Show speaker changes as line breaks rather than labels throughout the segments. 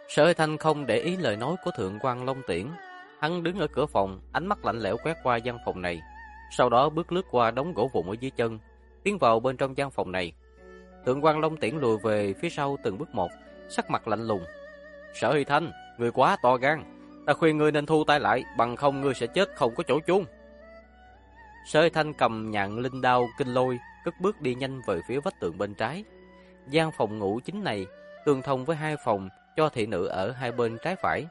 Sở Huy Thanh không để ý lời nói của Thượng quan Long Tiễn. Hắn đứng ở cửa phòng, ánh mắt lạnh lẽo quét qua gian phòng này. Sau đó bước lướt qua đống gỗ vụn ở dưới chân, tiến vào bên trong gian phòng này. Thượng quan Long Tiễn lùi về phía sau từng bước một, sắc mặt lạnh lùng. Sở Huy Thanh, ngươi quá to gan. Ta khuyên ngươi nên thu tay lại, bằng không ngươi sẽ chết không có chỗ chôn. Sở Huy Thanh cầm nhạn linh đao kinh lôi, cất bước đi nhanh về phía vách tường bên trái. Gian phòng ngủ chính này tương thông với hai phòng cho thị nữ ở hai bên trái phải.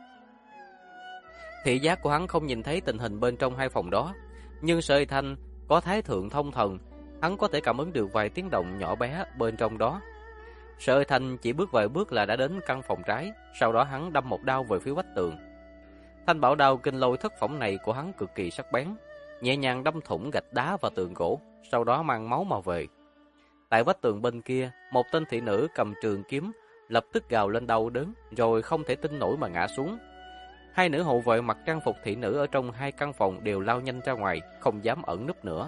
Thị giác của hắn không nhìn thấy tình hình bên trong hai phòng đó, nhưng Sở Huy Thanh có thái thượng thông thần, hắn có thể cảm ứng được vài tiếng động nhỏ bé bên trong đó. Sở Huy Thanh chỉ bước vài bước là đã đến căn phòng trái, sau đó hắn đâm một đao về phía vách tường. Thanh bảo đao kinh lôi thất phẩm này của hắn cực kỳ sắc bén, nhẹ nhàng đâm thủng gạch đá và tường gỗ, sau đó mang máu mà về. Tại vách tường bên kia, một tên thị nữ cầm trường kiếm lập tức gào lên đau đớn, rồi không thể tin nổi mà ngã xuống. Hai nữ hộ vệ mặc trang phục thị nữ ở trong hai căn phòng đều lao nhanh ra ngoài, không dám ẩn núp nữa.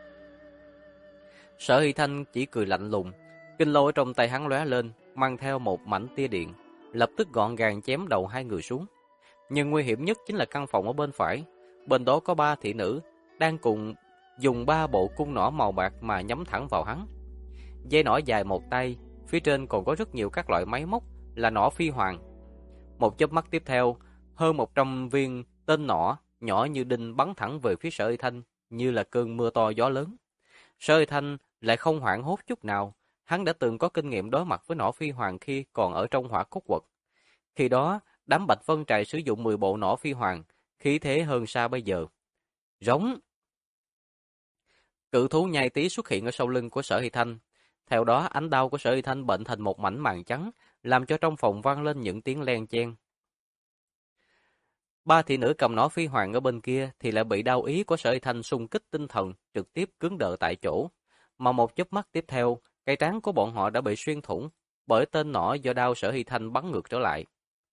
Sở Huy Thanh chỉ cười lạnh lùng, kinh lôi ở trong tay hắn lóe lên, mang theo một mảnh tia điện, lập tức gọn gàng chém đầu hai người xuống. Nhưng nguy hiểm nhất chính là căn phòng ở bên phải, bên đó có ba thị nữ đang cùng dùng ba bộ cung nỏ màu bạc mà nhắm thẳng vào hắn. Dây nỏ dài một tay, phía trên còn có rất nhiều các loại máy móc là nỏ phi hoàng. Một chớp mắt tiếp theo, hơn 100 viên tên nỏ nhỏ như đinh bắn thẳng về phía Sở Huy Thanh như là cơn mưa to gió lớn. Sở Huy Thanh lại không hoảng hốt chút nào, hắn đã từng có kinh nghiệm đối mặt với nỏ phi hoàng khi còn ở trong Hỏa Cốt Quật. Khi đó, đám Bạch Vân Trại sử dụng 10 bộ nỏ phi hoàng, khí thế hơn xa bây giờ. Rống! Cự thú nhai tí xuất hiện ở sau lưng của Sở Huy Thanh. Theo đó, ánh đao của Sở Huy Thanh bệnh thành một mảnh màn trắng, làm cho trong phòng vang lên những tiếng len chen. Ba thị nữ cầm nỏ phi hoàng ở bên kia thì lại bị đao ý của Sở Huy Thanh xung kích tinh thần, trực tiếp cứng đờ tại chỗ. Mà một chớp mắt tiếp theo, cái trán của bọn họ đã bị xuyên thủng bởi tên nỏ do đao Sở Huy Thanh bắn ngược trở lại.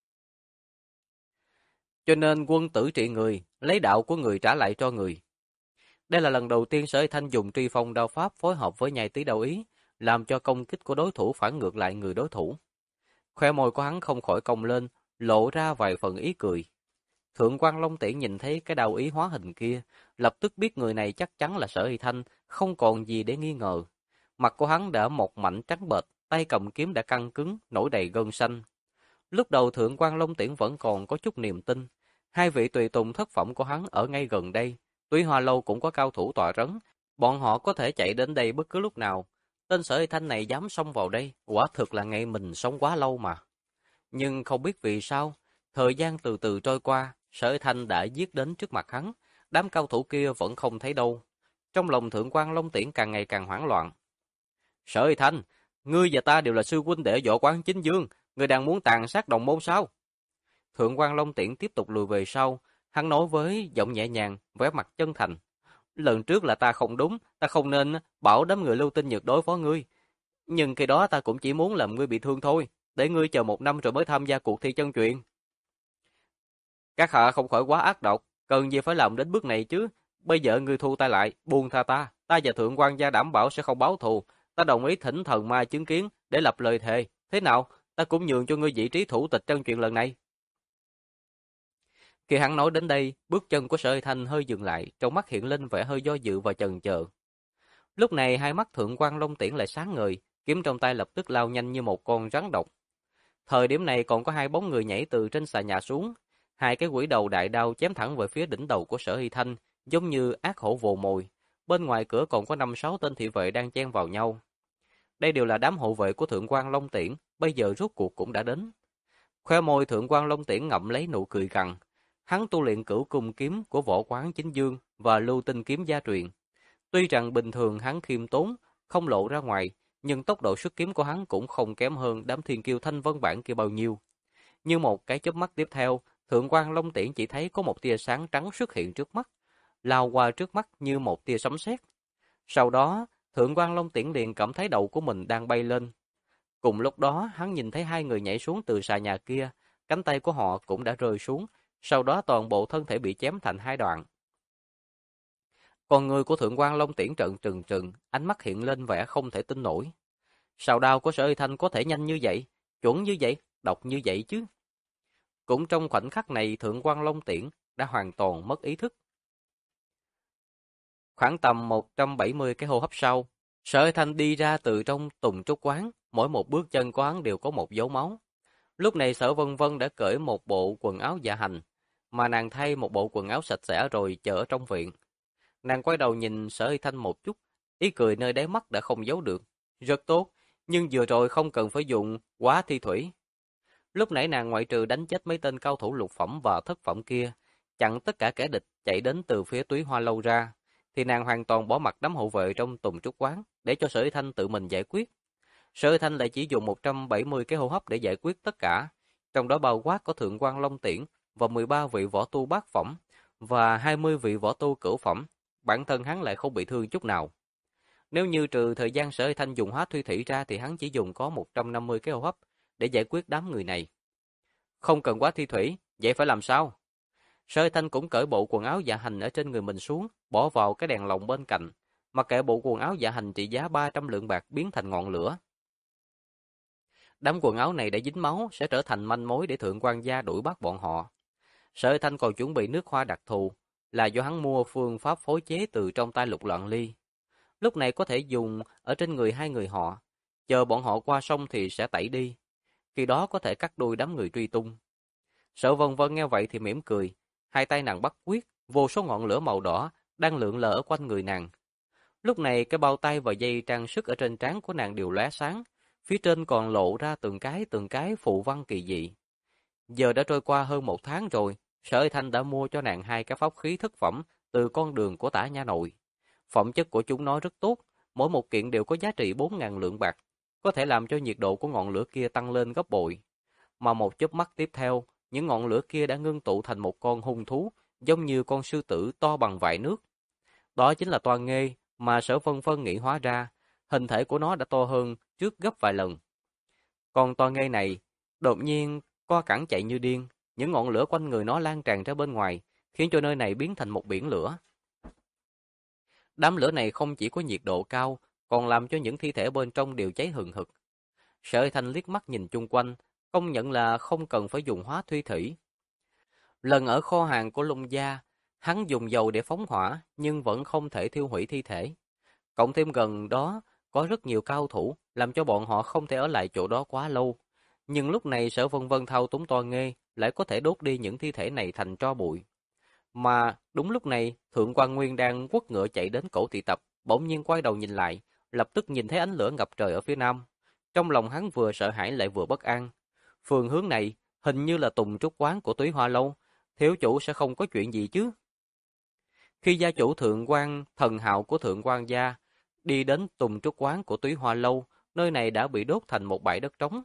Cho nên quân tử trị người, lấy đạo của người trả lại cho người. Đây là lần đầu tiên Sở Huy Thanh dùng truy phong đao pháp phối hợp với nhai tí đao ý, làm cho công kích của đối thủ phản ngược lại người đối thủ. Khoe môi của hắn không khỏi cong lên, lộ ra vài phần ý cười. Thượng quan Long Tiễn nhìn thấy cái đao ý hóa hình kia, lập tức biết người này chắc chắn là Sở Huy Thanh, không còn gì để nghi ngờ. Mặt của hắn đã một mảnh trắng bệch, tay cầm kiếm đã căng cứng, nổi đầy gân xanh. Lúc đầu Thượng quan Long Tiễn vẫn còn có chút niềm tin. Hai vị tùy tùng thất phẩm của hắn ở ngay gần đây, Tuy Hoa Lâu cũng có cao thủ tọa trấn, bọn họ có thể chạy đến đây bất cứ lúc nào. Tên Sở Huy Thanh này dám xông vào đây, quả thực là ngày mình sống quá lâu mà. Nhưng không biết vì sao, thời gian từ từ trôi qua, Sở Huy Thanh đã giết đến trước mặt hắn, đám cao thủ kia vẫn không thấy đâu. Trong lòng Thượng quan Long Tiễn càng ngày càng hoảng loạn. Sở Huy Thanh, ngươi và ta đều là sư huynh đệ Võ Quán Chính Dương, ngươi đang muốn tàn sát đồng môn sao? Thượng quan Long Tiễn tiếp tục lùi về sau, hắn nói với giọng nhẹ nhàng, vẻ mặt chân thành. Lần trước là ta không đúng, ta không nên bảo đám người Lưu Tinh Nhược đối phó ngươi. Nhưng khi đó ta cũng chỉ muốn làm ngươi bị thương thôi, để ngươi chờ 1 năm rồi mới tham gia cuộc thi chân truyền. Các hạ không khỏi quá ác độc, cần gì phải làm đến bước này chứ. Bây giờ ngươi thu tay lại, buông tha ta, ta và Thượng quan gia đảm bảo sẽ không báo thù. Ta đồng ý thỉnh thần ma chứng kiến để lập lời thề. Thế nào, ta cũng nhường cho ngươi vị trí thủ tịch chân truyền lần này. Khi hắn nói đến đây, bước chân của Sở Huy Thanh hơi dừng lại, trong mắt hiện lên vẻ hơi do dự và chần chờ. Lúc này hai mắt Thượng quan Long Tiễn lại sáng ngời, kiếm trong tay lập tức lao nhanh như một con rắn độc. Thời điểm này còn có hai bóng người nhảy từ trên xà nhà xuống, hai cái quỷ đầu đại đao chém thẳng về phía đỉnh đầu của Sở Huy Thanh, giống như ác hổ vồ mồi. Bên ngoài cửa còn có 5-6 tên thị vệ đang chen vào nhau. Đây đều là đám hộ vệ của Thượng quan Long Tiễn, bây giờ rốt cuộc cũng đã đến. Khoe môi Thượng quan Long Tiễn ngậm lấy nụ cười gằn. Hắn tu luyện Cửu Cung kiếm của Võ Quán Chính Dương và Lưu Tinh kiếm gia truyền. Tuy rằng bình thường hắn khiêm tốn, không lộ ra ngoài, nhưng tốc độ xuất kiếm của hắn cũng không kém hơn đám thiên kiêu Thanh Vân bản kia bao nhiêu. Như một cái chớp mắt tiếp theo, Thượng quan Long Tiễn chỉ thấy có một tia sáng trắng xuất hiện trước mắt, lao qua trước mắt như một tia sấm sét. Sau đó, Thượng quan Long Tiễn liền cảm thấy đầu của mình đang bay lên. Cùng lúc đó, hắn nhìn thấy hai người nhảy xuống từ xà nhà kia, cánh tay của họ cũng đã rơi xuống, sau đó toàn bộ thân thể bị chém thành hai đoạn. Con người của Thượng quan Long Tiễn trợn trừng trừng, ánh mắt hiện lên vẻ không thể tin nổi. Sào đao của Sở Huy Thanh có thể nhanh như vậy, chuẩn như vậy, độc như vậy chứ? Cũng trong khoảnh khắc này, Thượng quan Long Tiễn đã hoàn toàn mất ý thức. Khoảng tầm 170 cái hô hấp sau, Sở Hải Thanh đi ra từ trong tùng trúc quán, mỗi một bước chân của hắn đều có một dấu máu. Lúc này Sở Vân Vân đã cởi một bộ quần áo dạ hành, mà nàng thay một bộ quần áo sạch sẽ rồi chờ ở trong viện. Nàng quay đầu nhìn Sở Hải Thanh một chút, ý cười nơi đáy mắt đã không giấu được. Rất tốt, nhưng vừa rồi không cần phải dùng quá thi thủy. Lúc nãy nàng ngoại trừ đánh chết mấy tên cao thủ lục phẩm và thất phẩm kia, chặn tất cả kẻ địch chạy đến từ phía Túy Hoa Lâu ra, thì nàng hoàn toàn bỏ mặc đám hộ vệ trong tùng trúc quán để cho Sở Hải Thanh tự mình giải quyết. Sở Hải Thanh lại chỉ dùng 170 cái hô hấp để giải quyết tất cả, trong đó bao quát có Thượng quan Long Tiễn và 13 vị võ tu bát phẩm và 20 vị võ tu cửu phẩm, bản thân hắn lại không bị thương chút nào. Nếu như trừ thời gian Sở Hải Thanh dùng hóa thuy thủy ra thì hắn chỉ dùng có 150 cái hô hấp để giải quyết đám người này. Không cần quá thi thủy, vậy phải làm sao? Sở Hải Thanh cũng cởi bộ quần áo dạ hành ở trên người mình xuống, bỏ vào cái đèn lồng bên cạnh, mặc kệ bộ quần áo dạ hành trị giá 300 lượng bạc biến thành ngọn lửa. Đám quần áo này đã dính máu sẽ trở thành manh mối để Thượng quan gia đuổi bắt bọn họ. Sở Hải Thanh còn chuẩn bị nước hoa đặc thù, là do hắn mua phương pháp phối chế từ trong tay Lục Loạn Ly. Lúc này có thể dùng ở trên người hai người họ, chờ bọn họ qua sông thì sẽ tẩy đi. Khi đó có thể cắt đuôi đám người truy tung. Sở Vân Vân nghe vậy thì mỉm cười, hai tay nàng bắt quyết, vô số ngọn lửa màu đỏ đang lượn lờ ở quanh người nàng. Lúc này cái bao tay và dây trang sức ở trên trán của nàng đều lóe sáng, phía trên còn lộ ra từng cái phù văn kỳ dị. Giờ đã trôi qua hơn 1 tháng rồi, Sở Hải Thanh đã mua cho nàng 2 cái pháp khí thất phẩm từ con đường của Tả Nha Nội. Phẩm chất của chúng nó rất tốt, mỗi một kiện đều có giá trị 4.000 lượng bạc, có thể làm cho nhiệt độ của ngọn lửa kia tăng lên gấp bội. Mà một chớp mắt tiếp theo, những ngọn lửa kia đã ngưng tụ thành một con hung thú, giống như con sư tử to bằng vại nước. Đó chính là toa nghê mà Sở Vân Vân nghĩ hóa ra, hình thể của nó đã to hơn trước gấp vài lần. Còn toa nghê này, đột nhiên co cẳng chạy như điên, những ngọn lửa quanh người nó lan tràn ra bên ngoài, khiến cho nơi này biến thành một biển lửa. Đám lửa này không chỉ có nhiệt độ cao, còn làm cho những thi thể bên trong đều cháy hừng hực. Sở Hải Thanh liếc mắt nhìn chung quanh, công nhận là không cần phải dùng hóa thuy thủy. Lần ở kho hàng của Lung Gia, hắn dùng dầu để phóng hỏa, nhưng vẫn không thể thiêu hủy thi thể. Cộng thêm gần đó có rất nhiều cao thủ, làm cho bọn họ không thể ở lại chỗ đó quá lâu. Nhưng lúc này Sở Vân Vân thao túng toa nghê lại có thể đốt đi những thi thể này thành tro bụi. Mà đúng lúc này, Thượng quan Nguyên đang quất ngựa chạy đến cổ thị tập, bỗng nhiên quay đầu nhìn lại, lập tức nhìn thấy ánh lửa ngập trời ở phía nam. Trong lòng hắn vừa sợ hãi lại vừa bất an. Phương hướng này hình như là tùng trúc quán của Túy Hoa Lâu, thiếu chủ sẽ không có chuyện gì chứ? Khi gia chủ Thượng quan Thần Hạo của Thượng quan gia đi đến tùng trúc quán của Túy Hoa Lâu, nơi này đã bị đốt thành một bãi đất trống.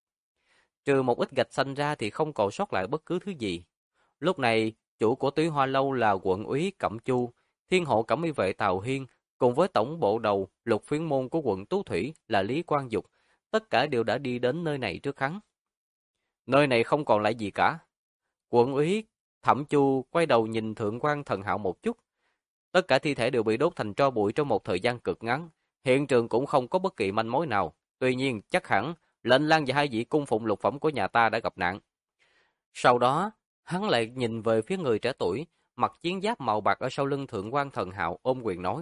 Trừ một ít gạch xanh ra thì không còn sót lại bất cứ thứ gì. Lúc này, chủ của Túy Hoa Lâu là quận úy Cẩm Chu, thiên hộ cẩm y vệ Tào Hiên, cùng với tổng bộ đầu Lục Phiến môn của quận Tú Thủy là Lý Quang Dục, tất cả đều đã đi đến nơi này trước hắn. Nơi này không còn lại gì cả. Quận úy Thẩm Chu quay đầu nhìn Thượng quan Thần Hạo một chút. Tất cả thi thể đều bị đốt thành tro bụi trong một thời gian cực ngắn. Hiện trường cũng không có bất kỳ manh mối nào. Tuy nhiên, chắc hẳn Lệnh Lang và hai vị cung phụng lục phẩm của nhà ta đã gặp nạn. Sau đó, hắn lại nhìn về phía người trẻ tuổi, mặc chiến giáp màu bạc ở sau lưng Thượng quan Thần Hạo ôm quyền nói: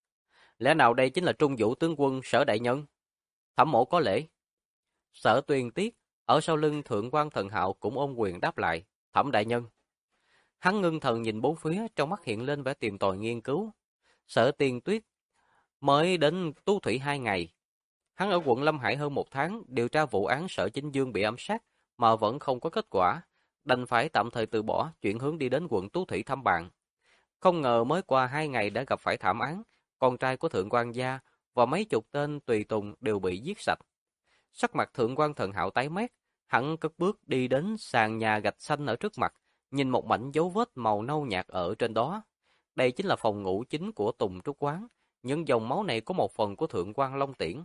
lẽ nào đây chính là Trung Vũ tướng quân Sở đại nhân? Thẩm mỗ có lễ. Sở Tuyên Tiết ở sau lưng Thượng quan Thần Hạo cũng ôm quyền đáp lại: Thẩm đại nhân. Hắn ngưng thần nhìn bốn phía, trong mắt hiện lên vẻ tìm tòi nghiên cứu. Sở Tiên Tuyết mới đến Tú Thủy 2 ngày. Hắn ở quận Lâm Hải hơn 1 tháng điều tra vụ án Sở Chính Dương bị ám sát mà vẫn không có kết quả, đành phải tạm thời từ bỏ, chuyển hướng đi đến quận Tú Thủy thăm bạn. Không ngờ mới qua 2 ngày đã gặp phải thảm án, con trai của Thượng quan gia và mấy chục tên tùy tùng đều bị giết sạch. Sắc mặt Thượng quan Thần Hạo tái mét, hắn cất bước đi đến sàn nhà gạch xanh ở trước mặt, nhìn một mảnh dấu vết màu nâu nhạt ở trên đó. Đây chính là phòng ngủ chính của Tùng Trúc Quán, những dòng máu này có một phần của Thượng quan Long Tiễn.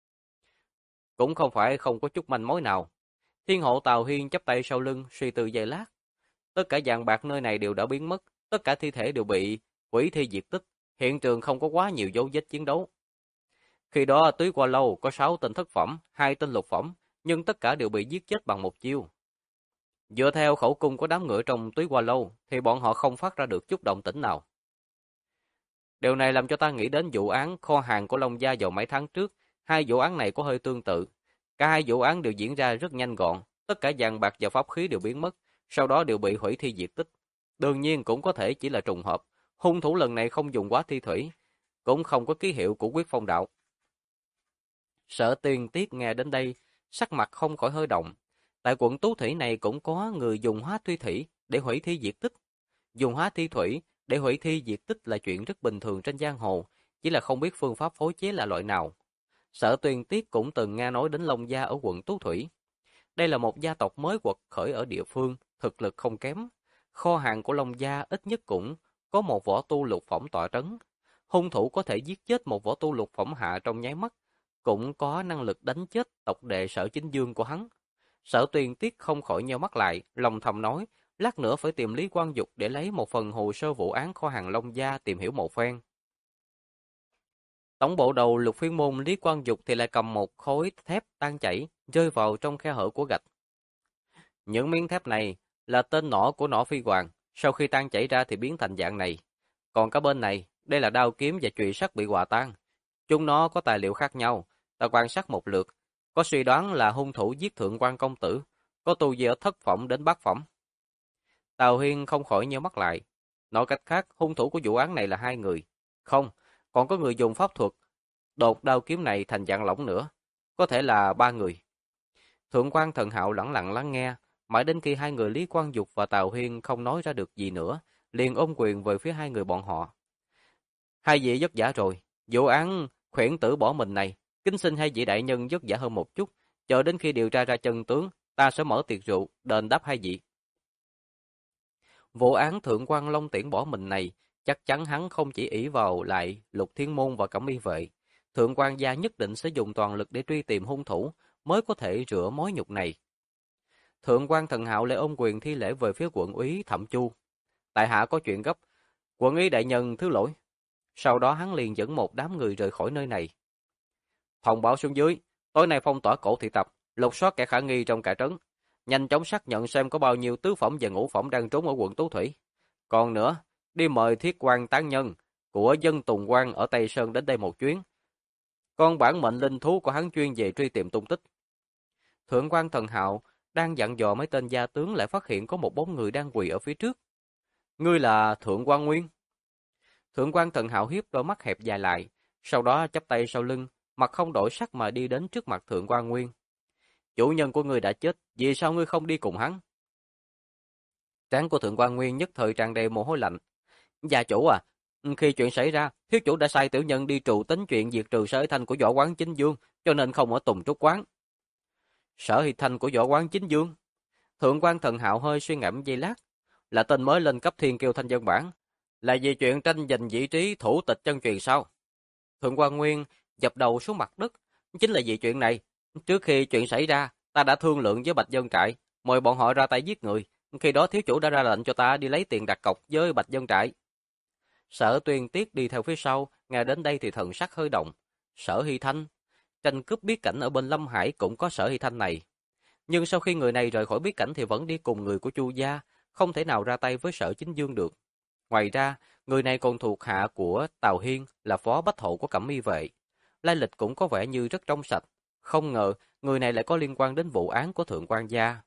Cũng không phải không có chút manh mối nào. Thiên hộ Tào Hiên chắp tay sau lưng, suy tư giây lát. Tất cả vàng bạc nơi này đều đã biến mất, tất cả thi thể đều bị hủy thi diệt tích, hiện trường không có quá nhiều dấu vết chiến đấu. Khi đó Túy Hoa Lâu có 6 tên thất phẩm, 2 tên lục phẩm, nhưng tất cả đều bị giết chết bằng một chiêu. Dựa theo khẩu cung của đám ngựa trong túy hoa lâu, thì bọn họ không phát ra được chút động tĩnh nào. Điều này làm cho ta nghĩ đến vụ án kho hàng của Long Gia vào mấy tháng trước. Hai vụ án này có hơi tương tự. Cả hai vụ án đều diễn ra rất nhanh gọn, tất cả vàng bạc và pháp khí đều biến mất, sau đó đều bị hủy thi diệt tích. Đương nhiên cũng có thể chỉ là trùng hợp, hung thủ lần này không dùng quá thi thủy, cũng không có ký hiệu của quyết phong đạo. Sở Tuyên Tiết nghe đến đây, sắc mặt không khỏi hơi động. Tại quận Tú Thủy này cũng có người dùng hóa thi thủy để hủy thi diệt tích. Dùng hóa thi thủy để hủy thi diệt tích là chuyện rất bình thường trên giang hồ, chỉ là không biết phương pháp phối chế là loại nào. Sở Tuyên Tiết cũng từng nghe nói đến Long Gia ở quận Tú Thủy. Đây là một gia tộc mới quật khởi ở địa phương, thực lực không kém. Kho hàng của Long Gia ít nhất cũng có một võ tu lục phẩm tọa trấn. Hung thủ có thể giết chết một võ tu lục phẩm hạ trong nháy mắt, cũng có năng lực đánh chết tộc đệ Sở Chính Dương của hắn. Sở Tuyên Tiết không khỏi nheo mắt lại, lòng thầm nói, lát nữa phải tìm Lý Quang Dục để lấy một phần hồ sơ vụ án kho hàng Long Gia tìm hiểu một phen. Tổng bộ đầu Lục Phiên Môn Lý Quang Dục thì lại cầm một khối thép tan chảy, rơi vào trong khe hở của gạch. Những miếng thép này là tên nỏ của nỏ phi hoàng, sau khi tan chảy ra thì biến thành dạng này. Còn cả bên này, đây là đao kiếm và chùy sắt bị hòa tan. Chúng nó có tài liệu khác nhau, ta quan sát một lượt, có suy đoán là hung thủ giết thượng quan công tử, có tu vi ở thất phẩm đến bát phẩm. Tào Huyên không khỏi nhíu mắt lại. Nói cách khác, hung thủ của vụ án này là hai người. Không, còn có người dùng pháp thuật đột đao kiếm này thành dạng lỏng nữa, có thể là ba người. Thượng quan Thần Hạo lẳng lặng lắng nghe, mãi đến khi hai người Lý Quang Dục và Tào Huyên không nói ra được gì nữa, liền ôm quyền về phía hai người bọn họ. Hai vị vất vả rồi, vụ án khuyển tử bỏ mình này, kính xin hai vị đại nhân vất vả hơn một chút, chờ đến khi điều tra ra chân tướng, ta sẽ mở tiệc rượu, đền đáp hai vị. Vụ án Thượng quan Long Tiễn bỏ mình này, chắc chắn hắn không chỉ ỷ vào lại Lục Thiên Môn và Cẩm Y Vệ. Thượng quan gia nhất định sẽ dùng toàn lực để truy tìm hung thủ, mới có thể rửa mối nhục này. Thượng quan Thần Hạo lại ôm quyền thi lễ về phía quận úy Thẩm Chu. Tại hạ có chuyện gấp, quận úy đại nhân thứ lỗi. Sau đó hắn liền dẫn một đám người rời khỏi nơi này. Thông báo xuống dưới, tối nay phong tỏa cổ thị tập, lục soát kẻ khả nghi trong cả trấn. Nhanh chóng xác nhận xem có bao nhiêu tứ phẩm và ngũ phẩm đang trốn ở quận Tú Thủy. Còn nữa, đi mời thiết quan tán nhân của dân Tùng Quan ở Tây Sơn đến đây một chuyến. Con bản mệnh linh thú của hắn chuyên về truy tìm tung tích. Thượng quan Thần Hạo đang dặn dò mấy tên gia tướng lại phát hiện có một bóng người đang quỳ ở phía trước. Ngươi là Thượng quan Nguyên. Thượng quan Thần Hạo hiếp đôi mắt hẹp dài lại, sau đó chắp tay sau lưng, mặt không đổi sắc mà đi đến trước mặt Thượng quan Nguyên. Chủ nhân của ngươi đã chết, vì sao ngươi không đi cùng hắn? Trán của Thượng quan Nguyên nhất thời tràn đầy mồ hôi lạnh. Gia chủ à, khi chuyện xảy ra, thiếu chủ đã sai tiểu nhân đi trù tính chuyện diệt trừ Sở Hy Thanh của võ quán Chính Dương, cho nên không ở Tùng Trúc quán. Sở Hy Thanh của võ quán Chính Dương? Thượng quan Thần Hạo hơi suy ngẫm giây lát, là tên mới lên cấp thiên kiêu thanh dân bản, là vì chuyện tranh giành vị trí thủ tịch chân truyền sao? Thượng quan Nguyên dập đầu xuống mặt đất, chính là vì chuyện này. Trước khi chuyện xảy ra, ta đã thương lượng với Bạch Dân Trại, mời bọn họ ra tay giết người. Khi đó thiếu chủ đã ra lệnh cho ta đi lấy tiền đặt cọc với Bạch Dân Trại. Sở Tuyên Tiết đi theo phía sau, nghe đến đây thì thần sắc hơi động. Sở Hy Thanh, tranh cướp bí cảnh ở bên Lâm Hải cũng có Sở Hy Thanh này. Nhưng sau khi người này rời khỏi bí cảnh thì vẫn đi cùng người của Chu gia, không thể nào ra tay với Sở Chính Dương được. Ngoài ra, người này còn thuộc hạ của Tào Hiên, là phó bách hộ của Cẩm Y Vệ. Lai lịch cũng có vẻ như rất trong sạch. Không ngờ, người này lại có liên quan đến vụ án của Thượng quan gia.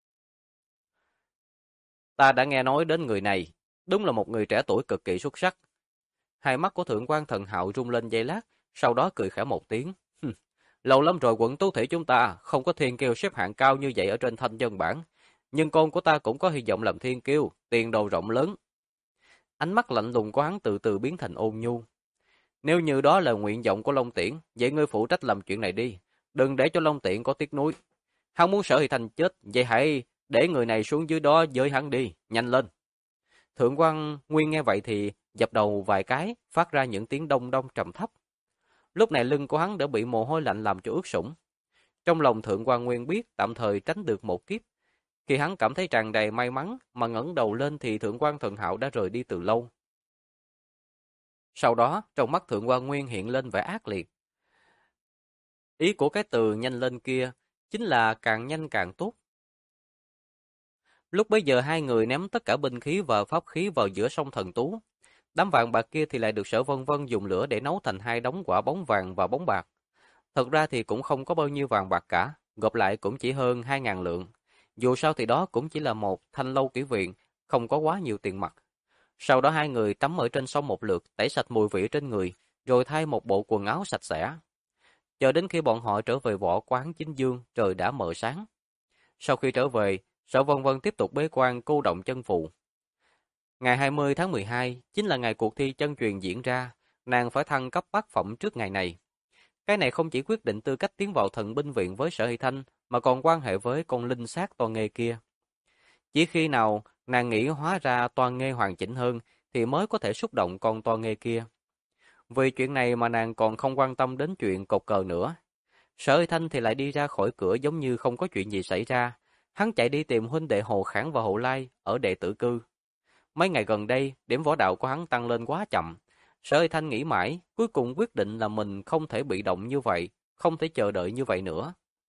Ta đã nghe nói đến người này, đúng là một người trẻ tuổi cực kỳ xuất sắc. Hai mắt của Thượng quan Thần Hạo rung lên giây lát, sau đó cười khẽ một tiếng. Lâu lắm rồi quận Tú Thủy chúng ta không có thiên kiêu xếp hạng cao như vậy ở trên thanh dân bản. Nhưng con của ta cũng có hy vọng làm thiên kiêu, tiền đồ rộng lớn. Ánh mắt lạnh lùng của hắn từ từ biến thành ôn nhu. Nếu như đó là nguyện vọng của Long Tiễn, vậy ngươi phụ trách làm chuyện này đi. Đừng để cho Long Tiễn có tiếc nuối. Hắn muốn Sở Hy Thanh chết, vậy hãy để người này xuống dưới đó với hắn đi, nhanh lên. Thượng quan Nguyên nghe vậy thì dập đầu vài cái, phát ra những tiếng đông đông trầm thấp. Lúc này lưng của hắn đã bị mồ hôi lạnh làm cho ướt sũng. Trong lòng Thượng quan Nguyên biết tạm thời tránh được một kiếp. Khi hắn cảm thấy tràn đầy may mắn mà ngẩng đầu lên thì Thượng quan Thần Hạo đã rời đi từ lâu. Sau đó, trong mắt Thượng quan Nguyên hiện lên vẻ ác liệt. Ý của cái từ nhanh lên kia chính là càng nhanh càng tốt. Lúc bấy giờ hai người ném tất cả binh khí và pháp khí vào giữa sông Thần Tú. Đám vàng bạc kia thì lại được Sở Vân Vân dùng lửa để nấu thành hai đống quả bóng vàng và bóng bạc. Thật ra thì cũng không có bao nhiêu vàng bạc cả, gộp lại cũng chỉ hơn 2.000 lượng. Dù sao thì đó cũng chỉ là một thanh lâu kỷ viện, không có quá nhiều tiền mặt. Sau đó hai người tắm ở trên sông một lượt, tẩy sạch mùi vị trên người, rồi thay một bộ quần áo sạch sẽ. Cho đến khi bọn họ trở về võ quán Chính Dương, trời đã mờ sáng. Sau khi trở về, Sở Vân Vân tiếp tục bế quan cô động chân phù. Ngày 20 tháng 12 chính là ngày cuộc thi chân truyền diễn ra, nàng phải thăng cấp bát phẩm trước ngày này. Cái này không chỉ quyết định tư cách tiến vào thần binh viện với Sở Hy Thanh, mà còn quan hệ với con linh sát Toan Nghê kia. Chỉ khi nào nàng nghĩ hóa ra Toan Nghê hoàn chỉnh hơn, thì mới có thể xúc động con Toan Nghê kia. Vì chuyện này mà nàng còn không quan tâm đến chuyện cột cờ nữa. Sở Hy Thanh thì lại đi ra khỏi cửa giống như không có chuyện gì xảy ra. Hắn chạy đi tìm huynh đệ Hồ Khảng và Hồ Lai ở đệ tử cư. Mấy ngày gần đây, điểm võ đạo của hắn tăng lên quá chậm. Sở Hy Thanh nghĩ mãi, cuối cùng quyết định là mình không thể bị động như vậy, không thể chờ đợi như vậy nữa.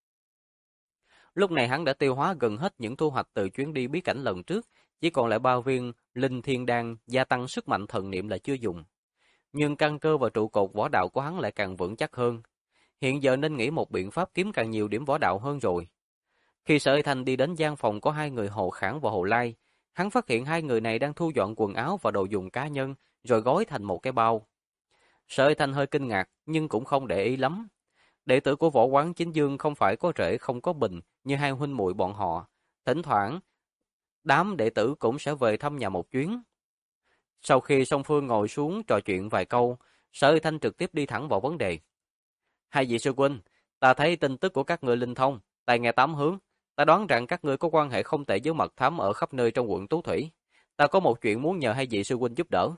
Lúc này hắn đã tiêu hóa gần hết những thu hoạch từ chuyến đi bí cảnh lần trước, chỉ còn lại 3 viên linh thiên đan gia tăng sức mạnh thần niệm là chưa dùng. Nhưng căn cơ và trụ cột võ đạo của hắn lại càng vững chắc hơn. Hiện giờ nên nghĩ một biện pháp kiếm càng nhiều điểm võ đạo hơn rồi. Khi Sở Hy Thanh đi đến gian phòng có hai người Hồ Khảng và Hồ Lai, hắn phát hiện hai người này đang thu dọn quần áo và đồ dùng cá nhân, rồi gói thành một cái bao. Sở Hy Thanh hơi kinh ngạc, nhưng cũng không để ý lắm. Đệ tử của võ quán Chính Dương không phải có rễ không có bình như hai huynh muội bọn họ. Thỉnh thoảng, đám đệ tử cũng sẽ về thăm nhà một chuyến. Sau khi song phương ngồi xuống trò chuyện vài câu, Sở Hy Thanh trực tiếp đi thẳng vào vấn đề. Hai vị sư huynh, ta thấy tin tức của các người linh thông, tai nghe tám hướng. Ta đoán rằng các ngươi có quan hệ không tệ với mật thám ở khắp nơi trong quận Tú Thủy. Ta có một chuyện muốn nhờ hai vị sư huynh giúp đỡ.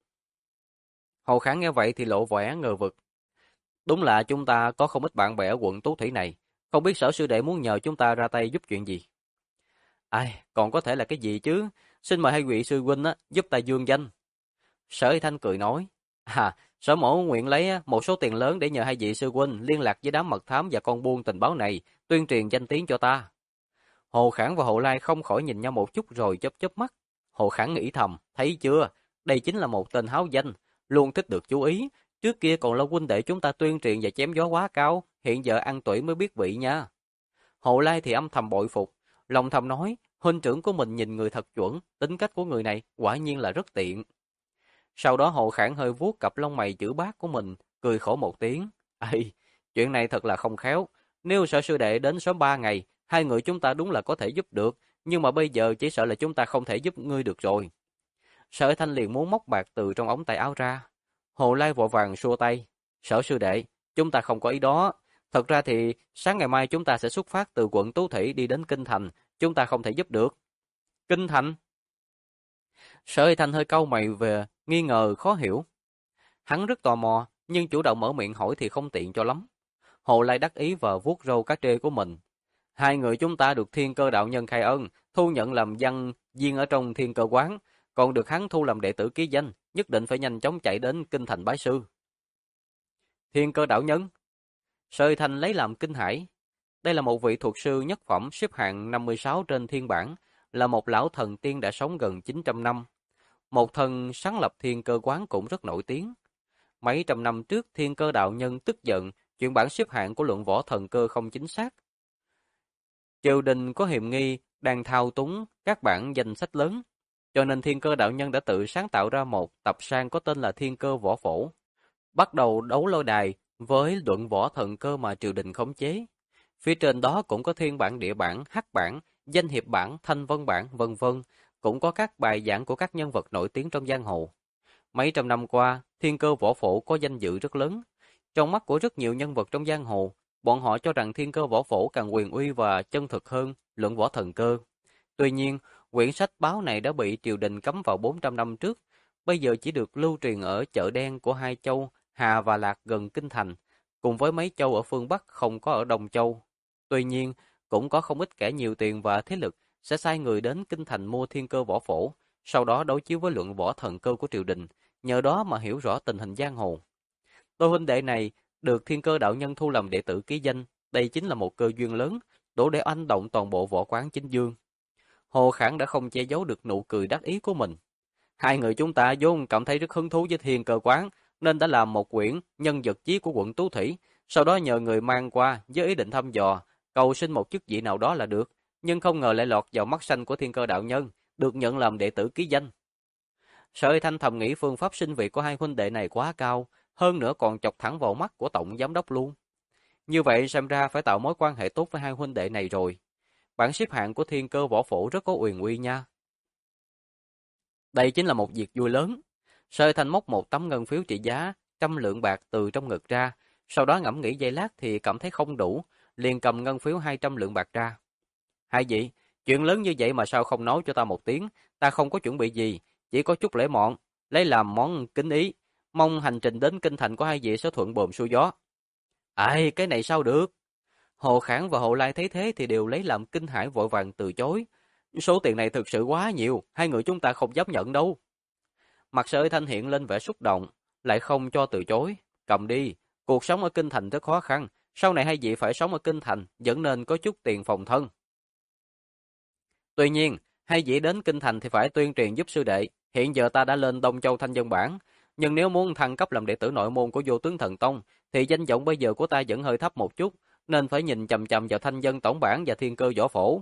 Hồ Kháng nghe vậy thì lộ vẻ ngờ vực. Đúng là chúng ta có không ít bạn bè ở quận Tú Thủy này. Không biết Sở sư đệ muốn nhờ chúng ta ra tay giúp chuyện gì? Ai, còn có thể là cái gì chứ? Xin mời hai vị sư huynh giúp ta dương danh. Sở Y Thanh cười nói. Sở mẫu nguyện lấy một số tiền lớn để nhờ hai vị sư huynh liên lạc với đám mật thám và con buôn tình báo này, tuyên truyền danh tiếng cho ta. Hồ Khảng và Hồ Lai không khỏi nhìn nhau một chút rồi chớp chớp mắt. Hồ Khảng nghĩ thầm, thấy chưa, đây chính là một tên háo danh, luôn thích được chú ý. Trước kia còn là huynh đệ chúng ta tuyên truyền và chém gió quá cao, hiện giờ ăn tuổi mới biết vị nha. Hồ Lai thì âm thầm bội phục, lòng thầm nói, huynh trưởng của mình nhìn người thật chuẩn, tính cách của người này quả nhiên là rất tiện. Sau đó Hồ Khảng hơi vuốt cặp lông mày chữ bát của mình, cười khổ một tiếng. Ây, chuyện này thật là không khéo. Nếu Sở sư đệ đến sớm 3 ngày, hai người chúng ta đúng là có thể giúp được, nhưng mà bây giờ chỉ sợ là chúng ta không thể giúp ngươi được rồi. Sở Thanh liền muốn móc bạc từ trong ống tay áo ra. Hồ Lai vội vàng xua tay. Sở sư đệ, chúng ta không có ý đó. Thật ra thì sáng ngày mai chúng ta sẽ xuất phát từ quận Tú Thủy đi đến Kinh Thành, chúng ta không thể giúp được. Kinh Thành? Sở Thanh hơi cau mày về, nghi ngờ khó hiểu. Hắn rất tò mò, nhưng chủ động mở miệng hỏi thì không tiện cho lắm. Hồ Lai đắc ý và vuốt râu cá trê của mình. Hai người chúng ta được Thiên Cơ đạo nhân khai ân, thu nhận làm văn viên ở trong Thiên Cơ quán, còn được hắn thu làm đệ tử ký danh, nhất định phải nhanh chóng chạy đến Kinh Thành bái sư. Thiên Cơ đạo nhân? Sở Thanh lấy làm kinh hãi. Đây là một vị thuật sư nhất phẩm xếp hạng 56 trên thiên bảng, là một lão thần tiên đã sống gần 900 năm. Một thần sáng lập Thiên Cơ quán cũng rất nổi tiếng. Mấy trăm năm trước Thiên Cơ đạo nhân tức giận, chuyện bảng xếp hạng của luận võ thần cơ không chính xác. Triều đình có hiềm nghi đang thao túng các bản danh sách lớn, cho nên Thiên Cơ đạo nhân đã tự sáng tạo ra một tập san có tên là Thiên Cơ võ phổ, bắt đầu đấu lôi đài với luận võ thần cơ mà triều đình khống chế. Phía trên đó cũng có thiên bản, địa bản, hắc bản, danh hiệp bản, thanh vân bản, vân vân, cũng có các bài giảng của các nhân vật nổi tiếng trong giang hồ. Mấy trăm năm qua, Thiên Cơ võ phổ có danh dự rất lớn. Trong mắt của rất nhiều nhân vật trong giang hồ, bọn họ cho rằng Thiên Cơ võ phổ càng quyền uy và chân thực hơn luận võ thần cơ. Tuy nhiên, quyển sách báo này đã bị triều đình cấm vào 400 năm trước, bây giờ chỉ được lưu truyền ở chợ đen của hai châu Hà và Lạc gần Kinh Thành, cùng với mấy châu ở phương Bắc không có ở Đông Châu. Tuy nhiên, cũng có không ít kẻ nhiều tiền và thế lực sẽ sai người đến Kinh Thành mua Thiên Cơ võ phổ, sau đó đối chiếu với luận võ thần cơ của triều đình, nhờ đó mà hiểu rõ tình hình giang hồ. Đôi huynh đệ này được Thiên Cơ đạo nhân thu làm đệ tử ký danh, đây chính là một cơ duyên lớn, đủ để oanh động toàn bộ võ quán chính dương. Hồ Khảng đã không che giấu được nụ cười đắc ý của mình. Hai người chúng ta vốn cảm thấy rất hứng thú với thiên cơ quán, nên đã làm một quyển nhân vật chí của quận Tú Thủy, sau đó nhờ người mang qua với ý định thăm dò, cầu xin một chức vị nào đó là được, nhưng không ngờ lại lọt vào mắt xanh của thiên cơ đạo nhân, được nhận làm đệ tử ký danh. Sợi Thanh thầm nghĩ phương pháp sinh vị của hai huynh đệ này quá cao, hơn nữa còn chọc thẳng vào mắt của tổng giám đốc luôn. Như vậy xem ra phải tạo mối quan hệ tốt với hai huynh đệ này rồi. Bảng xếp hạng của thiên cơ võ phủ rất có quyền uy nha. Đây chính là một việc vui lớn. Sợi Thanh móc một tấm ngân phiếu trị giá 100 lượng bạc từ trong ngực ra, sau đó ngẫm nghĩ giây lát thì cảm thấy không đủ, liền cầm ngân phiếu 200 lượng bạc ra. Hai vị, chuyện lớn như vậy mà sao không nói cho ta một tiếng, ta không có chuẩn bị gì, chỉ có chút lễ mọn, lấy làm món kính ý, mong hành trình đến kinh thành của hai vị sẽ thuận buồm xuôi gió. Ai, cái này sao được? Hồ Khảng và Hồ Lai thấy thế thì đều lấy làm kinh hãi vội vàng từ chối. Số tiền này thực sự quá nhiều, hai người chúng ta không dám nhận đâu. Mặt Sợi Thanh hiện lên vẻ xúc động, lại không cho từ chối. Cầm đi, cuộc sống ở kinh thành rất khó khăn, sau này hai vị phải sống ở kinh thành, vẫn nên có chút tiền phòng thân. Tuy nhiên, hai vị đến kinh thành thì phải tuyên truyền giúp sư đệ. Hiện giờ ta đã lên Đông Châu Thanh Dân Bảng, nhưng nếu muốn thăng cấp làm đệ tử nội môn của Vô Tướng Thần Tông, thì danh vọng bây giờ của ta vẫn hơi thấp một chút, nên phải nhìn chằm chằm vào Thanh Dân Tổng Bảng và Thiên Cơ Võ Phổ.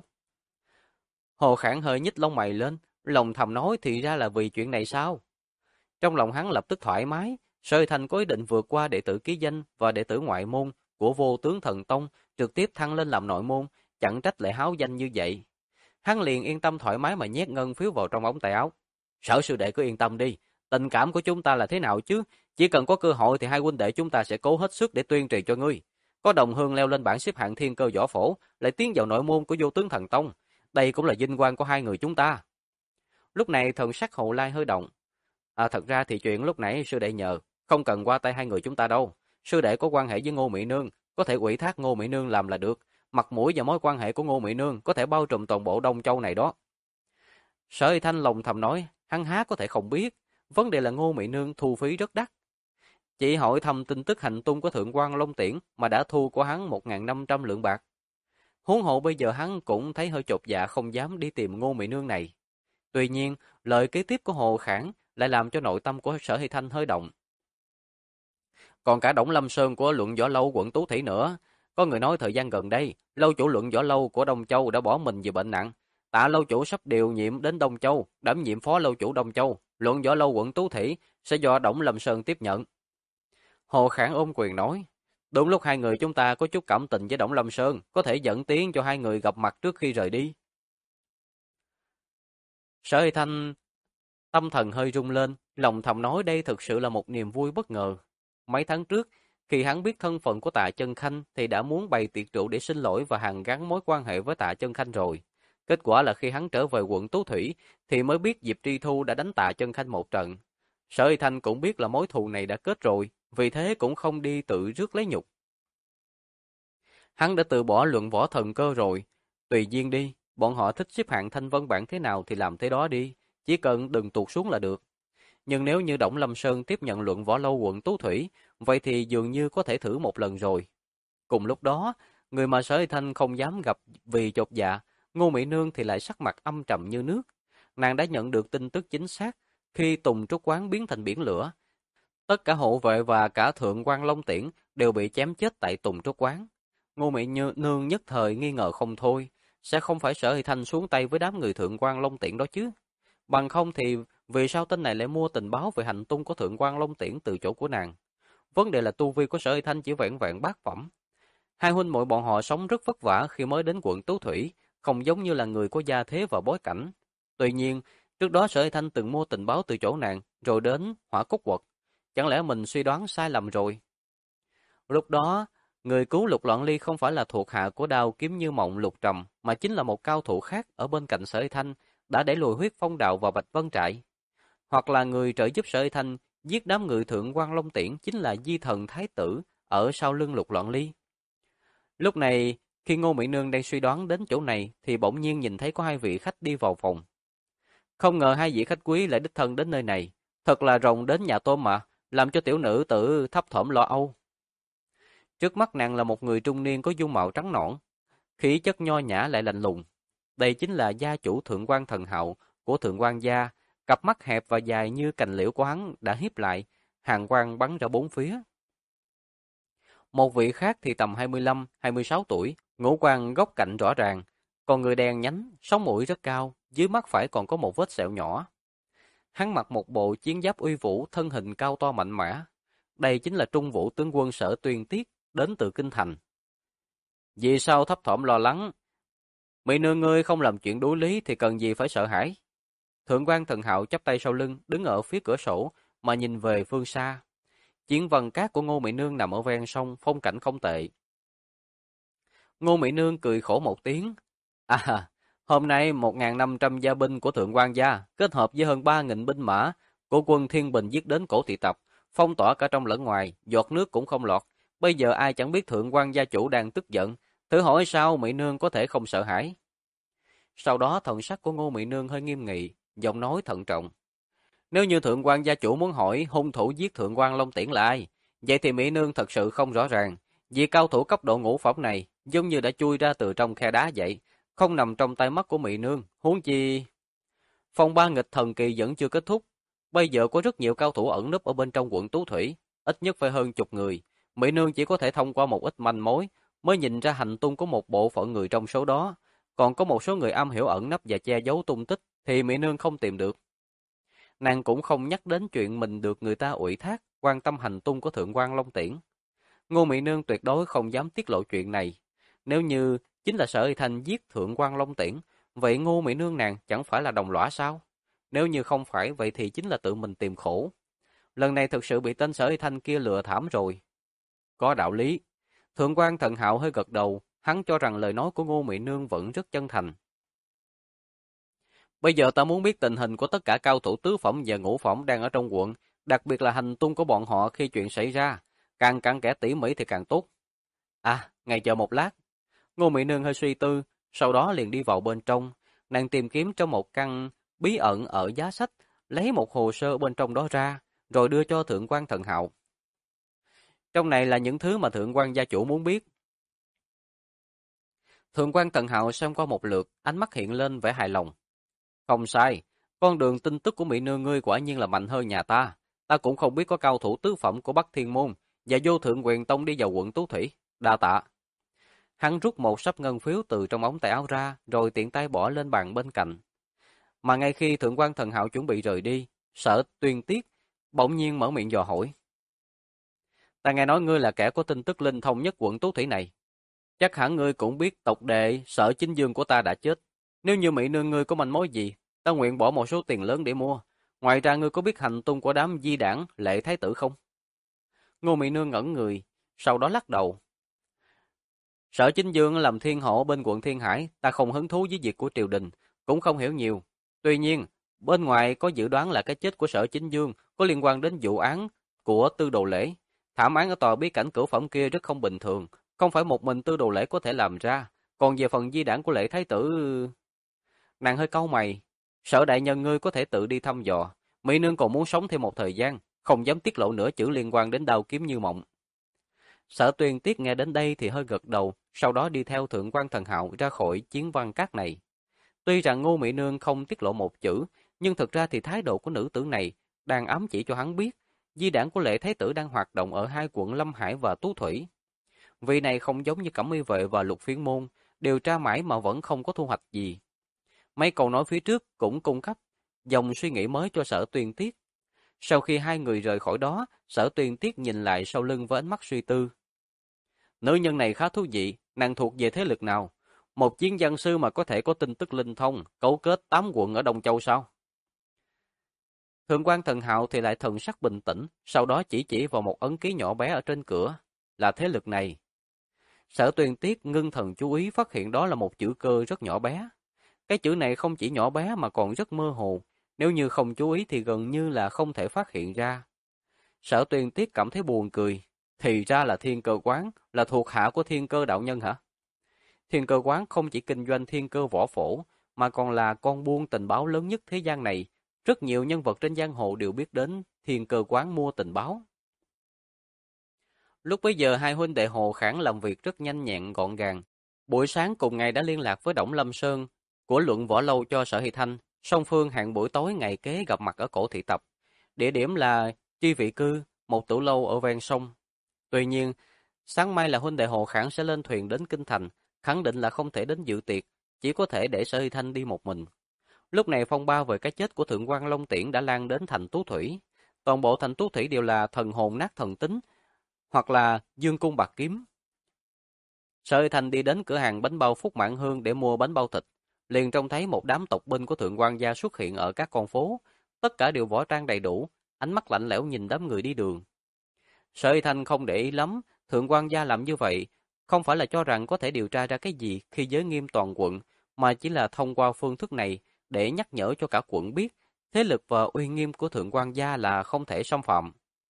Hồ Khảng hơi nhích lông mày lên, lòng thầm nói thì ra là vì chuyện này sao? Trong lòng hắn lập tức thoải mái, Sợi Thanh có ý định vượt qua đệ tử ký danh và đệ tử ngoại môn của Vô Tướng Thần Tông, trực tiếp thăng lên làm nội môn, chẳng trách lại háo danh như vậy. Hắn liền yên tâm thoải mái mà nhét ngân phiếu vào trong ống tay áo. Sở sư đệ cứ yên tâm đi, tình cảm của chúng ta là thế nào chứ? Chỉ cần có cơ hội thì hai huynh đệ chúng ta sẽ cố hết sức để tuyên truyền cho ngươi. Có đồng hương leo lên bảng xếp hạng thiên cơ võ phổ, lại tiến vào nội môn của Vô Tướng Thần Tông. Đây cũng là vinh quang của hai người chúng ta. Lúc này thần sắc Hồ Lai hơi động. Thật ra thì chuyện lúc nãy sư đệ nhờ, không cần qua tay hai người chúng ta đâu. Sư đệ có quan hệ với Ngô Mỹ Nương, có thể ủy thác Ngô Mỹ Nương làm là được. Mặt mũi và mối quan hệ của Ngô Mỹ Nương có thể bao trùm toàn bộ Đông Châu này đó. Sở Thanh lòng thầm nói, hắn há có thể không biết, vấn đề là Ngô Mỹ Nương thu phí rất đắt. Chỉ hỏi thăm tin tức hành tung của Thượng quan Long Tiễn mà đã thu của hắn 1.500 lượng bạc. Huống hộ bây giờ hắn cũng thấy hơi chột dạ không dám đi tìm Ngô Mỹ Nương này. Tuy nhiên, lời kế tiếp của Hồ Khảng lại làm cho nội tâm của Sở Hy Thanh hơi động. Còn cả Đổng Lâm Sơn của Luận Võ Lâu quận Tú Thủy nữa. Có người nói thời gian gần đây, lâu chủ Luận Võ Lâu của Đông Châu đã bỏ mình vì bệnh nặng. Tạ lâu chủ sắp điều nhiệm đến Đông Châu, đảm nhiệm phó lâu chủ Đông Châu. Luận Võ Lâu quận Tú Thủy sẽ do Đổng Lâm Sơn tiếp nhận. Hồ Khảng ôm quyền nói, đúng lúc hai người chúng ta có chút cảm tình với Đổng Lâm Sơn, có thể dẫn tiến cho hai người gặp mặt trước khi rời đi. Sở Hy Thanh tâm thần hơi rung lên, lòng thầm nói đây thực sự là một niềm vui bất ngờ. Mấy tháng trước, khi hắn biết thân phận của Tạ Chân Khanh thì đã muốn bày tiệc rượu để xin lỗi và hàn gắn mối quan hệ với Tạ Chân Khanh rồi. Kết quả là khi hắn trở về quận Tú Thủy thì mới biết Diệp Tri Thu đã đánh Tạ Chân Khanh một trận. Sở Y Thanh cũng biết là mối thù này đã kết rồi, vì thế cũng không đi tự rước lấy nhục. Hắn đã từ bỏ luận võ thần cơ rồi, tùy duyên đi, bọn họ thích xếp hạng thanh vân bảng thế nào thì làm thế đó đi, chỉ cần đừng tụt xuống là được. Nhưng nếu như Đổng Lâm Sơn tiếp nhận luận võ lâu quận Tú Thủy, vậy thì dường như có thể thử một lần rồi. Cùng lúc đó, người mà Sở Y Thanh không dám gặp vì chột dạ, Ngô Mỹ Nương thì lại sắc mặt âm trầm như nước. Nàng đã nhận được tin tức chính xác khi Tùng Trúc Quán biến thành biển lửa. Tất cả hộ vệ và cả Thượng quan Long Tiễn đều bị chém chết tại Tùng Trúc Quán. Ngô Mỹ Nương nhất thời nghi ngờ không thôi, sẽ không phải Sở Y Thanh xuống tay với đám người Thượng quan Long Tiễn đó chứ. Bằng không thì vì sao tên này lại mua tình báo về hành tung của Thượng quan Long Tiễn từ chỗ của nàng? Vấn đề là tu vi của Sở Y Thanh chỉ vẹn vẹn bát phẩm. Hai huynh muội bọn họ sống rất vất vả khi mới đến quận Tú Thủy, không giống như là người có gia thế và bối cảnh. Tuy nhiên, trước đó Sở Y Thanh từng mua tình báo từ chỗ nàng, rồi đến Hỏa Cốt Quật. Chẳng lẽ mình suy đoán sai lầm rồi? Lúc đó, người cứu Lục Loạn Ly không phải là thuộc hạ của Đao Kiếm Như Mộng Lục Trầm, mà chính là một cao thủ khác ở bên cạnh Sở Y Thanh, đã đẩy lùi Huyết Phong Đạo và Bạch Vân Trại. Hoặc là người trợ giúp Sở Y Thanh giết đám người Thượng quan Long Tiễn chính là Di Thần Thái Tử ở sau lưng Lục Loạn Ly. Lúc này, khi Ngô Mỹ Nương đang suy đoán đến chỗ này thì bỗng nhiên nhìn thấy có hai vị khách đi vào phòng. Không ngờ hai vị khách quý lại đích thân đến nơi này, thật là rồng đến nhà tôm mà, làm cho tiểu nữ tử thấp thỏm lo âu. Trước mắt nàng là một người trung niên có dung mạo trắng nõn, khí chất nho nhã lại lạnh lùng. Đây chính là gia chủ Thượng quan Thần Hạo của Thượng quan gia, cặp mắt hẹp và dài như cành liễu của hắn đã híp lại, hàn quang bắn ra bốn phía. Một vị khác thì tầm 25, 26 tuổi, ngũ quan góc cạnh rõ ràng, còn người đen nhánh, sống mũi rất cao, dưới mắt phải còn có một vết sẹo nhỏ. Hắn mặc một bộ chiến giáp uy vũ, thân hình cao to mạnh mẽ. Đây chính là Trung Vũ tướng quân Sở Tuyên Tiết, đến từ kinh thành. Vì sao thấp thỏm lo lắng? Mỹ nương ngươi không làm chuyện đối lý thì cần gì phải sợ hãi? Thượng quan Thần Hạo chắp tay sau lưng, đứng ở phía cửa sổ mà nhìn về phương xa. Chiến vân cát của Ngô Mỹ nương nằm ở ven sông, phong cảnh không tệ. Ngô Mỹ nương cười khổ một tiếng. À, hôm nay 1.500 gia binh của Thượng quan gia kết hợp với hơn 3.000 binh mã của quân Thiên Bình giết đến cổ thị tập, phong tỏa cả trong lẫn ngoài, giọt nước cũng không lọt. Bây giờ ai chẳng biết Thượng quan gia chủ đang tức giận, thử hỏi sao Mỹ nương có thể không sợ hãi? Sau đó thần sắc của Ngô Mỹ nương hơi nghiêm nghị, giọng nói thận trọng. Nếu như Thượng quan gia chủ muốn hỏi hung thủ giết Thượng quan Long Tiễn là ai, vậy thì Mỹ nương thật sự không rõ ràng. Vì cao thủ cấp độ ngũ phẩm này giống như đã chui ra từ trong khe đá vậy, không nằm trong tay mắt của Mỹ nương, huống chi. Phong ba nghịch thần kỳ vẫn chưa kết thúc, bây giờ có rất nhiều cao thủ ẩn núp ở bên trong quận Tú Thủy, ít nhất phải hơn chục người. Mỹ nương chỉ có thể thông qua một ít manh mối mới nhìn ra hành tung của một bộ phận người trong số đó, còn có một số người am hiểu ẩn nấp và che giấu tung tích thì Mỹ nương không tìm được. Nàng cũng không nhắc đến chuyện mình được người ta ủy thác quan tâm hành tung của Thượng quan Long Tiễn. Ngô Mỹ nương tuyệt đối không dám tiết lộ chuyện này. Nếu như chính là Sở Y Thanh giết Thượng quan Long Tiễn, vậy Ngô Mỹ nương nàng chẳng phải là đồng lõa sao? Nếu như không phải vậy thì chính là tự mình tìm khổ. Lần này thực sự bị tên Sở Y Thanh kia lừa thảm rồi. Có đạo lý. Thượng quan Thần Hạo hơi gật đầu, hắn cho rằng lời nói của Ngô Mỹ nương vẫn rất chân thành. Bây giờ ta muốn biết tình hình của tất cả cao thủ tứ phẩm và ngũ phẩm đang ở trong quận, đặc biệt là hành tung của bọn họ khi chuyện xảy ra, càng cặn kẽ tỉ mỉ thì càng tốt. À, ngài chờ một lát. Ngô Mỹ nương hơi suy tư, sau đó liền đi vào bên trong, nàng tìm kiếm trong một căn bí ẩn ở giá sách, lấy một hồ sơ bên trong đó ra, rồi đưa cho Thượng quan Thần Hạo. Trong này là những thứ mà Thượng quan gia chủ muốn biết. Thượng quan Thần Hạo xem qua một lượt, ánh mắt hiện lên vẻ hài lòng. Không sai, con đường tin tức của Mỹ nương ngươi quả nhiên là mạnh hơn nhà ta. Ta cũng không biết có cao thủ tứ phẩm của Bắc Thiên Môn và vô thượng quyền tông đi vào quận Tú Thủy. Đa tạ. Hắn rút một sấp ngân phiếu từ trong ống tay áo ra, rồi tiện tay bỏ lên bàn bên cạnh. Mà ngay khi Thượng quan Thần Hạo chuẩn bị rời đi, Sở Tuyên Tiết bỗng nhiên mở miệng dò hỏi. Ta nghe nói ngươi là kẻ có tin tức linh thông nhất quận Tú Thủy này. Chắc hẳn ngươi cũng biết tộc đệ Sở Chính Dương của ta đã chết. Nếu như Mỹ nương ngươi có manh mối gì, ta nguyện bỏ một số tiền lớn để mua. Ngoài ra ngươi có biết hành tung của đám di đảng Lệ Thái Tử không? Ngô Mỹ nương ngẩn người, sau đó lắc đầu. Sở Chính Dương làm thiên hộ bên quận Thiên Hải, ta không hứng thú với việc của triều đình, cũng không hiểu nhiều. Tuy nhiên, bên ngoài có dự đoán là cái chết của Sở Chính Dương có liên quan đến vụ án của Tư Đồ Lễ. Thảm án ở tòa bí cảnh cửu phẩm kia rất không bình thường, không phải một mình Tư Đồ Lễ có thể làm ra. Còn về phần di đảng của Lệ Thái Tử, nàng hơi cau mày. Sở đại nhân ngươi có thể tự đi thăm dò. Mỹ nương còn muốn sống thêm một thời gian, không dám tiết lộ nửa chữ liên quan đến Đao Kiếm Như Mộng. Sở Tuyên Tiết nghe đến đây thì hơi gật đầu, sau đó đi theo Thượng quan Thần Hạo ra khỏi chiến văn các này. Tuy rằng Ngô Mỹ nương không tiết lộ một chữ, nhưng thực ra thì thái độ của nữ tử này đang ám chỉ cho hắn biết, di đảng của Lệ Thái Tử đang hoạt động ở hai quận Lâm Hải và Tú Thủy. Vì này không giống như Cẩm Y Vệ và Lục Phiến Môn, điều tra mãi mà vẫn không có thu hoạch gì. Mấy câu nói phía trước cũng cung cấp dòng suy nghĩ mới cho Sở Tuyên Tiết. Sau khi hai người rời khỏi đó, Sở Tuyên Tiết nhìn lại sau lưng với ánh mắt suy tư. Nữ nhân này khá thú vị, nàng thuộc về thế lực nào? Một chiến văn sư mà có thể có tin tức linh thông, cấu kết 8 quận ở Đông Châu sao? Thượng quan Thần Hạo thì lại thần sắc bình tĩnh, sau đó chỉ vào một ấn ký nhỏ bé ở trên cửa, là thế lực này. Sở Tuyên Tiết ngưng thần chú ý phát hiện đó là một chữ cơ rất nhỏ bé. Cái chữ này không chỉ nhỏ bé mà còn rất mơ hồ, nếu như không chú ý thì gần như là không thể phát hiện ra. Sở Tuyên Tiết cảm thấy buồn cười, thì ra là Thiên Cơ Quán, là thuộc hạ của Thiên Cơ đạo nhân hả? Thiên Cơ Quán không chỉ kinh doanh thiên cơ võ phổ, mà còn là con buôn tình báo lớn nhất thế gian này. Rất nhiều nhân vật trên giang hồ đều biết đến Thiên Cơ Quán mua tình báo. Lúc bấy giờ hai huynh đệ Hồ Khảng làm việc rất nhanh nhẹn gọn gàng. Buổi sáng cùng ngày đã liên lạc với Đổng Lâm Sơn của Luận Võ Lâu cho Sở Hy Thanh, song phương hẹn buổi tối ngày kế gặp mặt ở cổ thị tập. Địa điểm là Tri Vị Cư, một tử lâu ở ven sông. Tuy nhiên, sáng mai là huynh đệ Hồ Khảng sẽ lên thuyền đến Kinh Thành, khẳng định là không thể đến dự tiệc, chỉ có thể để Sở Hy Thanh đi một mình. Lúc này phong ba về cái chết của Thượng quan Long Tiễn đã lan đến thành Tú Thủy. Toàn bộ thành Tú Thủy đều là thần hồn nát thần tính, hoặc là dương cung bạc kiếm. Sở Hy Thanh đi đến cửa hàng bánh bao Phúc Mãn Hương để mua bánh bao thịt, liền trông thấy một đám tộc binh của Thượng quan gia xuất hiện ở các con phố, tất cả đều võ trang đầy đủ, ánh mắt lạnh lẽo nhìn đám người đi đường. Sở Hy Thanh không để ý lắm, Thượng quan gia làm như vậy, không phải là cho rằng có thể điều tra ra cái gì khi giới nghiêm toàn quận, mà chỉ là thông qua phương thức này để nhắc nhở cho cả quận biết, thế lực và uy nghiêm của Thượng quan gia là không thể xâm phạm.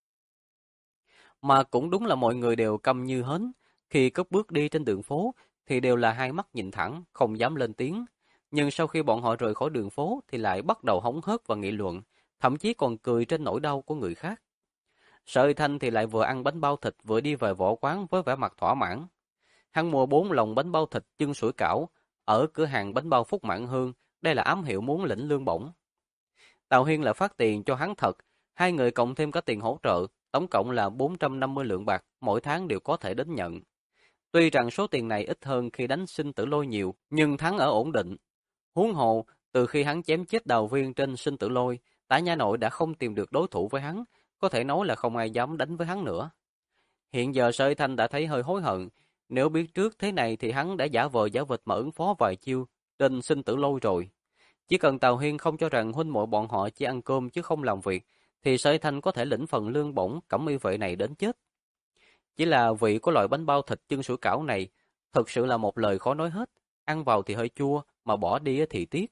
Mà cũng đúng là mọi người đều câm như hến, khi cất bước đi trên đường phố thì đều là hai mắt nhìn thẳng, không dám lên tiếng. Nhưng sau khi bọn họ rời khỏi đường phố thì lại bắt đầu hóng hớt và nghị luận, thậm chí còn cười trên nỗi đau của người khác. Sở Hy Thanh thì lại vừa ăn bánh bao thịt vừa đi về võ quán với vẻ mặt thỏa mãn. Hắn mua 4 lồng bánh bao thịt chân sủi cảo ở cửa hàng bánh bao Phúc Mãn Hương, đây là ám hiệu muốn lĩnh lương bổng. Tào Hiên lại phát tiền cho hắn thật, hai người cộng thêm cả tiền hỗ trợ, tổng cộng là 450 lượng bạc, mỗi tháng đều có thể đến nhận. Tuy rằng số tiền này ít hơn khi đánh sinh tử lôi nhiều, nhưng thắng ở ổn định. Huống hồ, từ khi hắn chém chết Đào Viên trên sinh tử lôi, Tả Nha Nội đã không tìm được đối thủ với hắn, có thể nói là không ai dám đánh với hắn nữa. Hiện giờ Sở Hy Thanh đã thấy hơi hối hận, nếu biết trước thế này thì hắn đã giả vờ giả vịt mà ứng phó vài chiêu trên sinh tử lôi rồi. Chỉ cần Tào Hiên không cho rằng huynh muội bọn họ chỉ ăn cơm chứ không làm việc, thì Sở Hy Thanh có thể lĩnh phần lương bổng cẩm y vệ này đến chết. Chỉ là vị của loại bánh bao thịt chân sủi cảo này, thực sự là một lời khó nói hết, ăn vào thì hơi chua, mà bỏ đi thì tiếc.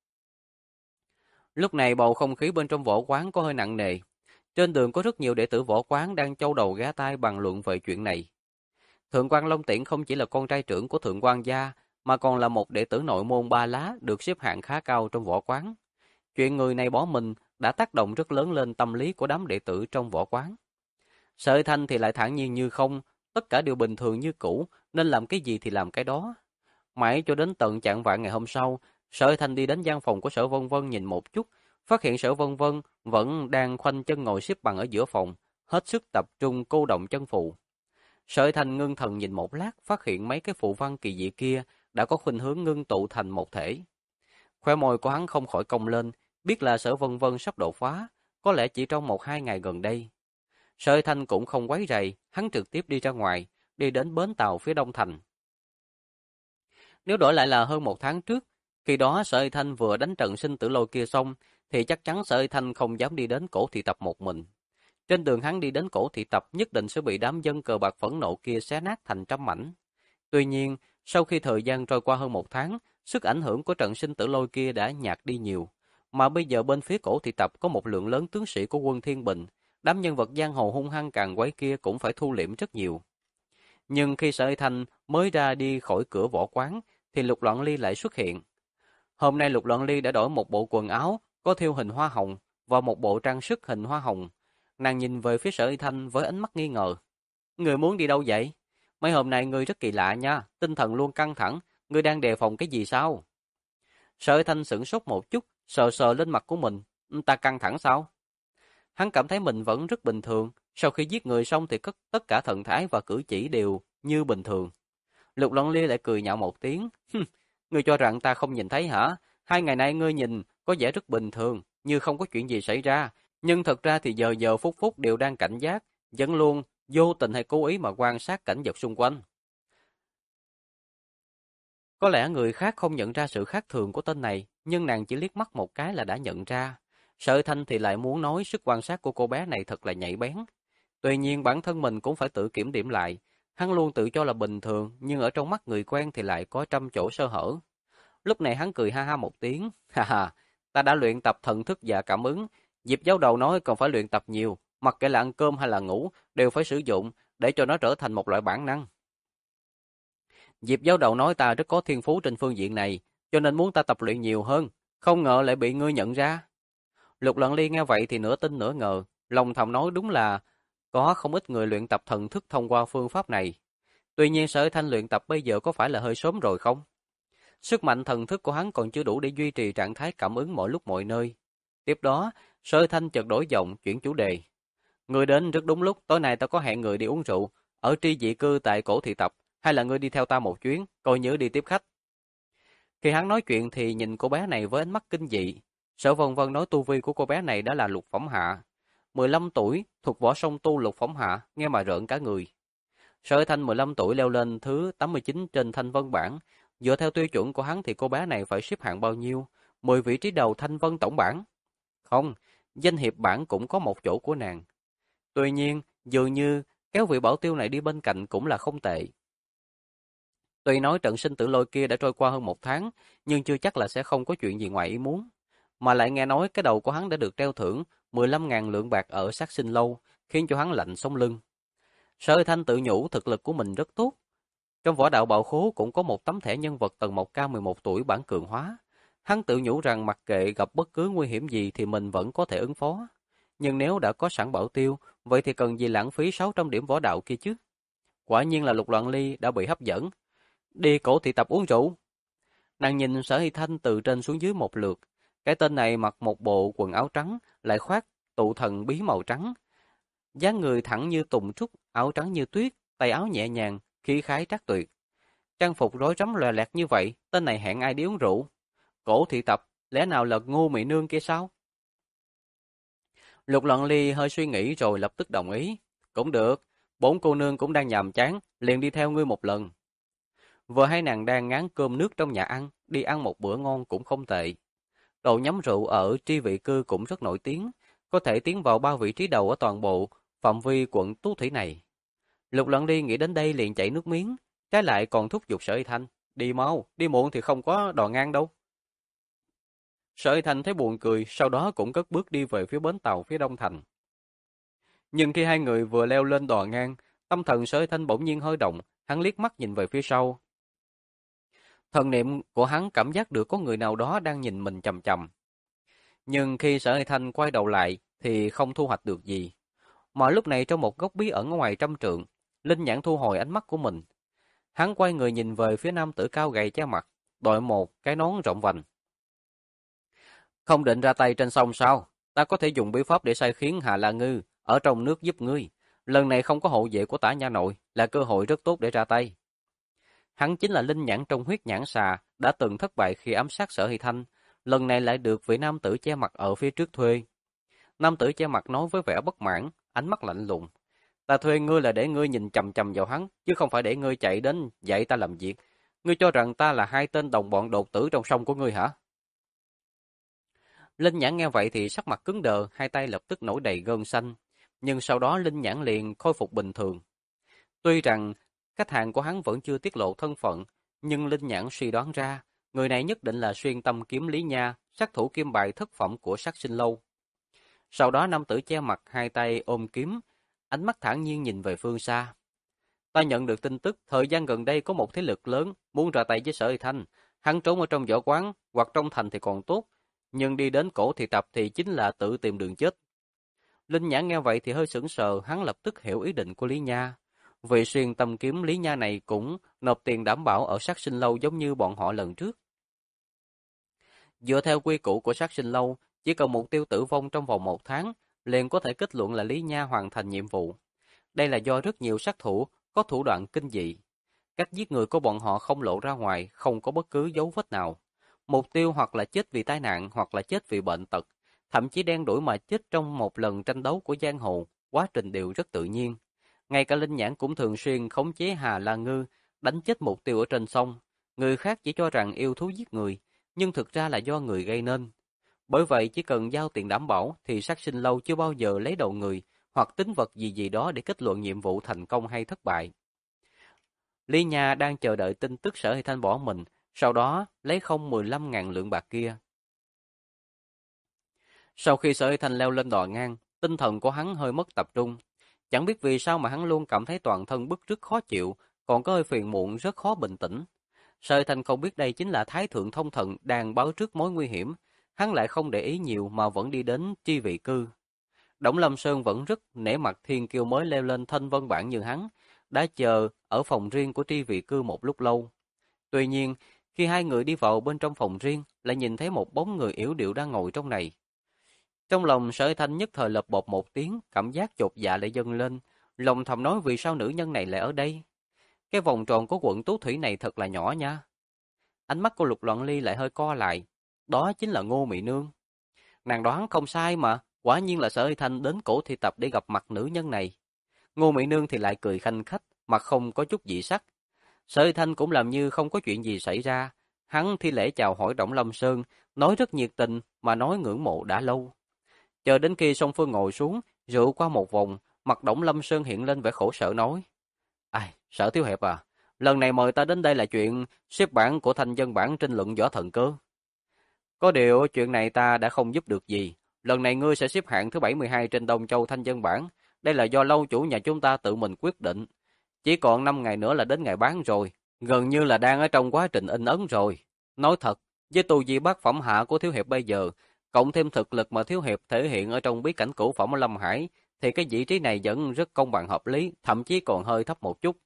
Lúc này bầu không khí bên trong võ quán có hơi nặng nề. Trên đường có rất nhiều đệ tử võ quán đang châu đầu ghé tai bàn luận về chuyện này. Thượng quan Long Tiễn không chỉ là con trai trưởng của Thượng quan gia, mà còn là một đệ tử nội môn ba lá được xếp hạng khá cao trong võ quán. Chuyện người này bỏ mình đã tác động rất lớn lên tâm lý của đám đệ tử trong võ quán. Sở Hy Thanh thì lại thản nhiên như không, tất cả đều bình thường như cũ, nên làm cái gì thì làm cái đó. Mãi cho đến tận chạng vạng ngày hôm sau, Sở Hy Thanh đi đến gian phòng của Sở Vân Vân nhìn một chút, phát hiện Sở Vân Vân vẫn đang khoanh chân ngồi xếp bằng ở giữa phòng, hết sức tập trung cô động chân phụ. Sở Hy Thanh ngưng thần nhìn một lát, phát hiện mấy cái phù văn kỳ dị kia đã có khuynh hướng ngưng tụ thành một thể. Khóe môi của hắn không khỏi cong lên, biết là Sở Vân Vân sắp đột phá, có lẽ chỉ trong 1-2 ngày gần đây. Sở Hy Thanh cũng không quấy rầy, hắn trực tiếp đi ra ngoài, đi đến bến tàu phía đông thành. Nếu đổi lại là hơn 1 tháng trước, khi đó Sở Hy Thanh vừa đánh trận sinh tử lôi kia xong, thì chắc chắn Sở Hy Thanh không dám đi đến cổ thị tập một mình. Trên đường hắn đi đến cổ thị tập nhất định sẽ bị đám dân cờ bạc phẫn nộ kia xé nát thành trăm mảnh. Tuy nhiên, sau khi thời gian trôi qua hơn 1 tháng, sức ảnh hưởng của trận sinh tử lôi kia đã nhạt đi nhiều. Mà bây giờ bên phía cổ thị tập có một lượng lớn tướng sĩ của quân Thiên Bình, đám nhân vật giang hồ hung hăng càng quấy kia cũng phải thu liễm rất nhiều. Nhưng khi Sở Hy Thanh mới ra đi khỏi cửa võ quán, thì Lục Loạn Ly lại xuất hiện. Hôm nay Lục Loạn Ly đã đổi một bộ quần áo có thêu hình hoa hồng và một bộ trang sức hình hoa hồng. Nàng nhìn về phía Sở Hy Thanh với ánh mắt nghi ngờ. Người muốn đi đâu vậy? Mấy hôm nay ngươi rất kỳ lạ nha, tinh thần luôn căng thẳng, ngươi đang đề phòng cái gì sao? Sở Hy Thanh sửng sốt một chút, sờ sờ lên mặt của mình. Ta căng thẳng sao? Hắn cảm thấy mình vẫn rất bình thường, sau khi giết người xong thì tất cả thần thái và cử chỉ đều như bình thường. Lục Loạn Ly lại cười nhạo một tiếng. Ngươi cho rằng ta không nhìn thấy hả? 2 ngày nay ngươi nhìn có vẻ rất bình thường, như không có chuyện gì xảy ra. Nhưng thật ra thì giờ giờ phút phút đều đang cảnh giác, vẫn luôn vô tình hay cố ý mà quan sát cảnh vật xung quanh. Có lẽ người khác không nhận ra sự khác thường của tên này, nhưng nàng chỉ liếc mắt một cái là đã nhận ra. Sở Thanh thì lại muốn nói sức quan sát của cô bé này thật là nhạy bén. Tuy nhiên bản thân mình cũng phải tự kiểm điểm lại. Hắn luôn tự cho là bình thường, nhưng ở trong mắt người quen thì lại có trăm chỗ sơ hở. Lúc này hắn cười ha ha một tiếng. Ha ha, ta đã luyện tập thần thức và cảm ứng. Diệp giáo đầu nói còn phải luyện tập nhiều, mặc kệ là ăn cơm hay là ngủ, đều phải sử dụng, để cho nó trở thành một loại bản năng. Diệp giáo đầu nói ta rất có thiên phú trên phương diện này, cho nên muốn ta tập luyện nhiều hơn, không ngờ lại bị ngươi nhận ra. Lục Loạn Ly nghe vậy thì nửa tin nửa ngờ, lòng thầm nói đúng là có không ít người luyện tập thần thức thông qua phương pháp này. Tuy nhiên Sở Hải Thanh luyện tập bây giờ có phải là hơi sớm rồi không? Sức mạnh thần thức của hắn còn chưa đủ để duy trì trạng thái cảm ứng mọi lúc mọi nơi. Tiếp đó, Sở Hải Thanh chợt đổi giọng chuyển chủ đề. Ngươi đến rất đúng lúc, tối nay ta có hẹn người đi uống rượu, ở tri dị cư tại cổ thị tập, hay là ngươi đi theo ta một chuyến, coi nhớ đi tiếp khách. Khi hắn nói chuyện thì nhìn cô bé này với ánh mắt kinh dị. Sở Vân Vân nói tu vi của cô bé này đã là lục phẩm hạ. 15 tuổi, thuộc võ song tu lục phẩm hạ, nghe mà rợn cả người. Sở Thanh 15 tuổi leo lên thứ 89 trên thanh vân bảng. Dựa theo tiêu chuẩn của hắn thì cô bé này phải xếp hạng bao nhiêu? 10 vị trí đầu thanh vân tổng bảng. Không, danh hiệp bảng cũng có một chỗ của nàng. Tuy nhiên, dường như kéo vị bảo tiêu này đi bên cạnh cũng là không tệ. Tuy nói trận sinh tử lôi kia đã trôi qua hơn 1 tháng, nhưng chưa chắc là sẽ không có chuyện gì ngoài ý muốn. Mà lại nghe nói cái đầu của hắn đã được treo thưởng 15.000 lượng bạc ở sát sinh lâu, khiến cho hắn lạnh sống lưng. Sở Thanh tự nhủ thực lực của mình rất tốt. Trong võ đạo bạo khố cũng có một tấm thẻ nhân vật tầng 1K 11 tuổi bản cường hóa. Hắn tự nhủ rằng mặc kệ gặp bất cứ nguy hiểm gì thì mình vẫn có thể ứng phó. Nhưng nếu đã có sẵn bảo tiêu, vậy thì cần gì lãng phí 600 điểm võ đạo kia chứ? Quả nhiên là Lục Loạn Ly đã bị hấp dẫn. Đi cổ thị tập uống rượu. Nàng nhìn Sở Hy Thanh từ trên xuống dưới một lượt. Cái tên này mặc một bộ quần áo trắng, lại khoác tụ thần bí màu trắng. Dáng người thẳng như tùng trúc, áo trắng như tuyết, tay áo nhẹ nhàng, khí khái trác tuyệt. Trang phục rối rắm lòe loẹt như vậy, tên này hẹn ai đi uống rượu? Cổ thị tập, lẽ nào là Ngô Mị Nương kia sao? Lục Loạn Ly hơi suy nghĩ rồi lập tức đồng ý. Cũng được, bốn cô nương cũng đang nhàm chán, liền đi theo ngươi một lần. Vừa hai nàng đang ngán cơm nước trong nhà ăn, đi ăn một bữa ngon cũng không tệ. Đồ nhắm rượu ở tri vị cư cũng rất nổi tiếng, có thể tiến vào 3 vị trí đầu ở toàn bộ phạm vi quận Tú Thủy này. Lục Loạn Ly nghĩ đến đây liền chảy nước miếng, trái lại còn thúc giục Sở Y Thanh, đi mau, đi muộn thì không có đò ngang đâu. Sở Y Thanh thấy buồn cười, sau đó cũng cất bước đi về phía bến tàu phía đông thành. Nhưng khi hai người vừa leo lên đò ngang, tâm thần Sở Y Thanh bỗng nhiên hơi động, hắn liếc mắt nhìn về phía sau. Thần niệm của hắn cảm giác được có người nào đó đang nhìn mình chằm chằm. Nhưng khi Sở Hy Thanh quay đầu lại thì không thu hoạch được gì. Mà lúc này trong một góc bí ẩn ở ngoài trăm trượng, Linh Nhãn thu hồi ánh mắt của mình. Hắn quay người nhìn về phía nam tử cao gầy che mặt, đội một cái nón rộng vành. Không định ra tay trên sông sao? Ta có thể dùng bí pháp để sai khiến Hà La Ngư ở trong nước giúp ngươi. Lần này không có hộ vệ của Tả Nha Nội là cơ hội rất tốt để ra tay. Hắn chính là Linh Nhãn trong huyết nhãn xà, đã từng thất bại khi ám sát Sở Hy Thanh, lần này lại được vị nam tử che mặt ở phía trước thuê. Nam tử che mặt nói với vẻ bất mãn, ánh mắt lạnh lùng. Ta thuê ngươi là để ngươi nhìn chằm chằm vào hắn, chứ không phải để ngươi chạy đến dạy ta làm việc. Ngươi cho rằng ta là hai tên đồng bọn đột tử trong sông của ngươi hả? Linh Nhãn nghe vậy thì sắc mặt cứng đờ, hai tay lập tức nổi đầy gân xanh. Nhưng sau đó Linh Nhãn liền khôi phục bình thường. Tuy rằng khách hàng của hắn vẫn chưa tiết lộ thân phận, nhưng Linh Nhãn suy đoán ra, người này nhất định là xuyên tâm kiếm Lý Nha, sát thủ kim bài thất phẩm của Sát Sinh Lâu. Sau đó nam tử che mặt hai tay ôm kiếm, ánh mắt thản nhiên nhìn về phương xa. Ta nhận được tin tức, thời gian gần đây có một thế lực lớn muốn ra tay với Sở Hy Thanh, hắn trốn ở trong võ quán hoặc trong thành thì còn tốt, nhưng đi đến cổ thị tập thì chính là tự tìm đường chết. Linh Nhãn nghe vậy thì hơi sững sờ, hắn lập tức hiểu ý định của Lý Nha. Vị xuyên tâm kiếm Lý Nha này cũng nộp tiền đảm bảo ở Sát Sinh Lâu giống như bọn họ lần trước. Dựa theo quy củ của Sát Sinh Lâu, chỉ cần mục tiêu tử vong trong vòng 1 tháng, liền có thể kết luận là Lý Nha hoàn thành nhiệm vụ. Đây là do rất nhiều sát thủ có thủ đoạn kinh dị. Cách giết người của bọn họ không lộ ra ngoài, không có bất cứ dấu vết nào. Mục tiêu hoặc là chết vì tai nạn hoặc là chết vì bệnh tật, thậm chí đen đủi mà chết trong một lần tranh đấu của giang hồ, quá trình đều rất tự nhiên. Ngay cả Linh Nhãn cũng thường xuyên khống chế Hà La Ngư, đánh chết mục tiêu ở trên sông. Người khác chỉ cho rằng yêu thú giết người, nhưng thực ra là do người gây nên. Bởi vậy chỉ cần giao tiền đảm bảo thì Sát Sinh Lâu chưa bao giờ lấy đầu người hoặc tính vật gì gì đó để kết luận nhiệm vụ thành công hay thất bại. Lý Nha đang chờ đợi tin tức Sở Hy Thanh bỏ mình, sau đó lấy không 15.000 lượng bạc kia. Sau khi Sở Hy Thanh leo lên đò ngang, tinh thần của hắn hơi mất tập trung. Chẳng biết vì sao mà hắn luôn cảm thấy toàn thân bứt rứt khó chịu, còn có hơi phiền muộn rất khó bình tĩnh. Sở Hy Thanh không biết đây chính là Thái Thượng Thông Thần đang báo trước mối nguy hiểm, hắn lại không để ý nhiều mà vẫn đi đến tri vị cư. Đổng Lâm Sơn vẫn rất nể mặt thiên kiêu mới leo lên thanh vân bảng như hắn, đã chờ ở phòng riêng của tri vị cư một lúc lâu. Tuy nhiên, khi hai người đi vào bên trong phòng riêng, lại nhìn thấy một bóng người yểu điệu đang ngồi trong này. Trong lòng Sở Thanh nhất thời lợp bột một tiếng, cảm giác chột dạ lại dâng lên, lòng thầm nói vì sao nữ nhân này lại ở đây. Cái vòng tròn của quận Tú Thủy này thật là nhỏ nha. Ánh mắt của Lục Loạn Ly lại hơi co lại, đó chính là Ngô Mị Nương. Nàng đoán không sai mà, quả nhiên là Sở Thanh đến cổ thi tập để gặp mặt nữ nhân này. Ngô Mị Nương thì lại cười khanh khách, mặt không có chút dị sắc. Sở Thanh cũng làm như không có chuyện gì xảy ra, hắn thi lễ chào hỏi Đổng Lâm Sơn, nói rất nhiệt tình mà nói ngưỡng mộ đã lâu. Chờ đến khi song phương ngồi xuống, rượu qua một vòng, mặt Đổng Lâm Sơn hiện lên vẻ khổ sở nói: "Ai, Sở thiếu hiệp à, lần này mời ta đến đây là chuyện xếp bảng của thành dân bản tranh luận võ thần cơ. Có điều chuyện này ta đã không giúp được gì. Lần này ngươi sẽ xếp hạng thứ 72 trên Đông Châu thanh dân bản. Đây là do lâu chủ nhà chúng ta tự mình quyết định. Chỉ còn 5 ngày nữa là đến ngày bán rồi. Gần như là đang ở trong quá trình in ấn rồi. Nói thật, với tu vi bát phẩm hạ của thiếu hiệp bây giờ, cộng thêm thực lực mà thiếu hiệp thể hiện ở trong bí cảnh cửu phẩm Lâm Hải, thì cái vị trí này vẫn rất công bằng hợp lý, thậm chí còn hơi thấp một chút."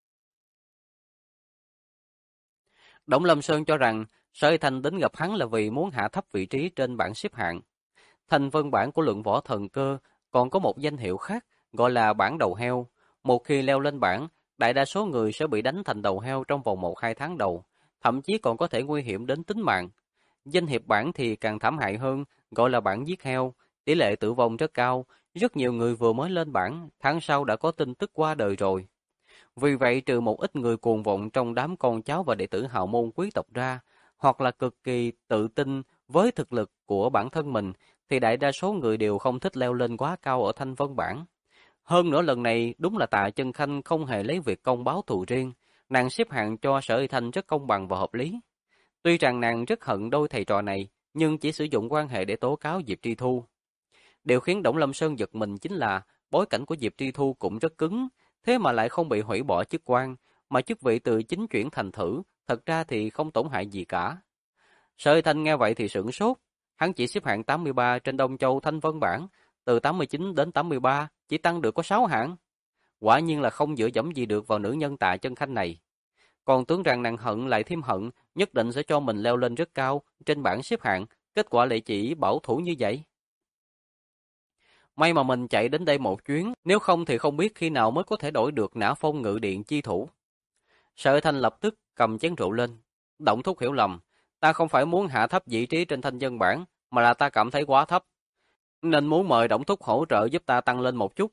Đổng Lâm Sơn cho rằng Sở Thanh đến gặp hắn là vì muốn hạ thấp vị trí trên bảng xếp hạng. Thành vân bảng của luận võ thần cơ còn có một danh hiệu khác gọi là bảng đầu heo. Một khi leo lên bảng, đại đa số người sẽ bị đánh thành đầu heo trong vòng 1-2 tháng đầu, thậm chí còn có thể nguy hiểm đến tính mạng. Danh hiệp bảng thì càng thảm hại hơn, gọi là bảng giết heo, tỷ lệ tử vong rất cao, rất nhiều người vừa mới lên bảng, tháng sau đã có tin tức qua đời rồi. Vì vậy trừ một ít người cuồng vọng trong đám con cháu và đệ tử hào môn quý tộc ra, hoặc là cực kỳ tự tin với thực lực của bản thân mình, thì đại đa số người đều không thích leo lên quá cao ở thanh vân bảng. Hơn nữa lần này đúng là Tạ Chân Khanh không hề lấy việc công báo thù riêng, nàng xếp hạng cho Sở Y Thanh rất công bằng và hợp lý. Tuy rằng nàng rất hận đôi thầy trò này, nhưng chỉ sử dụng quan hệ để tố cáo Diệp Tri Thu. Điều khiến Đổng Lâm Sơn giật mình chính là bối cảnh của Diệp Tri Thu cũng rất cứng, thế mà lại không bị hủy bỏ chức quan, mà chức vị từ chính chuyển thành thử, thật ra thì không tổn hại gì cả. Sở Y Thanh nghe vậy thì sửng sốt, hắn chỉ xếp hạng 83 trên Đông Châu Thanh Vân bảng, từ 89 đến 83 chỉ tăng được có 6 hạng. Quả nhiên là không dựa dẫm gì được vào nữ nhân Tạ Chân Khanh này. Còn tưởng rằng nàng hận lại thêm hận, nhất định sẽ cho mình leo lên rất cao trên bảng xếp hạng, kết quả lại chỉ bảo thủ như vậy. May mà mình chạy đến đây một chuyến, nếu không thì không biết khi nào mới có thể đổi được Nã Phong Ngự Điện chi thủ. Sở Thanh lập tức cầm chén rượu lên. Động Thúc hiểu lầm, ta không phải muốn hạ thấp vị trí trên thanh dân bảng, mà là ta cảm thấy quá thấp, nên muốn mời Động Thúc hỗ trợ giúp ta tăng lên một chút.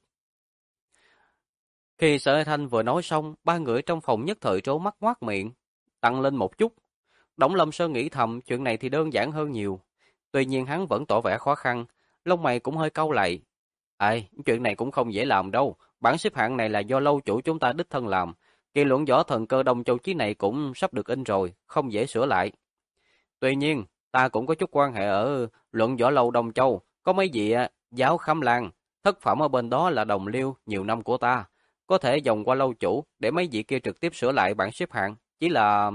Khi Sở Thanh vừa nói xong, ba người trong phòng nhất thời trố mắt ngoác miệng. Tăng lên một chút. Đổng Lâm Sơn nghĩ thầm chuyện này thì đơn giản hơn nhiều. Tuy nhiên hắn vẫn tỏ vẻ khó khăn, lông mày cũng hơi cau lại. Ai, chuyện này cũng không dễ làm đâu. Bảng xếp hạng này là do lâu chủ chúng ta đích thân làm. Kỳ luận võ thần cơ Đông Châu chí này cũng sắp được in rồi, không dễ sửa lại. Tuy nhiên, ta cũng có chút quan hệ ở luận võ lâu Đông Châu. Có mấy vị giáo khâm lan, thất phẩm ở bên đó là đồng liêu nhiều năm của ta. Có thể dòng qua lâu chủ để mấy vị kia trực tiếp sửa lại bảng xếp hạng. Chỉ là...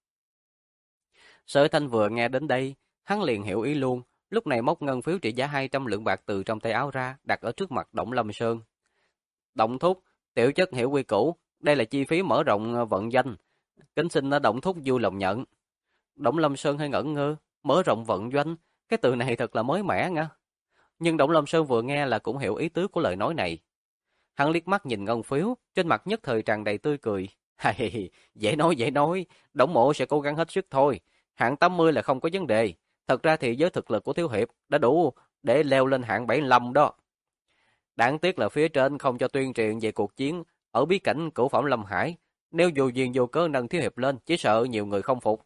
Sở Thanh vừa nghe đến đây, hắn liền hiểu ý luôn. Lúc này móc ngân phiếu trị giá 200 lượng bạc từ trong tay áo ra, đặt ở trước mặt Đổng Lâm Sơn. Động Thúc, tiểu chất hiểu quy củ, đây là chi phí mở rộng vận danh. Kính xin Động Thúc vui lòng nhận. Đổng Lâm Sơn hơi ngẩn ngơ, mở rộng vận doanh, cái từ này thật là mới mẻ nha. Nhưng Đổng Lâm Sơn vừa nghe là cũng hiểu ý tứ của lời nói này. Hắn liếc mắt nhìn ngân phiếu, trên mặt nhất thời tràn đầy tươi cười. Hay, dễ nói, Đổng mộ sẽ cố gắng hết sức thôi. Hạng 80 là không có vấn đề. Thật ra thì với thực lực của thiếu hiệp đã đủ để leo lên hạng 75 đó. Đáng tiếc là phía trên không cho tuyên truyền về cuộc chiến ở bí cảnh cửu phẩm Lâm Hải. Nếu dù duyên vô cớ nâng thiếu hiệp lên, chỉ sợ nhiều người không phục.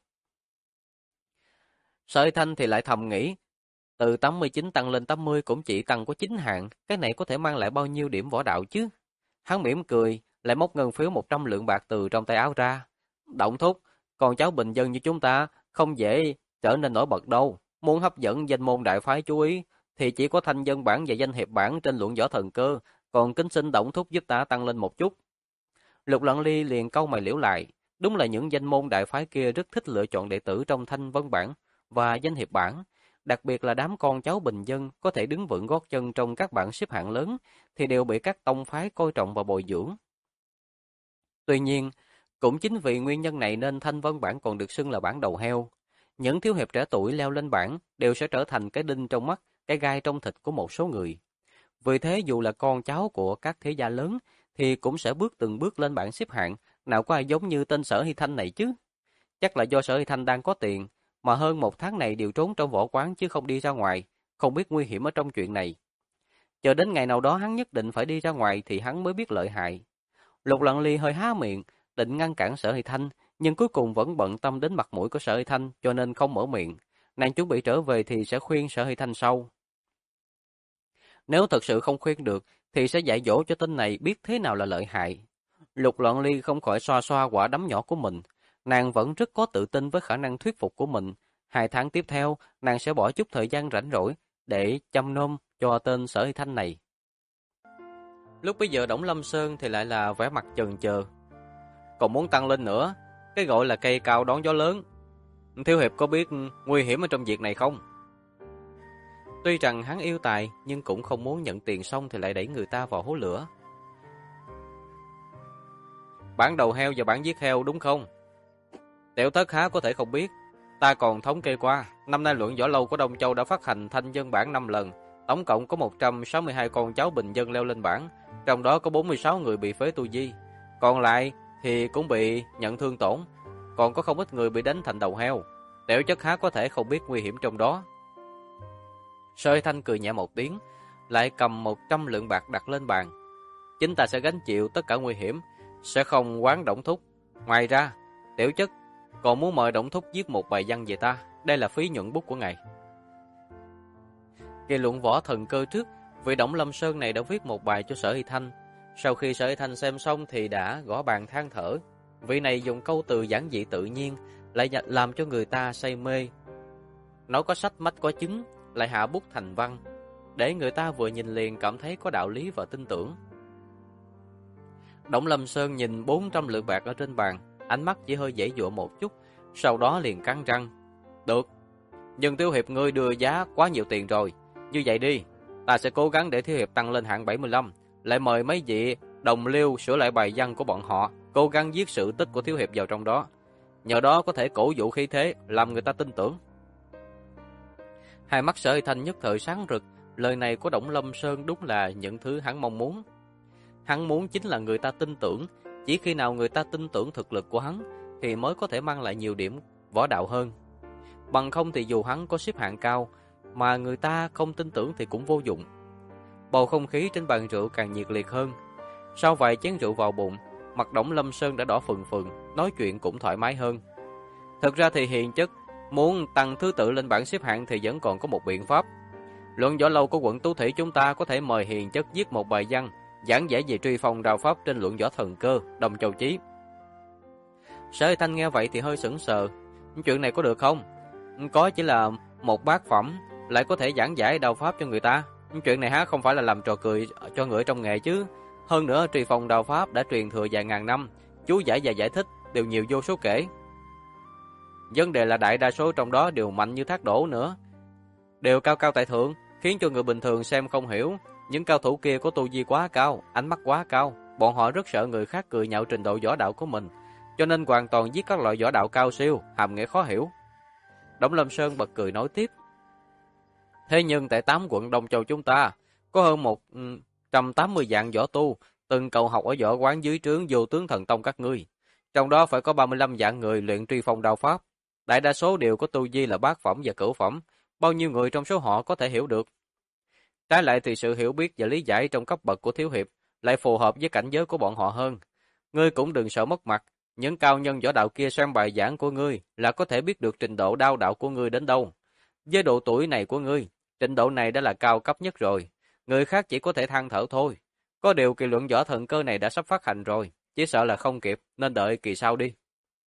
Sở Thanh thì lại thầm nghĩ, từ 89 tăng lên 80 cũng chỉ tăng có 9 hạng, cái này có thể mang lại bao nhiêu điểm võ đạo chứ? Hắn mỉm cười, lại móc ngân phiếu 100 lượng bạc từ trong tay áo ra. Động Thúc, còn cháu bình dân như chúng ta không dễ trở nên nổi bật đâu. Muốn hấp dẫn danh môn đại phái chú ý thì chỉ có thanh dân bản và danh hiệp bản trên luận võ thần cơ, còn kính xin Động Thúc giúp ta tăng lên một chút. Lục Lặng Ly liền cau mày liễu lại, đúng là những danh môn đại phái kia rất thích lựa chọn đệ tử trong thanh vân bản và danh hiệp bản, đặc biệt là đám con cháu bình dân có thể đứng vững gót chân trong các bảng xếp hạng lớn thì đều bị các tông phái coi trọng và bồi dưỡng. Tuy nhiên, cũng chính vì nguyên nhân này nên thanh vân bảng còn được xưng là bảng đầu heo. Những thiếu hiệp trẻ tuổi leo lên bảng đều sẽ trở thành cái đinh trong mắt, cái gai trong thịt của một số người. Vì thế dù là con cháu của các thế gia lớn thì cũng sẽ từng bước lên bảng xếp hạng, nào có ai giống như tên Sở Hy Thanh này chứ. Chắc là do Sở Hy Thanh đang có tiền, mà hơn một tháng này đều trốn trong võ quán chứ không đi ra ngoài, không biết nguy hiểm ở trong chuyện này. Chờ đến ngày nào đó hắn nhất định phải đi ra ngoài thì hắn mới biết lợi hại. Lục Lận Ly hơi há miệng, định ngăn cản Sở Hy Thanh, nhưng cuối cùng vẫn bận tâm đến mặt mũi của Sở Hy Thanh cho nên không mở miệng. Nàng chuẩn bị trở về thì sẽ khuyên Sở Hy Thanh sau. Nếu thật sự không khuyên được thì sẽ dạy dỗ cho tên này biết thế nào là lợi hại. Lục Loạn Ly không khỏi xoa xoa quả đấm nhỏ của mình. Nàng vẫn rất có tự tin với khả năng thuyết phục của mình. 2 tháng tiếp theo, nàng sẽ bỏ chút thời gian rảnh rỗi để chăm nom cho tên Sở Hy Thanh này. Lúc bây giờ Đổng Lâm Sơn thì lại là vẻ mặt chần chờ. Còn muốn tăng lên nữa, cái gọi là cây cao đón gió lớn. Thiếu hiệp có biết nguy hiểm ở trong việc này không? Tuy rằng hắn yêu tài, nhưng cũng không muốn nhận tiền xong thì lại đẩy người ta vào hố lửa. Bản đầu heo và bản giết heo đúng không? Tiểu thất há có thể không biết. Ta còn thống kê qua, năm nay luận võ lâu của Đông Châu đã phát hành thanh dân bản 5 lần. Tổng cộng có 162 con cháu bình dân leo lên bảng, trong đó có 46 người bị phế tu vi. Còn lại thì cũng bị nhận thương tổn, còn có không ít người bị đánh thành đầu heo. Tiểu chất há có thể không biết nguy hiểm trong đó. Sơi Thanh cười nhẹ một tiếng, lại cầm 100 lượng bạc đặt lên bàn. Chính ta sẽ gánh chịu tất cả nguy hiểm, sẽ không quán Đổng thúc. Ngoài ra, tiểu chất còn muốn mời Đổng thúc viết một bài văn về ta, đây là phí nhuận bút của ngài. Kỳ luận võ thần cơ trước, vị Đổng Lâm Sơn này đã viết một bài cho Sở Hy Thanh. Sau khi Sở Hy Thanh xem xong thì đã gõ bàn than thở. Vị này dùng câu từ giản dị tự nhiên, lại làm cho người ta say mê. Nói có sách mách có chứng, lại hạ bút thành văn, để người ta vừa nhìn liền cảm thấy có đạo lý và tin tưởng. Đổng Lâm Sơn nhìn 400 lượng bạc ở trên bàn, ánh mắt chỉ hơi giãy giụa một chút, sau đó liền cắn răng. Được, nhưng Thiếu hiệp ngươi đưa giá quá nhiều tiền rồi, như vậy đi, ta sẽ cố gắng để Thiếu hiệp tăng lên hạng 75, lại mời mấy vị đồng liêu sửa lại bài văn của bọn họ, cố gắng viết sự tích của Thiếu hiệp vào trong đó. Nhờ đó có thể cổ vũ khí thế, làm người ta tin tưởng. Hai mắt Sở Hy Thanh nhất thời sáng rực, lời này của Đổng Lâm Sơn đúng là những thứ hắn mong muốn. Hắn muốn chính là người ta tin tưởng, chỉ khi nào người ta tin tưởng thực lực của hắn thì mới có thể mang lại nhiều điểm võ đạo hơn. Bằng không thì dù hắn có xếp hạng cao mà người ta không tin tưởng thì cũng vô dụng. Bầu không khí trên bàn rượu càng nhiệt liệt hơn. Sau vài chén rượu vào bụng, mặt Đổng Lâm Sơn đã đỏ phừng phừng, nói chuyện cũng thoải mái hơn. Thực ra thì hiền chất muốn tăng thứ tự lên bảng xếp hạng thì vẫn còn có một biện pháp. Luận võ lâu của quận Tú Thủy chúng ta có thể mời hiền chất viết một bài văn giảng giải về truy phong đao pháp trên luận võ thần cơ, Đông Châu Chí. Sở Hy Thanh nghe vậy thì hơi sững sờ. Chuyện này có được không? Có chỉ là một bát phẩm, lại có thể giảng giải đao pháp cho người ta. Chuyện này há không phải là làm trò cười cho người trong nghề chứ. Hơn nữa truy phong đao pháp đã truyền thừa vài ngàn năm, chú giải và giải thích đều nhiều vô số kể. Vấn đề là đại đa số trong đó đều mạnh như thác đổ nữa, đều cao cao tại thượng, khiến cho người bình thường xem không hiểu. Những cao thủ kia có tu vi quá cao, ánh mắt quá cao, bọn họ rất sợ người khác cười nhạo trình độ võ đạo của mình, cho nên hoàn toàn viết các loại võ đạo cao siêu, hàm nghĩa khó hiểu. Đổng Lâm Sơn bật cười nói tiếp. Thế nhưng tại 8 quận Đông Châu chúng ta có hơn 180 dạng võ tu, từng cầu học ở võ quán dưới trướng Vô Tướng Thần Tông các ngươi. Trong đó phải có 35 dạng người luyện truy phong đao pháp. Đại đa số đều có tu vi là bát phẩm và cửu phẩm, bao nhiêu người trong số họ có thể hiểu được. Trái lại thì sự hiểu biết và lý giải trong cấp bậc của Thiếu hiệp lại phù hợp với cảnh giới của bọn họ hơn. Ngươi cũng đừng sợ mất mặt, những cao nhân võ đạo kia xem bài giảng của ngươi là có thể biết được trình độ đao đạo của ngươi đến đâu. Với độ tuổi này của ngươi, trình độ này đã là cao cấp nhất rồi, người khác chỉ có thể than thở thôi. Có điều kỳ luận võ thần cơ này đã sắp phát hành rồi, chỉ sợ là không kịp, nên đợi kỳ sau đi.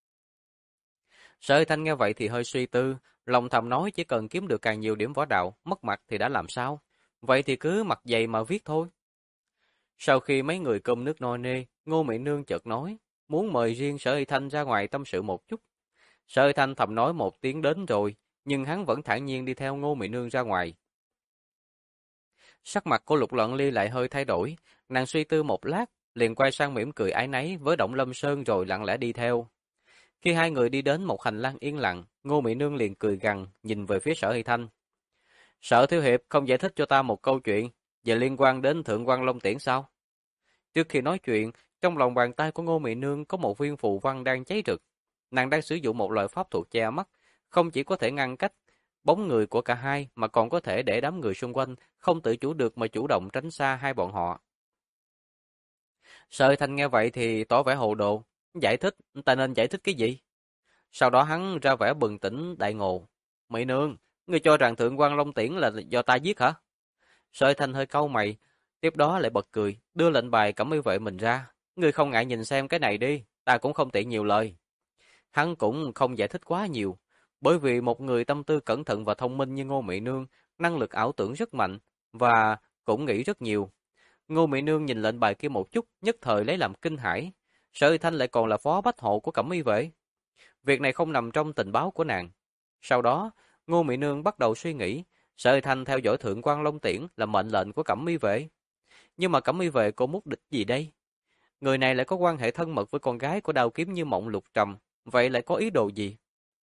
Sở Hy Thanh nghe vậy thì hơi suy tư, lòng thầm nói chỉ cần kiếm được càng nhiều điểm võ đạo, mất mặt thì đã làm sao? Vậy thì cứ mặt dày mà viết thôi. Sau khi mấy người cơm nước no nê, Ngô Mỹ Nương chợt nói, muốn mời riêng Sở Hy Thanh ra ngoài tâm sự một chút. Sở Hy Thanh thầm nói một tiếng đến rồi, nhưng hắn vẫn thản nhiên đi theo Ngô Mỹ Nương ra ngoài. Sắc mặt của Lục Lận Ly lại hơi thay đổi, nàng suy tư một lát, liền quay sang mỉm cười áy náy với Động Lâm Sơn rồi lặng lẽ đi theo. Khi hai người đi đến một hành lang yên lặng, Ngô Mỹ Nương liền cười gằn nhìn về phía Sở Hy Thanh. Sở thiếu hiệp không giải thích cho ta một câu chuyện về liên quan đến Thượng quan Long Tiễn sao? Trước khi nói chuyện, trong lòng bàn tay của Ngô Mỹ Nương có một viên phù văn đang cháy rực. Nàng đang sử dụng một loại pháp thuật che mắt, không chỉ có thể ngăn cách bóng người của cả hai mà còn có thể để đám người xung quanh không tự chủ được mà chủ động tránh xa hai bọn họ. Sở Hy Thanh nghe vậy thì tỏ vẻ hồ đồ. Giải thích, ta nên giải thích cái gì? Sau đó hắn ra vẻ bừng tỉnh đại ngộ. Mỹ Nương, ngươi cho rằng Thượng quan Long Tiễn là do ta giết hả? Sở Hy Thanh hơi cau mày, tiếp đó lại bật cười, đưa lệnh bài cẩm y vệ mình ra. Ngươi không ngại nhìn xem cái này đi, ta cũng không tiện nhiều lời. Hắn cũng không giải thích quá nhiều, bởi vì một người tâm tư cẩn thận và thông minh như Ngô Mỹ Nương, năng lực ảo tưởng rất mạnh và cũng nghĩ rất nhiều. Ngô Mỹ Nương nhìn lệnh bài kia một chút, nhất thời lấy làm kinh hãi. Sở Hy Thanh lại còn là phó bách hộ của cẩm y vệ. Việc này không nằm trong tình báo của nàng. Sau đó, Ngô Mỹ Nương bắt đầu suy nghĩ, Sở Hy Thanh theo dõi Thượng quan Long Tiễn là mệnh lệnh của cẩm y vệ. Nhưng mà cẩm y vệ có mục đích gì đây? Người này lại có quan hệ thân mật với con gái của Đao Kiếm Như Mộng Lục Trầm, vậy lại có ý đồ gì?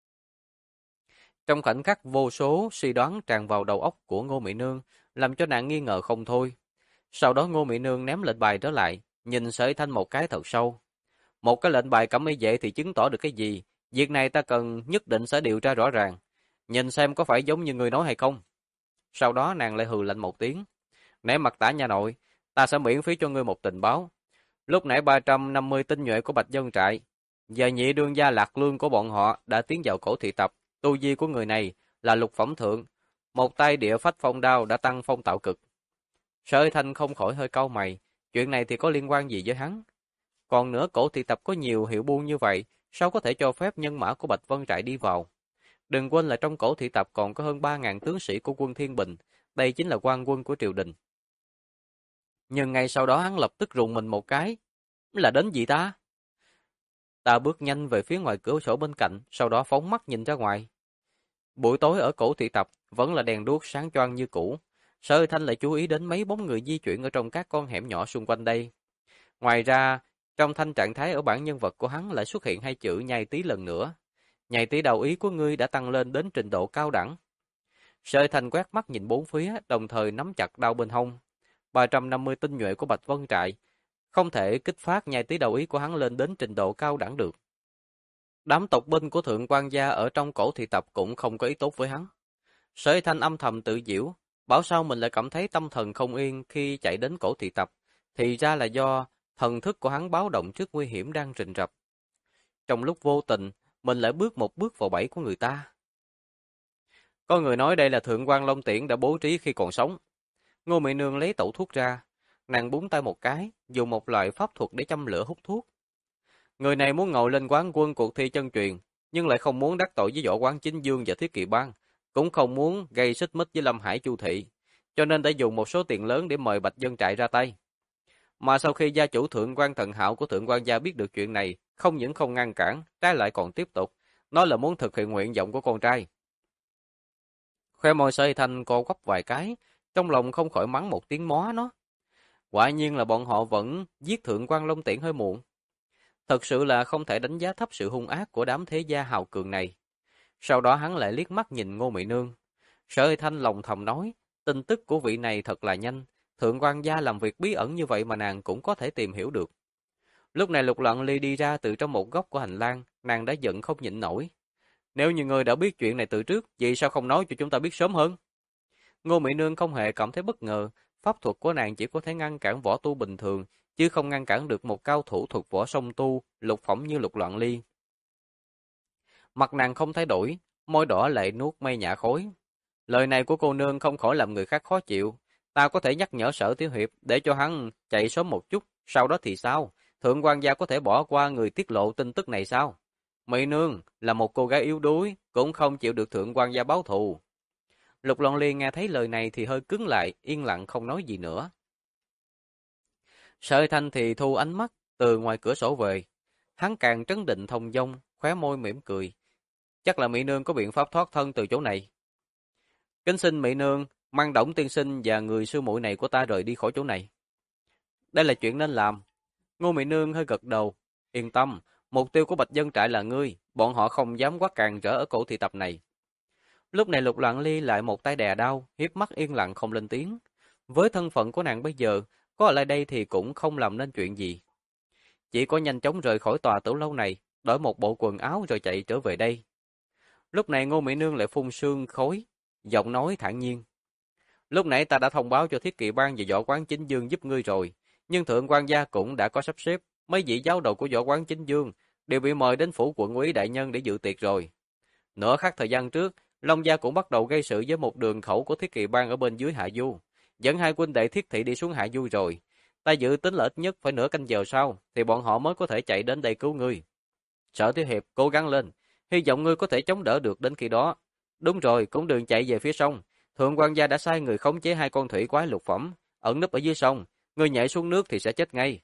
Trong khoảnh khắc vô số suy đoán tràn vào đầu óc của Ngô Mỹ Nương, làm cho nàng nghi ngờ không thôi. Sau đó Ngô Mỹ Nương ném lệnh bài trở lại, nhìn Sở Hy Thanh một cái thật sâu. Một cái lệnh bài cẩm y vệ thì chứng tỏ được cái gì? Việc này ta cần nhất định sẽ điều tra rõ ràng. Nhìn xem có phải giống như người nói hay không. Sau đó nàng lại hừ lạnh một tiếng. Nể mặt Tả nhà nội, ta sẽ miễn phí cho ngươi một tình báo. Lúc nãy 350 tinh nhuệ của Bạch Dân Trại, giờ nhị đương gia Lạc Lương của bọn họ đã tiến vào cổ thị tập. Tu vi của người này là lục phẩm thượng. Một tay địa phách phong đao đã tăng phong tạo cực. Sở Hy Thanh không khỏi hơi cau mày. Chuyện này thì có liên quan gì với hắn? Còn nữa cổ thị tập có nhiều hiệu buôn như vậy, sao có thể cho phép nhân mã của Bạch Vân Trại đi vào? Đừng quên là trong cổ thị tập còn có hơn 3.000 tướng sĩ của quân Thiên Bình, đây chính là quan quân của triều đình. Nhưng ngay sau đó hắn lập tức rùng mình một cái. Là đến gì ta? Ta bước nhanh về phía ngoài cửa sổ bên cạnh, sau đó phóng mắt nhìn ra ngoài. Buổi tối ở cổ thị tập vẫn là đèn đuốc sáng choang như cũ. Sở Hy Thanh lại chú ý đến mấy bóng người di chuyển ở trong các con hẻm nhỏ xung quanh đây. Ngoài ra, trong thanh trạng thái ở bản nhân vật của hắn lại xuất hiện hai chữ nhai tí lần nữa. Nhai tí đầu ý của ngươi đã tăng lên đến trình độ cao đẳng. Sở Hy Thanh quét mắt nhìn bốn phía, đồng thời nắm chặt đao bên hông. 350 tinh nhuệ của Bạch Vân Trại không thể kích phát nhai tí đầu ý của hắn lên đến trình độ cao đẳng được. Đám tộc binh của Thượng quan gia ở trong cổ thị tập cũng không có ý tốt với hắn. Sở Hy Thanh âm thầm tự giễu, bảo sao mình lại cảm thấy tâm thần không yên khi chạy đến cổ thị tập, thì ra là do thần thức của hắn báo động trước nguy hiểm đang rình rập. Trong lúc vô tình, mình lại bước một bước vào bẫy của người ta. Có người nói đây là Thượng quan Long Tiễn đã bố trí khi còn sống. Ngô Mỹ Nương lấy tẩu thuốc ra, nàng búng tay một cái, dùng một loại pháp thuật để châm lửa hút thuốc. Người này muốn ngồi lên quán quân cuộc thi chân truyền, nhưng lại không muốn đắc tội với Võ Quán Chính Dương và Thiết Kỵ Bang, cũng không muốn gây xích mích với Lâm Hải Chu Thị, cho nên đã dùng một số tiền lớn để mời Bạch Dân Trại ra tay. Mà sau khi gia chủ Thượng quan Thần Hạo của Thượng quan gia biết được chuyện này, không những không ngăn cản, trái lại còn tiếp tục, nói là muốn thực hiện nguyện vọng của con trai. Khoe môi Sở Hy Thanh co quắp vài cái, trong lòng không khỏi mắng một tiếng mó nó. Quả nhiên là bọn họ vẫn giết Thượng quan Long Tiễn hơi muộn. Thật sự là không thể đánh giá thấp sự hung ác của đám thế gia hào cường này. Sau đó hắn lại liếc mắt nhìn Ngô Mỹ Nương. Sở Hy Thanh lòng thầm nói, tin tức của vị này thật là nhanh. Thượng quan gia làm việc bí ẩn như vậy mà nàng cũng có thể tìm hiểu được. Lúc này Lục Loạn Ly đi ra từ trong một góc của hành lang, nàng đã giận không nhịn nổi. Nếu như ngươi đã biết chuyện này từ trước, vậy sao không nói cho chúng ta biết sớm hơn? Ngô Mỹ Nương không hề cảm thấy bất ngờ, pháp thuật của nàng chỉ có thể ngăn cản võ tu bình thường, chứ không ngăn cản được một cao thủ thuật võ song tu, lục phẩm như Lục Loạn Ly. Mặt nàng không thay đổi, môi đỏ lại nuốt mây nhả khói. Lời này của cô nương không khỏi làm người khác khó chịu. Ta có thể nhắc nhở Sở Thiếu Hiệp để cho hắn chạy sớm một chút, sau đó thì sao? Thượng quan gia có thể bỏ qua người tiết lộ tin tức này sao? Mỹ Nương là một cô gái yếu đuối, cũng không chịu được Thượng quan gia báo thù. Lục Loan Liên nghe thấy lời này thì hơi cứng lại, yên lặng không nói gì nữa. Sở Thanh thì thu ánh mắt từ ngoài cửa sổ về. Hắn càng trấn định thông dong, khóe môi mỉm cười. Chắc là Mỹ Nương có biện pháp thoát thân từ chỗ này. Kính xin Mỹ Nương, mang Đổng tiên sinh và người sư muội này của ta rời đi khỏi chỗ này. Đây là chuyện nên làm. Ngô Mỹ Nương hơi gật đầu. Yên tâm, mục tiêu của Bạch Dân Trại là ngươi, bọn họ không dám quá càn rỡ ở cổ thị tập này. Lúc này Lục Loạn Ly lại một tay đè đau, hiếp mắt yên lặng không lên tiếng. Với thân phận của nàng bây giờ, có ở lại đây thì cũng không làm nên chuyện gì. Chỉ có nhanh chóng rời khỏi tòa tử lâu này, đổi một bộ quần áo rồi chạy trở về đây. Lúc này Ngô Mỹ Nương lại phun sương khói, giọng nói thản nhiên. Lúc nãy ta đã thông báo cho Thiết Kỵ Bang và Võ Quán Chính Dương giúp ngươi rồi, nhưng Thượng quan gia cũng đã có sắp xếp, mấy vị giáo đầu của Võ Quán Chính Dương đều bị mời đến phủ quận úy đại nhân để dự tiệc rồi. Nửa khắc thời gian trước, Long gia cũng bắt đầu gây sự với một đường khẩu của Thiết Kỵ Bang ở bên dưới Hạ Du, dẫn hai huynh đệ Thiết Thị đi xuống Hạ Du rồi. Ta dự tính là ít nhất phải nửa canh giờ sau thì bọn họ mới có thể chạy đến đây cứu ngươi. Sở Thiếu Hiệp, cố gắng lên, hy vọng ngươi có thể chống đỡ được đến khi đó. Đúng rồi, cũng đừng chạy về phía sông. Thượng quan gia đã sai người khống chế hai con thủy quái lục phẩm, ẩn núp ở dưới sông. Ngươi nhảy xuống nước thì sẽ chết ngay.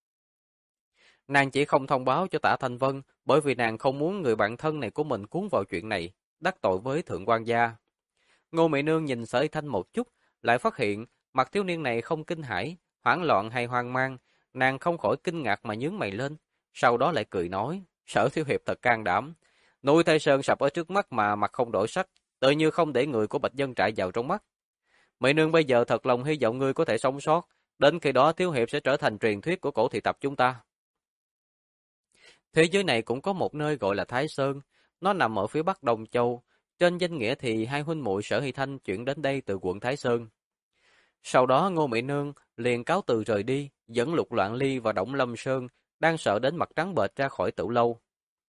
Nàng chỉ không thông báo cho Tả Thanh Vân, bởi vì nàng không muốn người bạn thân này của mình cuốn vào chuyện này, đắc tội với Thượng quan gia. Ngô Mỹ Nương nhìn Sở Y Thanh một chút, lại phát hiện mặt thiếu niên này không kinh hãi, hoảng loạn hay hoang mang, nàng không khỏi kinh ngạc mà nhướng mày lên, sau đó lại cười nói: Sở Thiếu Hiệp thật can đảm, núi Tây Sơn sập ở trước mắt mà mặt không đổi sắc, tự như không để người của Bạch Dân Trại vào trong mắt. Mỹ Nương bây giờ thật lòng hy vọng ngươi có thể sống sót, đến khi đó Thiếu Hiệp sẽ trở thành truyền thuyết của cổ thị tập chúng ta. Thế giới này cũng có một nơi gọi là Thái Sơn, nó nằm ở phía bắc Đông Châu. Trên danh nghĩa thì hai huynh muội Sở Hy Thanh chuyển đến đây từ quận Thái Sơn. Sau đó Ngô Mỹ Nương liền cáo từ rời đi, dẫn Lục Loạn Ly và Đổng Lâm Sơn đang sợ đến mặt trắng bệch ra khỏi tử lâu.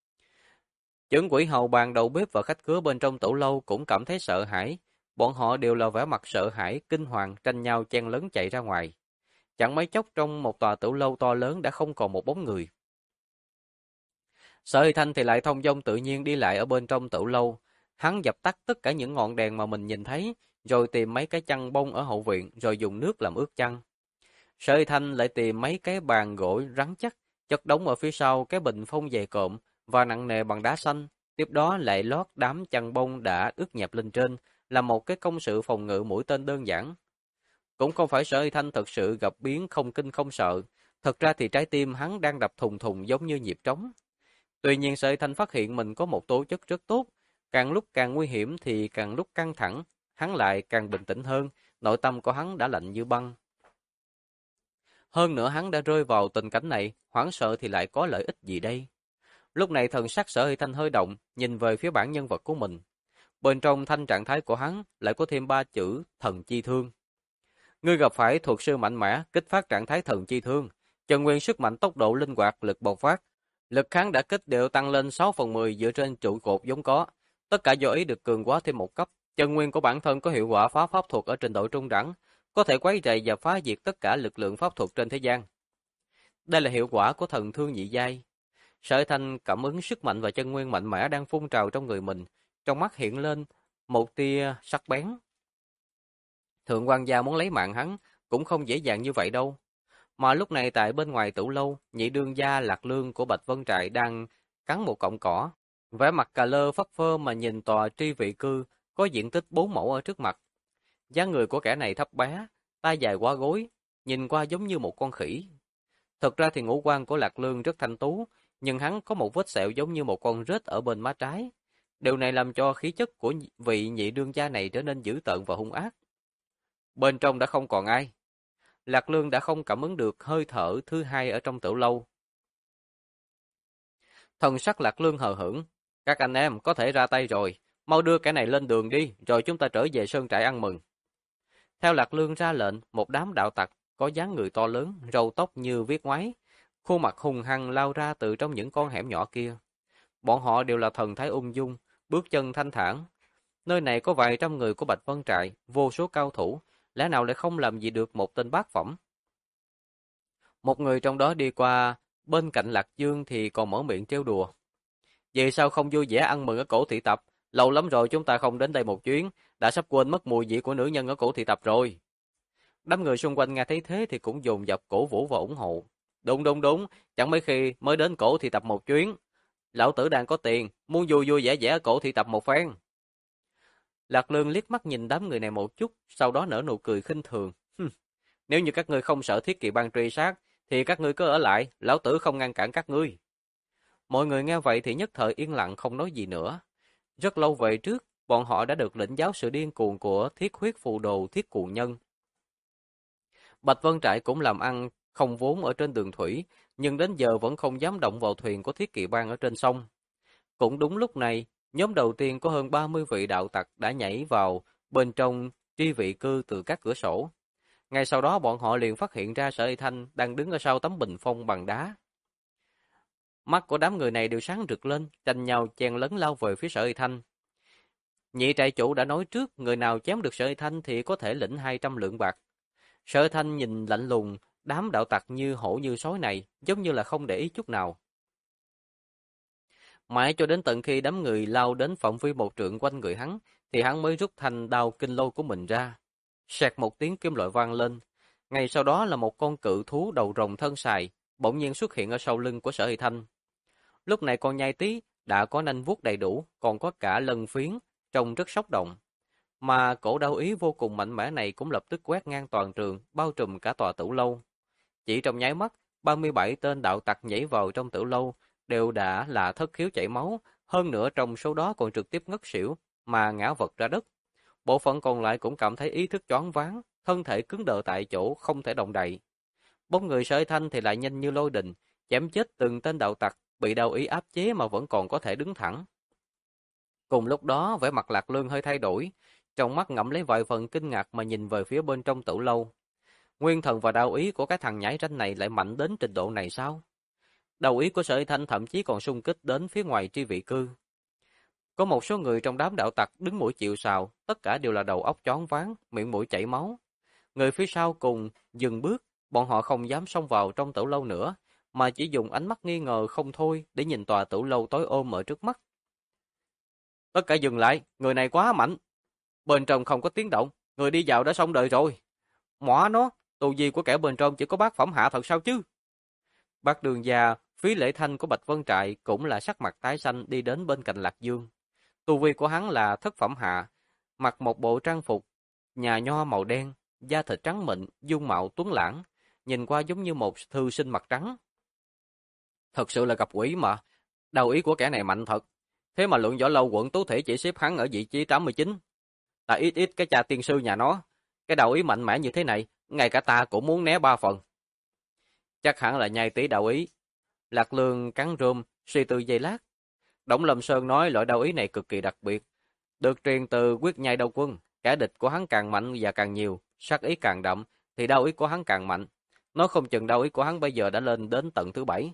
Chưởng quỷ hầu bàn đầu bếp và khách khứa bên trong tử lâu cũng cảm thấy sợ hãi. Bọn họ đều là vẻ mặt sợ hãi, kinh hoàng, tranh nhau chen lấn chạy ra ngoài. Chẳng mấy chốc trong một tòa tử lâu to lớn đã không còn một bóng người. Sở Hy Thanh thì lại thông dong tự nhiên đi lại ở bên trong tử lâu. Hắn dập tắt tất cả những ngọn đèn mà mình nhìn thấy, rồi tìm mấy cái chăn bông ở hậu viện, rồi dùng nước làm ướt chăn. Sở Hy Thanh lại tìm mấy cái bàn gỗ rắn chắc, chất đống ở phía sau cái bình phong dày cộm và nặng nề bằng đá xanh. Tiếp đó lại lót đám chăn bông đã ướt nhẹp lên trên, là một cái công sự phòng ngự mũi tên đơn giản. Cũng không phải Sở Hy Thanh thật sự gặp biến không kinh không sợ, thật ra thì trái tim hắn đang đập thùng thùng giống như nhịp trống. Tuy nhiên Sở Hy Thanh phát hiện mình có một tố chất rất tốt, càng lúc càng nguy hiểm thì càng lúc căng thẳng, hắn lại càng bình tĩnh hơn, nội tâm của hắn đã lạnh như băng. Hơn nữa hắn đã rơi vào tình cảnh này, hoảng sợ thì lại có lợi ích gì đây? Lúc này thần sắc Sở Hy Thanh hơi động, nhìn về phía bản nhân vật của mình. Bên trong thanh trạng thái của hắn lại có thêm 3 chữ thần chi thương. Ngươi gặp phải thuật sư mạnh mẽ, kích phát trạng thái thần chi thương, chân nguyên sức mạnh, tốc độ, linh hoạt, lực bộc phát. Lực kháng đã kích đều tăng lên 6/10 dựa trên trụ cột vốn có. Tất cả do ý được cường hóa thêm một cấp. Chân nguyên của bản thân có hiệu quả phá pháp thuật ở trình độ trung đẳng, có thể quấy rầy và phá diệt tất cả lực lượng pháp thuật trên thế gian. Đây là hiệu quả của thần thương nhị giai. Sở Thanh cảm ứng sức mạnh và chân nguyên mạnh mẽ đang phun trào trong người mình, trong mắt hiện lên một tia sắc bén. Thượng quan gia muốn lấy mạng hắn cũng không dễ dàng như vậy đâu. Mà lúc này tại bên ngoài tử lâu, nhị đương gia Lạc Lương của Bạch Vân Trại đang cắn một cọng cỏ, vẻ mặt cà lơ phấp phơ mà nhìn tòa tri vị cư có diện tích 4 mẫu ở trước mặt. Dáng người của kẻ này thấp bé, tay dài qua gối, nhìn qua giống như một con khỉ. Thật ra thì ngũ quan của Lạc Lương rất thanh tú, nhưng hắn có một vết sẹo giống như một con rết ở bên má trái. Điều này làm cho khí chất của vị nhị đương gia này trở nên dữ tợn và hung ác. Bên trong đã không còn ai. Lạc Lương đã không cảm ứng được hơi thở thứ hai ở trong tử lâu. Thần sắc Lạc Lương hờ hững. Các anh em có thể ra tay rồi, mau đưa kẻ này lên đường đi, rồi chúng ta trở về sơn trại ăn mừng. Theo Lạc Lương ra lệnh, một đám đạo tặc có dáng người to lớn, râu tóc như viết ngoáy, khuôn mặt hung hăng lao ra từ trong những con hẻm nhỏ kia. Bọn họ đều là thần thái ung dung, bước chân thanh thản. Nơi này có vài trăm người của Bạch Vân Trại, vô số cao thủ, lẽ nào lại không làm gì được một tên bát phẩm. Một người trong đó đi qua bên cạnh Lạc Dương thì còn mở miệng trêu đùa. Vì sao không vui vẻ ăn mừng ở cổ thị tập? Lâu lắm rồi chúng ta không đến đây một chuyến, đã sắp quên mất mùi vị của nữ nhân ở cổ thị tập rồi. Đám người xung quanh nghe thấy thế thì cũng dồn dập cổ vũ và ủng hộ. Đúng đúng đúng, chẳng mấy khi mới đến cổ thị tập một chuyến. Lão tử đang có tiền, muốn vui vui vẻ vẻ ở cổ thị tập một phen. Lạc Lương liếc mắt nhìn đám người này một chút, sau đó nở nụ cười khinh thường. Nếu như các ngươi không sợ Thiết Kỵ Bang truy sát, thì các ngươi cứ ở lại, lão tử không ngăn cản các ngươi. Mọi người nghe vậy thì nhất thời yên lặng không nói gì nữa. Rất lâu về trước, bọn họ đã được lĩnh giáo sự điên cuồng của thiết huyết phù đồ thiết cuồng nhân. Bạch Vân Trại cũng làm ăn không vốn ở trên đường thủy, nhưng đến giờ vẫn không dám động vào thuyền của thiết kỵ bang ở trên sông. Cũng đúng lúc này, nhóm đầu tiên có hơn 30 vị đạo tặc đã nhảy vào bên trong tri vị cư từ các cửa sổ. Ngay sau đó bọn họ liền phát hiện ra Sở Y Thanh đang đứng ở sau tấm bình phong bằng đá. Mắt của đám người này đều sáng rực lên, tranh nhau chen lấn lao về phía Sở Y Thanh. Nhị trại chủ đã nói trước, người nào chém được Sở Y Thanh thì có thể lĩnh 200 lượng bạc. Sở Y Thanh nhìn lạnh lùng, đám đạo tặc như hổ như sói này, giống như là không để ý chút nào. Mãi cho đến tận khi đám người lao đến phạm vi một trượng quanh người hắn, thì hắn mới rút thanh đao kinh lôi của mình ra. Sẹt một tiếng kim loại vang lên. Ngay sau đó là một con cự thú đầu rồng thân sài, bỗng nhiên xuất hiện ở sau lưng của Sở Y Thanh. Lúc này con nhai tí đã có nanh vuốt đầy đủ, còn có cả lân phiến, trông rất sốc động. Mà cổ đao ý vô cùng mạnh mẽ này cũng lập tức quét ngang toàn trường, bao trùm cả tòa tử lâu. Chỉ trong nháy mắt, 37 tên đạo tặc nhảy vào trong tử lâu, đều đã là thất khiếu chảy máu, hơn nữa trong số đó còn trực tiếp ngất xỉu, mà ngã vật ra đất. Bộ phận còn lại cũng cảm thấy ý thức choáng váng, thân thể cứng đờ tại chỗ, không thể động đậy. Bóng người Sở Thanh thì lại nhanh như lôi đình, chém chết từng tên đạo tặc, bị đao ý áp chế mà vẫn còn có thể đứng thẳng. Cùng lúc đó, vẻ mặt Lạc Lương hơi thay đổi, trong mắt ngậm lấy vài phần kinh ngạc mà nhìn về phía bên trong tử lâu. Nguyên thần và đao ý của cái thằng nhãi ranh này lại mạnh đến trình độ này sao? Đao ý của Sở Thanh thậm chí còn xung kích đến phía ngoài tri vị cư. Có một số người trong đám đạo tặc đứng mũi chịu sào, tất cả đều là đầu óc choáng váng, miệng mũi chảy máu. Người phía sau cùng dừng bước, bọn họ không dám xông vào trong tử lâu nữa, mà chỉ dùng ánh mắt nghi ngờ không thôi để nhìn tòa tử lâu tối ôm ở trước mắt. Tất cả dừng lại, người này quá mạnh. Bên trong không có tiếng động, người đi vào đã xong đời rồi. Mỏ nó, tù gì của kẻ bên trong chỉ có bát phẩm hạ thật sao chứ? Bác Đường già, Phí Lễ Thanh của Bạch Vân Trại cũng là sắc mặt tái xanh đi đến bên cạnh Lạc Dương. Tu vi của hắn là thất phẩm hạ, mặc một bộ trang phục nhà nho màu đen, da thịt trắng mịn, dung mạo tuấn lãng, nhìn qua giống như một thư sinh mặt trắng. Thật sự là gặp quỷ mà, đầu ý của kẻ này mạnh thật. Thế mà lượng võ lâu quận Tú Thủy chỉ xếp hắn ở vị trí 89. Ta ít ít cái cha tiên sư nhà nó, cái đầu ý mạnh mẽ như thế này, ngay cả ta cũng muốn né 3 phần. Chắc hẳn là nhai tí đạo ý. Lạc Lương cắn rôm, suy tư giây lát. Đổng Lâm Sơn nói loại đạo ý này cực kỳ đặc biệt, được truyền từ quyết nhai đao quân, kẻ địch của hắn càng mạnh và càng nhiều, sát ý càng đậm, thì đao ý của hắn càng mạnh. Nói không chừng đao ý của hắn bây giờ đã lên đến tận thứ 7.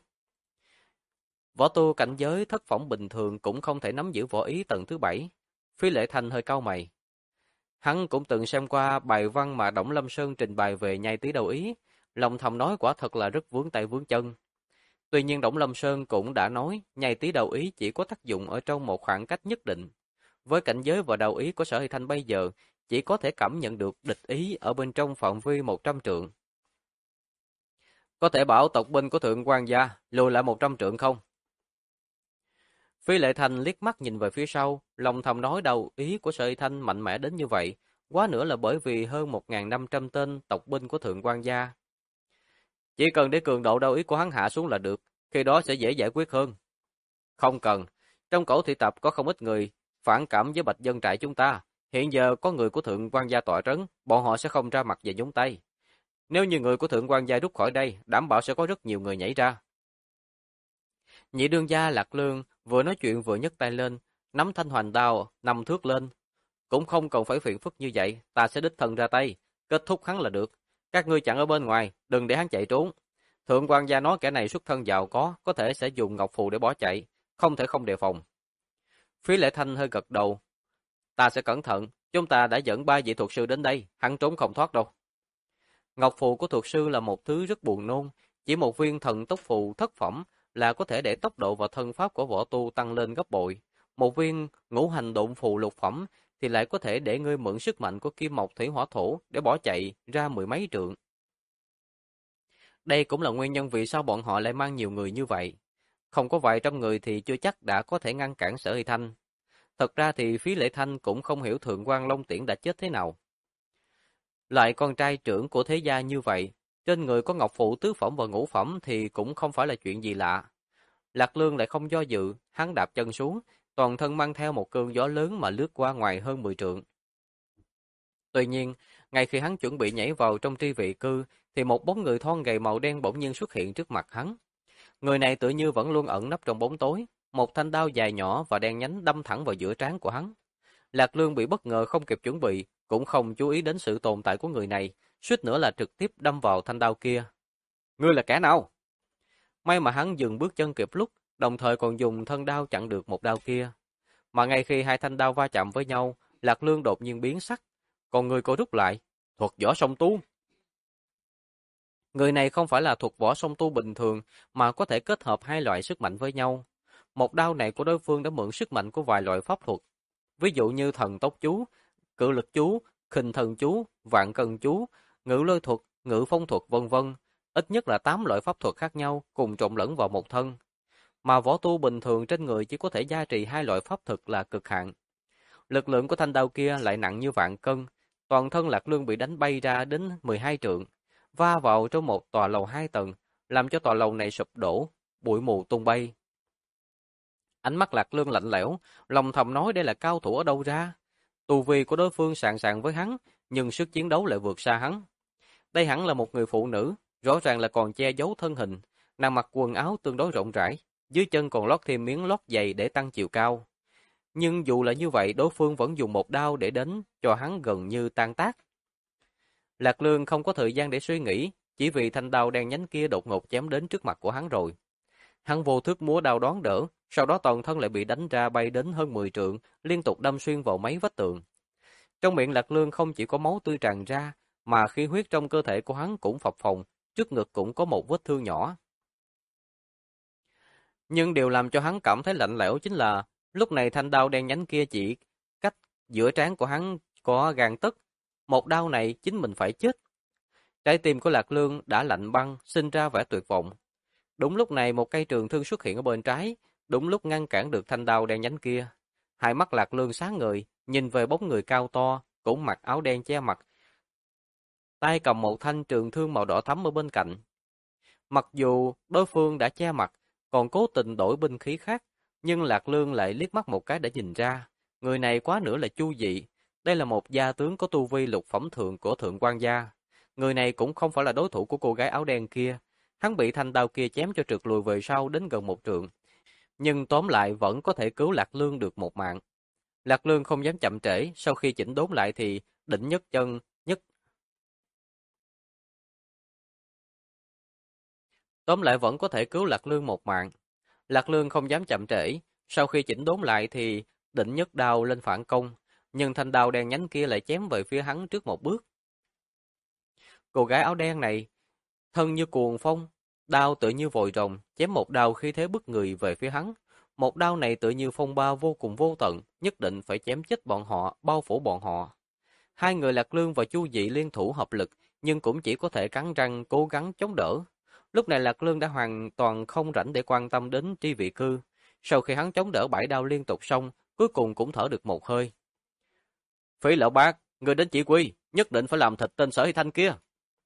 Võ tu cảnh giới thất phẩm bình thường cũng không thể nắm giữ võ ý tầng thứ 7. Phí Lễ Thanh hơi cau mày. Hắn cũng từng xem qua bài văn mà Đổng Lâm Sơn trình bày về nhai tí đao ý, lòng thầm nói quả thật là rất vướng tay vướng chân. Tuy nhiên Đổng Lâm Sơn cũng đã nói, nhai tí đao ý chỉ có tác dụng ở trong một khoảng cách nhất định. Với cảnh giới và đao ý của Sở Hy Thanh bây giờ, chỉ có thể cảm nhận được địch ý ở bên trong phạm vi 100 trượng. Có thể bảo tộc binh của Thượng Quan gia lùi lại 100 trượng không? Phi Lệ Thành liếc mắt nhìn về phía sau, lòng thầm nói đao ý của Sở Hy Thanh mạnh mẽ đến như vậy, quá nữa là bởi vì hơn 1.500 tên tộc binh của Thượng Quan gia. Chỉ cần để cường độ đao ý của hắn hạ xuống là được, khi đó sẽ dễ giải quyết hơn. Không cần, trong cổ thị tập có không ít người phản cảm với Bạch Dân trại chúng ta, hiện giờ có người của Thượng Quan gia tọa trấn, bọn họ sẽ không ra mặt về nhúng tay. Nếu như người của Thượng Quan gia rút khỏi đây, đảm bảo sẽ có rất nhiều người nhảy ra. Nhị đương gia Lạc Lương vừa nói chuyện vừa nhấc tay lên, nắm thanh hoành đao 5 thước lên. Cũng không cần phải phiền phức như vậy, ta sẽ đích thân ra tay, kết thúc hắn là được. Các ngươi chặn ở bên ngoài, đừng để hắn chạy trốn. Thượng Quan gia nói kẻ này xuất thân giàu có thể sẽ dùng ngọc phù để bỏ chạy, không thể không đề phòng. Phí Lễ Thanh hơi gật đầu. Ta sẽ cẩn thận, chúng ta đã dẫn 3 vị thuật sư đến đây, hắn trốn không thoát đâu. Ngọc phù của thuật sư là một thứ rất buồn nôn, chỉ một viên thần tốc phù thất phẩm là có thể để tốc độ và thân pháp của võ tu tăng lên gấp bội. Một viên ngũ hành độn phù lục phẩm thì lại có thể để ngươi mượn sức mạnh của kim mộc thủy hỏa thổ để bỏ chạy ra 10 mấy trượng. Đây cũng là nguyên nhân vì sao bọn họ lại mang nhiều người như vậy. Không có vài trăm người thì chưa chắc đã có thể ngăn cản Sở Hy Thanh. Thật ra thì Phí Lễ Thanh cũng không hiểu Thượng quan Long Tiễn đã chết thế nào. Lại con trai trưởng của thế gia như vậy, Trên người có ngọc phụ tứ phẩm và ngũ phẩm thì cũng không phải là chuyện gì lạ. Lạc Lương lại không do dự, hắn đạp chân xuống, toàn thân mang theo một cơn gió lớn mà lướt qua ngoài hơn 10 trượng. Tuy nhiên, ngay khi hắn chuẩn bị nhảy vào trong tri vị cư, thì một bóng người thon gầy màu đen bỗng nhiên xuất hiện trước mặt hắn. Người này tự như vẫn luôn ẩn nấp trong bóng tối, một thanh đao dài nhỏ và đen nhánh đâm thẳng vào giữa trán của hắn. Lạc Lương bị bất ngờ không kịp chuẩn bị, cũng không chú ý đến sự tồn tại của người này, suýt nữa là trực tiếp đâm vào thanh đao kia. Ngươi là kẻ nào? May mà hắn dừng bước chân kịp lúc, đồng thời còn dùng thân đao chặn được một đao kia. Mà ngay khi hai thanh đao va chạm với nhau, Lạc Lương đột nhiên biến sắc, còn người cô rút lại, thuật võ song tu. Người này không phải là thuật võ song tu bình thường, mà có thể kết hợp hai loại sức mạnh với nhau. Một đao này của đối phương đã mượn sức mạnh của vài loại pháp thuật, ví dụ như thần tốc chú, cự lực chú, khinh thần chú, vạn cân chú, ngự lôi thuật, ngự phong thuật vân vân. Ít nhất là 8 loại pháp thuật khác nhau cùng trộn lẫn vào một thân. Mà võ tu bình thường trên người chỉ có thể gia trì hai loại pháp thuật là cực hạn. Lực lượng của thanh đao kia lại nặng như vạn cân, toàn thân Lạc Lương bị đánh bay ra đến 12 trượng, va vào trong một tòa lầu 2 tầng, làm cho tòa lầu này sụp đổ, bụi mù tung bay. Ánh mắt Lạc Lương lạnh lẽo, lòng thầm nói đây là cao thủ ở đâu ra. Tu vi của đối phương sàn sàn với hắn, nhưng sức chiến đấu lại vượt xa hắn. Đây hẳn là một người phụ nữ, rõ ràng là còn che giấu thân hình. Nàng mặc quần áo tương đối rộng rãi, dưới chân còn lót thêm miếng lót giày để tăng chiều cao. Nhưng dù là như vậy, đối phương vẫn dùng một đao để đánh cho hắn gần như tan tác. Lạc Lương không có thời gian để suy nghĩ, chỉ vì thanh đao đen nhánh kia đột ngột chém đến trước mặt của hắn rồi. Hắn vô thức múa đao đón đỡ, sau đó toàn thân lại bị đánh ra bay đến hơn 10 trượng, liên tục đâm xuyên vào mấy vách tường. Trong miệng Lạc Lương không chỉ có máu tươi tràn ra, mà khí huyết trong cơ thể của hắn cũng phập phồng, trước ngực cũng có một vết thương nhỏ. Nhưng điều làm cho hắn cảm thấy lạnh lẽo chính là, lúc này thanh đao đen nhánh kia chỉ cách giữa trán của hắn có gang tấc. Một đao này chính mình phải chết. Trái tim của Lạc Lương đã lạnh băng, sinh ra vẻ tuyệt vọng. Đúng lúc này một cây trường thương xuất hiện ở bên trái, đúng lúc ngăn cản được thanh đao đen nhánh kia. Hai mắt Lạc Lương sáng ngời, nhìn về bóng người cao to, cũng mặc áo đen che mặt. Tay cầm một thanh trường thương màu đỏ thắm ở bên cạnh. Mặc dù đối phương đã che mặt, còn cố tình đổi binh khí khác, nhưng Lạc Lương lại liếc mắt một cái đã nhìn ra. Người này quá nữa là Chu Dị. Đây là một gia tướng có tu vi lục phẩm thượng của Thượng Quan gia. Người này cũng không phải là đối thủ của cô gái áo đen kia. Hắn bị thanh đao kia chém cho trượt lùi về sau đến gần một trượng. Nhưng tóm lại vẫn có thể cứu Lạc Lương được một mạng. Lạc Lương không dám chậm trễ, sau khi chỉnh đốn lại thì định nhấc chân, tóm lại vẫn có thể cứu Lạc Lương một mạng. Lạc Lương không dám chậm trễ, sau khi chỉnh đốn lại thì định nhấc đao lên phản công, nhưng thanh đao đen nhánh kia lại chém về phía hắn trước một bước. Cô gái áo đen này, thân như cuồng phong, đao tự như vòi rồng, chém một đao khí thế bức người về phía hắn. Một đao này tự như phong ba vô cùng vô tận, nhất định phải chém chết bọn họ, bao phủ bọn họ. Hai người Lạc Lương và Chu Dị liên thủ hợp lực, nhưng cũng chỉ có thể cắn răng cố gắng chống đỡ. Lúc này Lạc Lương đã hoàn toàn không rảnh để quan tâm đến tri vị cư. Sau khi hắn chống đỡ 7 đao liên tục xong, cuối cùng cũng thở được một hơi. Phí lão bác, người đến chỉ huy, nhất định phải làm thịt tên Sở Hy Thanh kia.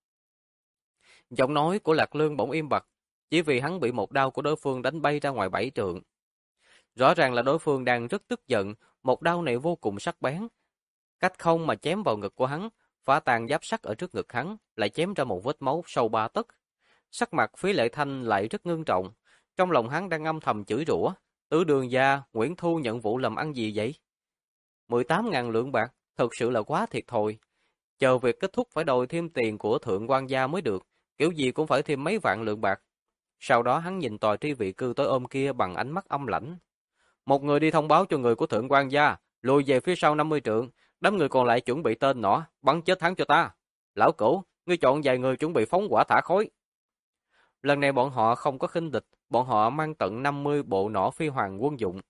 Giọng nói của Lạc Lương bỗng im bặt, chỉ vì hắn bị một đao của đối phương đánh bay ra ngoài 7 trượng. Rõ ràng là đối phương đang rất tức giận, một đao này vô cùng sắc bén. Cách không mà chém vào ngực của hắn, phá tan giáp sắt ở trước ngực hắn, lại chém ra một vết máu sâu 3 tấc. Sắc mặt Phí Lệ Thanh lại rất ngưng trọng, trong lòng hắn đang âm thầm chửi rủa, Tứ Đường gia, Nguyễn Thu nhận vụ làm ăn gì vậy? 18.000 lượng bạc, thật sự là quá thiệt thòi. Chờ việc kết thúc phải đòi thêm tiền của Thượng Quan gia mới được, kiểu gì cũng phải thêm mấy vạn lượng bạc. Sau đó hắn nhìn tòa tri vị cư tối ôm kia bằng ánh mắt âm lãnh. Một người đi thông báo cho người của Thượng Quan gia, lùi về phía sau 50 trượng, đám người còn lại chuẩn bị tên nỏ, bắn chết hắn cho ta. Lão Cửu, ngươi chọn vài người chuẩn bị phóng hỏa thả khói. Lần này bọn họ không có khinh địch, bọn họ mang tận 50 bộ nỏ phi hoàng quân dụng.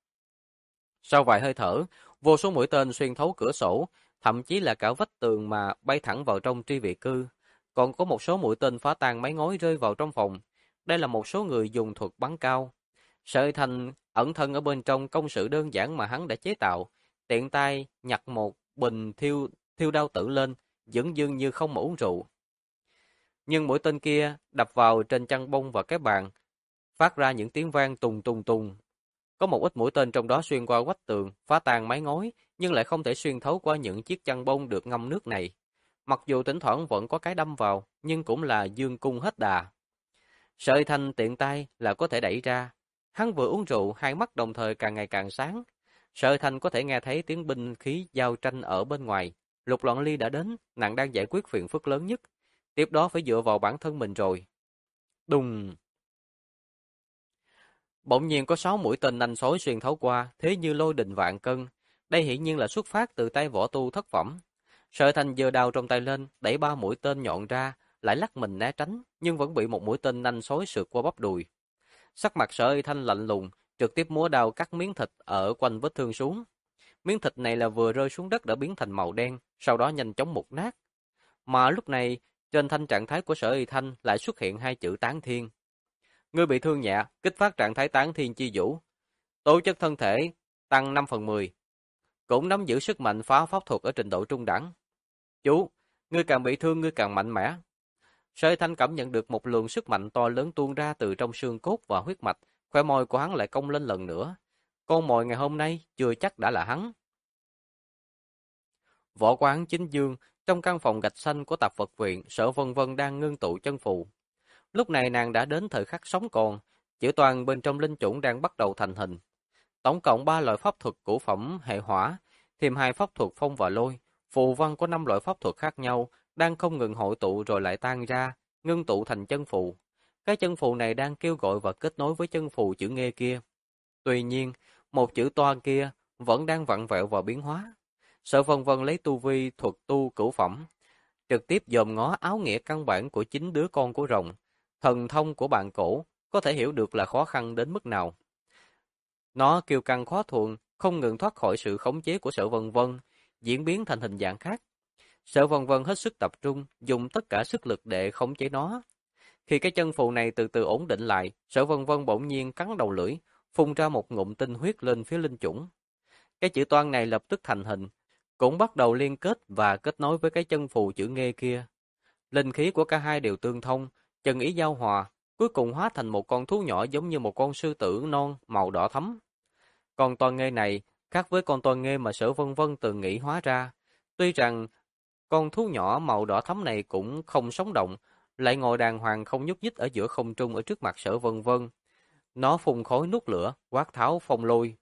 Sau vài hơi thở, vô số mũi tên xuyên thấu cửa sổ, thậm chí là cả vách tường mà bay thẳng vào trong tri vị cư. Còn có một số mũi tên phá tan mái ngói rơi vào trong phòng. Đây là một số người dùng thuật bắn cao. Sở Thành ẩn thân ở bên trong công sự đơn giản mà hắn đã chế tạo, tiện tay nhặt một bình thiêu đao tử lên, dửng dưng như không mà uống rượu. Nhưng mũi tên kia đập vào trên chăn bông và cái bàn, phát ra những tiếng vang tùng tùng tùng. Có một ít mũi tên trong đó xuyên qua vách tường, phá tan mái ngói, nhưng lại không thể xuyên thấu qua những chiếc chăn bông được ngâm nước này. Mặc dù thỉnh thoảng vẫn có cái đâm vào, nhưng cũng là dương cung hết đà. Sợi Thanh tiện tay là có thể đẩy ra. Hắn vừa uống rượu, hai mắt đồng thời càng ngày càng sáng. Sợi Thanh có thể nghe thấy tiếng binh khí giao tranh ở bên ngoài. Lục Loạn Ly đã đến, nàng đang giải quyết phiền phức lớn nhất. Tiếp đó phải dựa vào bản thân mình rồi. Đùng! Bỗng nhiên có 6 mũi tên nanh sói xuyên thấu qua, thế như lôi đình vạn cân. Đây hiển nhiên là xuất phát từ tay võ tu thất phẩm. Sợi Thanh giơ đao trong tay lên, đẩy 3 mũi tên nhọn ra, lại lắc mình né tránh, nhưng vẫn bị một mũi tên nanh sói sượt qua bắp đùi. Sắc mặt Sợi Thanh lạnh lùng, trực tiếp múa đao cắt miếng thịt ở quanh vết thương xuống. Miếng thịt này là vừa rơi xuống đất đã biến thành màu đen, sau đó nhanh chóng mục nát. Mà lúc này, trên thanh trạng thái của Sợi Thanh lại xuất hiện hai chữ Tán Thiên. Ngươi bị thương nhẹ, kích phát trạng thái Tán Thiên chi vũ. Tố chất thân thể tăng 5/10, cũng nắm giữ sức mạnh phá pháp thuật ở trình độ trung đẳng. Chú, ngươi càng bị thương ngươi càng mạnh mẽ. Sợi Thanh cảm nhận được một luồng sức mạnh to lớn tuôn ra từ trong xương cốt và huyết mạch, khóe môi của hắn lại cong lên lần nữa. Con mồi ngày hôm nay chưa chắc đã là hắn. Võ quán Chính Dương, trong căn phòng gạch xanh của Tạp Vật viện, Sở Vân Vân đang ngưng tụ chân phù. Lúc này nàng đã đến thời khắc sống còn, chữ toàn bên trong linh chủng đang bắt đầu thành hình. Tổng cộng 3 loại pháp thuật cửu phẩm hệ hỏa, thêm 2 pháp thuật phong và lôi, phù văn có 5 loại pháp thuật khác nhau, đang không ngừng hội tụ rồi lại tan ra, ngưng tụ thành chân phù. Cái chân phù này đang kêu gọi và kết nối với chân phù chữ Nghê kia. Tuy nhiên, một chữ toan kia vẫn đang vặn vẹo và biến hóa. Sở Vân Vân lấy tu vi thuật tu cửu phẩm, trực tiếp dòm ngó áo nghĩa căn bản của chính đứa con của rồng. Thần thông của bạn cổ, có thể hiểu được là khó khăn đến mức nào. Nó kiêu căng khó thuần, không ngừng thoát khỏi sự khống chế của Sở Vân Vân, diễn biến thành hình dạng khác. Sở Vân Vân hết sức tập trung, dùng tất cả sức lực để khống chế nó. Khi cái chân phù này từ từ ổn định lại, Sở Vân Vân bỗng nhiên cắn đầu lưỡi, phun ra một ngụm tinh huyết lên phía linh chủng. Cái chữ toan này lập tức thành hình, cũng bắt đầu liên kết và kết nối với cái chân phù chữ Nghê kia. Linh khí của cả hai đều tương thông, chân ý giao hòa, cuối cùng hóa thành một con thú nhỏ giống như một con sư tử non màu đỏ thẫm. Con toan nghê này khác với con toan nghê mà Sở Vân Vân từng nghĩ hóa ra. Tuy rằng con thú nhỏ màu đỏ thẫm này cũng không sống động, lại ngồi đàng hoàng không nhúc nhích ở giữa không trung ở trước mặt Sở Vân Vân. Nó phun khói nuốt lửa, quát tháo phong lôi.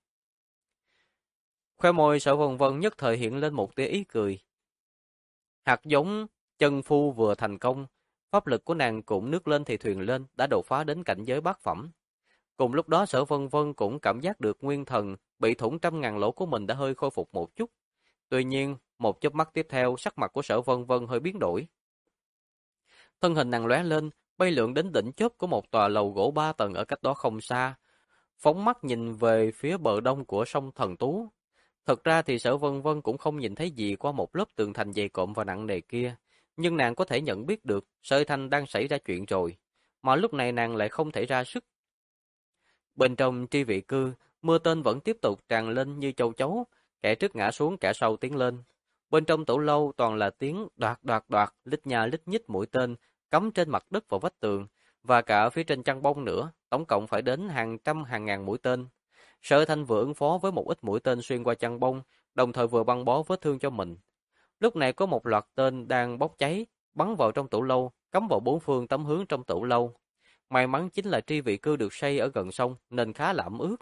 Khoe môi Sở Vân Vân nhất thời hiện lên một tia ý cười. Hạt giống chân phu vừa thành công, pháp lực của nàng cũng nước lên thì thuyền lên, đã đột phá đến cảnh giới bát phẩm. Cùng lúc đó Sở Vân Vân cũng cảm giác được nguyên thần bị thủng 100.000 lỗ của mình đã hơi khôi phục một chút. Tuy nhiên, một chớp mắt tiếp theo, sắc mặt của Sở Vân Vân hơi biến đổi. Thân hình nàng lóe lên, bay lượn đến đỉnh chóp của một tòa lầu gỗ 3 tầng ở cách đó không xa, phóng mắt nhìn về phía bờ đông của sông Thần Tú. Thật ra thì Sở Vân Vân cũng không nhìn thấy gì qua một lớp tường thành dày cộm và nặng nề kia, nhưng nàng có thể nhận biết được Sợi Thanh đang xảy ra chuyện rồi, mà lúc này nàng lại không thể ra sức. Bên trong tri vị cư, mưa tên vẫn tiếp tục tràn lên như châu chấu, kẻ trước ngã xuống kẻ sau tiến lên. Bên trong tủ lâu toàn là tiếng đoạt đoạt đoạt, lít nha lít nhít mũi tên cắm trên mặt đất và vách tường, và cả phía trên chăn bông nữa, tổng cộng phải đến hàng trăm hàng ngàn mũi tên. Sở Thanh vừa ứng phó với một ít mũi tên xuyên qua chăn bông, đồng thời vừa băng bó vết thương cho mình. Lúc này có một loạt tên đang bốc cháy, bắn vào trong tủ lâu, cắm vào bốn phương tám hướng trong tủ lâu. May mắn chính là tri vị cư được xây ở gần sông nên khá là ẩm ướt.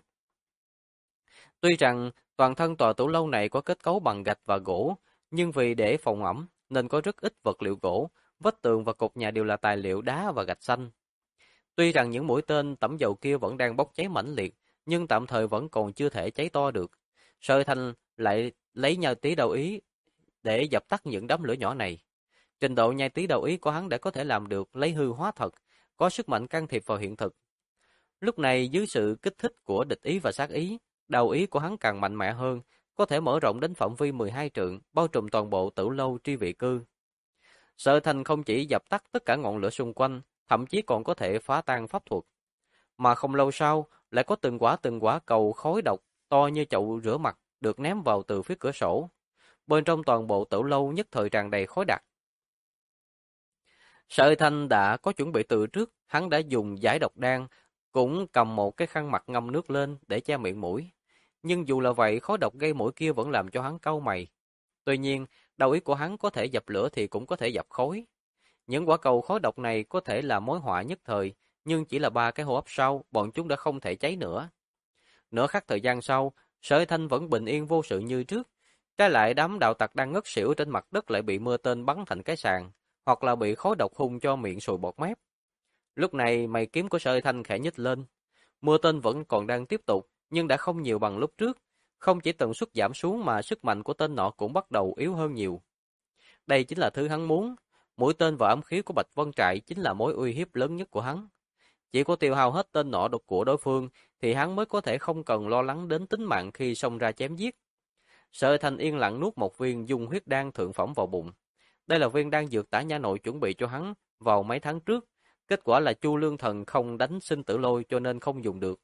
Tuy rằng toàn thân tòa tủ lâu này có kết cấu bằng gạch và gỗ, nhưng vì để phòng ẩm nên có rất ít vật liệu gỗ, vách tường và cột nhà đều là tài liệu đá và gạch xanh. Tuy rằng những mũi tên tẩm dầu kia vẫn đang bốc cháy mãnh liệt, nhưng tạm thời vẫn còn chưa thể cháy to được. Sơ Thanh lại lấy nhai tí đầu ý để dập tắt những đám lửa nhỏ này. Trình độ nhai tí đầu ý của hắn đã có thể làm được lấy hư hóa thật, có sức mạnh can thiệp vào hiện thực. Lúc này dưới sự kích thích của địch ý và sát ý, đầu ý của hắn càng mạnh mẽ hơn, có thể mở rộng đến phạm vi 12 trượng, bao trùm toàn bộ tử lâu tri vị cư. Sở Thành không chỉ dập tắt tất cả ngọn lửa xung quanh, thậm chí còn có thể phá tan pháp thuật. Mà không lâu sau, lại có từng quả cầu khói độc to như chậu rửa mặt được ném vào từ phía cửa sổ. Bên trong toàn bộ tử lâu nhất thời tràn đầy khói đặc. Sở Thanh đã có chuẩn bị từ trước, hắn đã dùng giải độc đan, cũng cầm một cái khăn mặt ngâm nước lên để che miệng mũi. Nhưng dù là vậy, khói độc gây mũi kia vẫn làm cho hắn cau mày. Tuy nhiên, đầu ý của hắn có thể dập lửa thì cũng có thể dập khói. Những quả cầu khói độc này có thể là mối họa nhất thời, nhưng chỉ là 3 cái hô hấp sau, bọn chúng đã không thể cháy nữa. Nửa khắc thời gian sau, Sở Thanh vẫn bình yên vô sự như trước. Trái lại đám đạo tặc đang ngất xỉu trên mặt đất lại bị mưa tên bắn thành cái sàn, hoặc là bị khói độc hung cho miệng sùi bọt mép. Lúc này mày kiếm của Sở Thanh khẽ nhích lên. Mưa tên vẫn còn đang tiếp tục, nhưng đã không nhiều bằng lúc trước. Không chỉ tần suất giảm xuống mà sức mạnh của tên nọ cũng bắt đầu yếu hơn nhiều. Đây chính là thứ hắn muốn. Mũi tên và ám khí của Bạch Vân Trại chính là mối uy hiếp lớn nhất của hắn. Chỉ có tiêu hao hết tên nọ độc của đối phương thì hắn mới có thể không cần lo lắng đến tính mạng khi xông ra chém giết. Sở Thanh yên lặng nuốt một viên dung huyết đan thượng phẩm vào bụng. Đây là viên đan dược Tả Nha Nội chuẩn bị cho hắn vào mấy tháng trước. Kết quả là Chu Lương Thần không đánh sinh tử lôi cho nên không dùng được.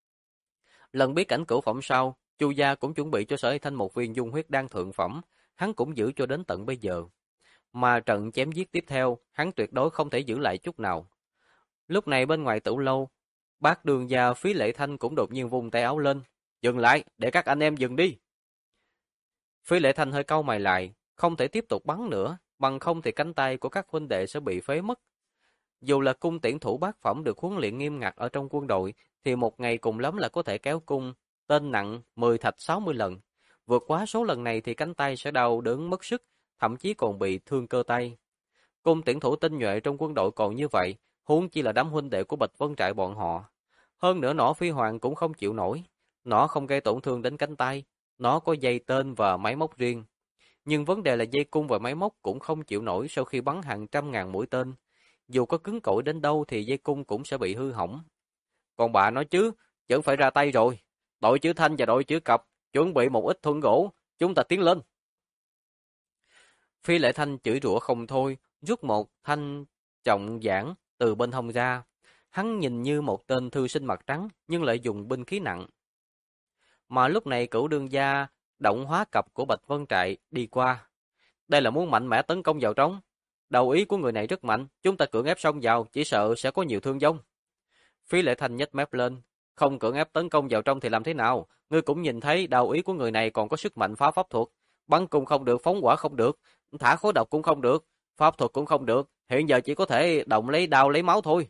Lần bí cảnh cửu phẩm sau, Chu gia cũng chuẩn bị cho Sở Thanh một viên dung huyết đan thượng phẩm, hắn cũng giữ cho đến tận bây giờ. Mà trận chém giết tiếp theo, hắn tuyệt đối không thể giữ lại chút nào. Lúc này bên ngoài tử lâu, bác Đường gia Phí Lệ Thanh cũng đột nhiên vung tay áo lên. Dừng lại, để các anh em dừng đi. Phí Lệ Thanh hơi cau mày lại, không thể tiếp tục bắn nữa, bằng không thì cánh tay của các huynh đệ sẽ bị phế mất. Dù là cung tiễn thủ bát phẩm được huấn luyện nghiêm ngặt ở trong quân đội, thì một ngày cùng lắm là có thể kéo cung, tên nặng 10 thạch 60 lần. Vượt quá số lần này thì cánh tay sẽ đau đớn mất sức, thậm chí còn bị thương cơ tay. Cung tiễn thủ tinh nhuệ trong quân đội còn như vậy, huống chi là đám huynh đệ của Bạch Vân Trại bọn họ. Hơn nữa nỏ phi hoàng cũng không chịu nổi, nó không gây tổn thương đến cánh tay, nó có dây tên và máy móc riêng. Nhưng vấn đề là dây cung và máy móc cũng không chịu nổi sau khi bắn hàng trăm ngàn mũi tên. Dù có cứng cỏi đến đâu thì dây cung cũng sẽ bị hư hỏng. Còn bà nói chứ, vẫn phải ra tay rồi. Đội chữ Thanh và đội chữ Cập chuẩn bị một ít thuẫn gỗ, chúng ta tiến lên. Phi Lệ Thanh chửi rủa không thôi, rút một thanh trọng giảng từ bên hông ra. Hắn nhìn như một tên thư sinh mặt trắng, nhưng lại dùng binh khí nặng. Mà lúc này Cửu Đương gia, động hóa cặp của Bạch Vân Trại đi qua. Đây là muốn mạnh mẽ tấn công vào trong. Đầu ý của người này rất mạnh, chúng ta cưỡng ép xông vào, chỉ sợ sẽ có nhiều thương vong. Phí Lệ Thanh nhếch mép lên, không cưỡng ép tấn công vào trong thì làm thế nào? Ngươi cũng nhìn thấy đầu ý của người này còn có sức mạnh phá pháp thuật, bắn cung không được, phóng hỏa không được, thả khối độc cũng không được, pháp thuật cũng không được, hiện giờ chỉ có thể động lấy đao lấy máu thôi.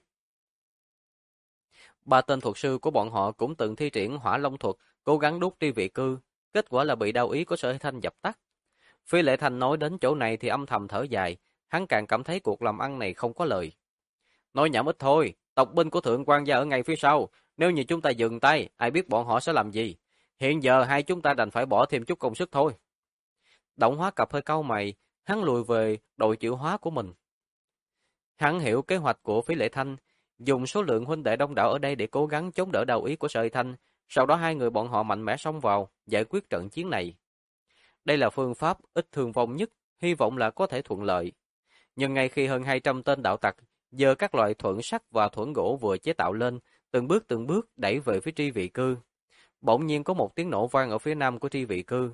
Ba tên thuật sư của bọn họ cũng từng thi triển hỏa long thuật, cố gắng đốt tri vị cư, kết quả là bị đao ý của Sở Thanh dập tắt. Phi Lệ Thanh nói đến chỗ này thì âm thầm thở dài, hắn càng cảm thấy cuộc làm ăn này không có lời. Nói nhảm ít thôi, tộc binh của Thượng quan gia ở ngay phía sau, nếu như chúng ta dừng tay, ai biết bọn họ sẽ làm gì. Hiện giờ hai chúng ta đành phải bỏ thêm chút công sức thôi. Động hóa cặp hơi cau mày, hắn lùi về đội chịu hóa của mình. Hắn hiểu kế hoạch của Phí Lệ Thanh, dùng số lượng huynh đệ đông đảo ở đây để cố gắng chống đỡ đầu ý của Sợi Thanh, sau đó hai người bọn họ mạnh mẽ xông vào, giải quyết trận chiến này. Đây là phương pháp ít thương vong nhất, hy vọng là có thể thuận lợi. Nhưng ngay khi hơn 200 tên đạo tặc giơ các loại thuẫn sắt và thuẫn gỗ vừa chế tạo lên, từng bước đẩy về phía tri vị cư. Bỗng nhiên có một tiếng nổ vang ở phía nam của tri vị cư.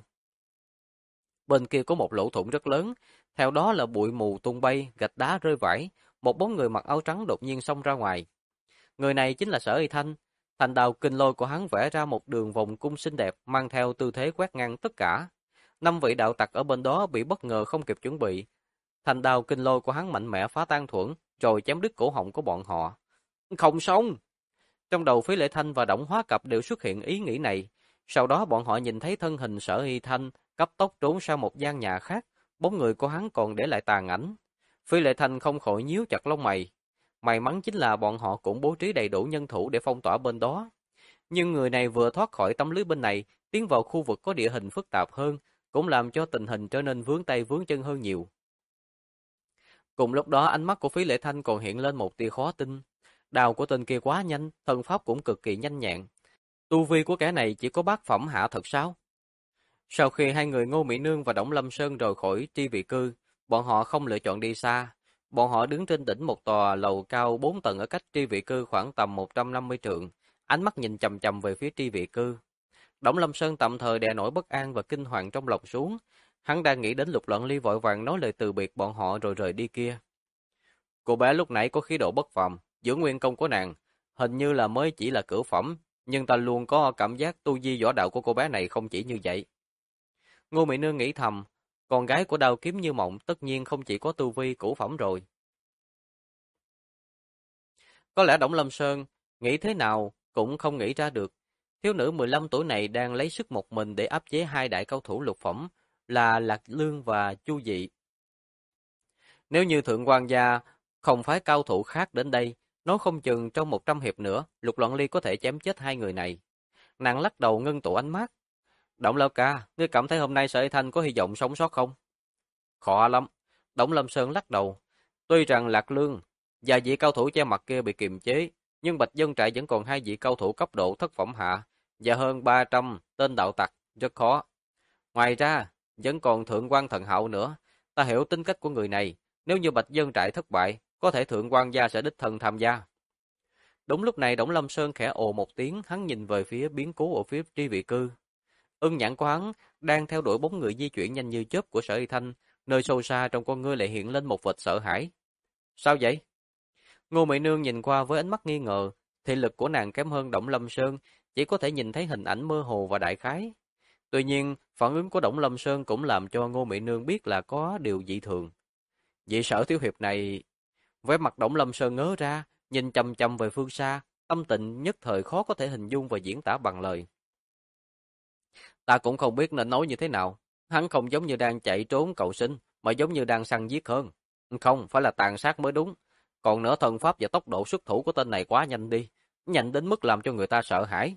Bên kia có một lỗ thủng rất lớn, theo đó là bụi mù tung bay, gạch đá rơi vãi, một bóng người mặc áo trắng đột nhiên xông ra ngoài. Người này chính là Sở Y Thanh. Thành đao kinh lôi của hắn vẽ ra một đường vòng cung xinh đẹp, mang theo tư thế quét ngang tất cả. 5 vị đạo tặc ở bên đó bị bất ngờ không kịp chuẩn bị. Thành đao kinh lôi của hắn mạnh mẽ phá tan thuẫn, rồi chém đứt cổ họng của bọn họ. Không xong! Trong đầu Phí Lệ Thanh và Đổng Hóa Cập đều xuất hiện ý nghĩ này. Sau đó bọn họ nhìn thấy thân hình Sở Y Thanh cấp tốc trốn sang một gian nhà khác, bóng người của hắn còn để lại tàn ảnh. Phí Lệ Thanh không khỏi nhíu chặt lông mày. May mắn chính là bọn họ cũng bố trí đầy đủ nhân thủ để phong tỏa bên đó. Nhưng người này vừa thoát khỏi tấm lưới bên này, tiến vào khu vực có địa hình phức tạp hơn, cũng làm cho tình hình trở nên vướng tay vướng chân hơn nhiều. Cùng lúc đó ánh mắt của Phí Lệ Thanh còn hiện lên một tia khó tin. Đao của tên kia quá nhanh, thân pháp cũng cực kỳ nhanh nhẹn. Tu vi của kẻ này chỉ có bát phẩm hạ thật sao? Sau khi hai người Ngô Mỹ Nương và Đổng Lâm Sơn rời khỏi tri vị cư, bọn họ không lựa chọn đi xa. Bọn họ đứng trên đỉnh một tòa lầu cao 4 tầng ở cách tri vị cư khoảng tầm 150 trượng, ánh mắt nhìn chằm chằm về phía tri vị cư. Đổng Lâm Sơn tạm thời đè nổi bất an và kinh hoàng trong lòng xuống. Hắn đang nghĩ đến Lục Loạn Ly vội vàng nói lời từ biệt bọn họ rồi rời đi kia. Cô bé lúc nãy có khí độ bất phàm, giữ nguyên công của nàng, hình như là mới chỉ là cửu phẩm, nhưng ta luôn có cảm giác tu vi võ đạo của cô bé này không chỉ như vậy. Ngô Mị Nương nghĩ thầm, con gái của Đao Kiếm Như Mộng tất nhiên không chỉ có tu vi cửu phẩm rồi. Có lẽ Đổng Lâm Sơn nghĩ thế nào cũng không nghĩ ra được. Thiếu nữ 15 tuổi này đang lấy sức một mình để áp chế hai đại cao thủ lục phẩm là Lạc Lương và Chu Dị. Nếu như Thượng quan gia không phái cao thủ khác đến đây, nói không chừng trong 100 hiệp nữa, Lục Loạn Ly có thể chém chết hai người này. Nàng lắc đầu ngưng tụ ánh mắt. Động Lão ca, ngươi cảm thấy hôm nay Sở Y Thanh có hy vọng sống sót không? Khó lắm. Đổng Lâm Sơn lắc đầu. Tuy rằng Lạc Lương và vị cao thủ che mặt kia bị kiềm chế, nhưng Bạch Dân Trại vẫn còn hai vị cao thủ cấp độ thất phẩm hạ và hơn 300 tên đạo tặc, rất khó. Ngoài ra, vẫn còn Thượng quan Thần Hạo nữa. Ta hiểu tính cách của người này, nếu như Bạch Dân Trại thất bại, có thể Thượng quan gia sẽ đích thân tham gia. Đúng lúc này Đổng Lâm Sơn khẽ ồ một tiếng, hắn nhìn về phía biến cố ở phía tri vị cư. Ưng nhãn của hắn đang theo đuổi bóng người di chuyển nhanh như chớp của Sở Y Thanh, nơi sâu xa trong con ngươi lại hiện lên một vệt sợ hãi. Sao vậy? Ngô Mị Nương nhìn qua với ánh mắt nghi ngờ, thị lực của nàng kém hơn Đổng Lâm Sơn, chỉ có thể nhìn thấy hình ảnh mơ hồ và đại khái. Tuy nhiên, phản ứng của Đổng Lâm Sơn cũng làm cho Ngô Mị Nương biết là có điều dị thường. Vị Sở thiếu hiệp này, vẻ mặt Đổng Lâm Sơn ngớ ra, nhìn chằm chằm về phương xa, tâm tình nhất thời khó có thể hình dung và diễn tả bằng lời. Ta cũng không biết nên nói như thế nào. Hắn không giống như đang chạy trốn cầu sinh, mà giống như đang săn giết hơn. Không, phải là tàn sát mới đúng. Còn nữa thần pháp và tốc độ xuất thủ của tên này quá nhanh đi. Nhanh đến mức làm cho người ta sợ hãi.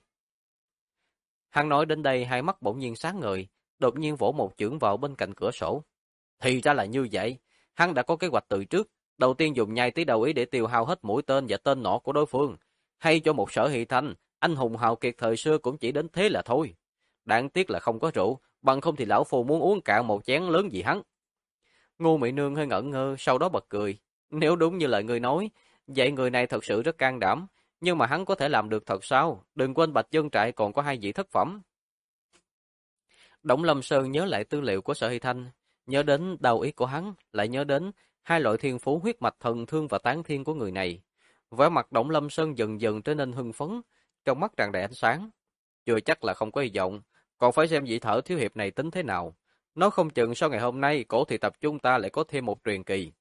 Hắn nói đến đây hai mắt bỗng nhiên sáng ngời, đột nhiên vỗ một chưởng vào bên cạnh cửa sổ. Thì ra là như vậy. Hắn đã có kế hoạch từ trước. Đầu tiên dùng nhai tí đầu ý để tiêu hao hết mũi tên và tên nỏ của đối phương. Hay cho một Sở Hy Thanh, anh hùng hào kiệt thời xưa cũng chỉ đến thế là thôi. Đáng tiếc là không có rượu, bằng không thì lão phu muốn uống cạn một chén lớn gì hắn. Ngô Mị Nương hơi ngẩn ngơ, sau đó bật cười. Nếu đúng như lời người nói, vậy người này thật sự rất can đảm, nhưng mà hắn có thể làm được thật sao? Đừng quên Bạch Dân Trại còn có hai vị thất phẩm. Đổng Lâm Sơn nhớ lại tư liệu của Sở Hy Thanh, nhớ đến đầu ý của hắn, lại nhớ đến hai loại thiên phú huyết mạch thần thương và tán thiên của người này. Vẻ mặt Đổng Lâm Sơn dần dần trở nên hưng phấn, trong mắt tràn đầy ánh sáng. Chưa chắc là không có hy vọng, còn phải xem vị Thở thiếu hiệp này tính thế nào. Nó không chừng sau ngày hôm nay, cổ thì tập trung ta lại có thêm một truyền kỳ.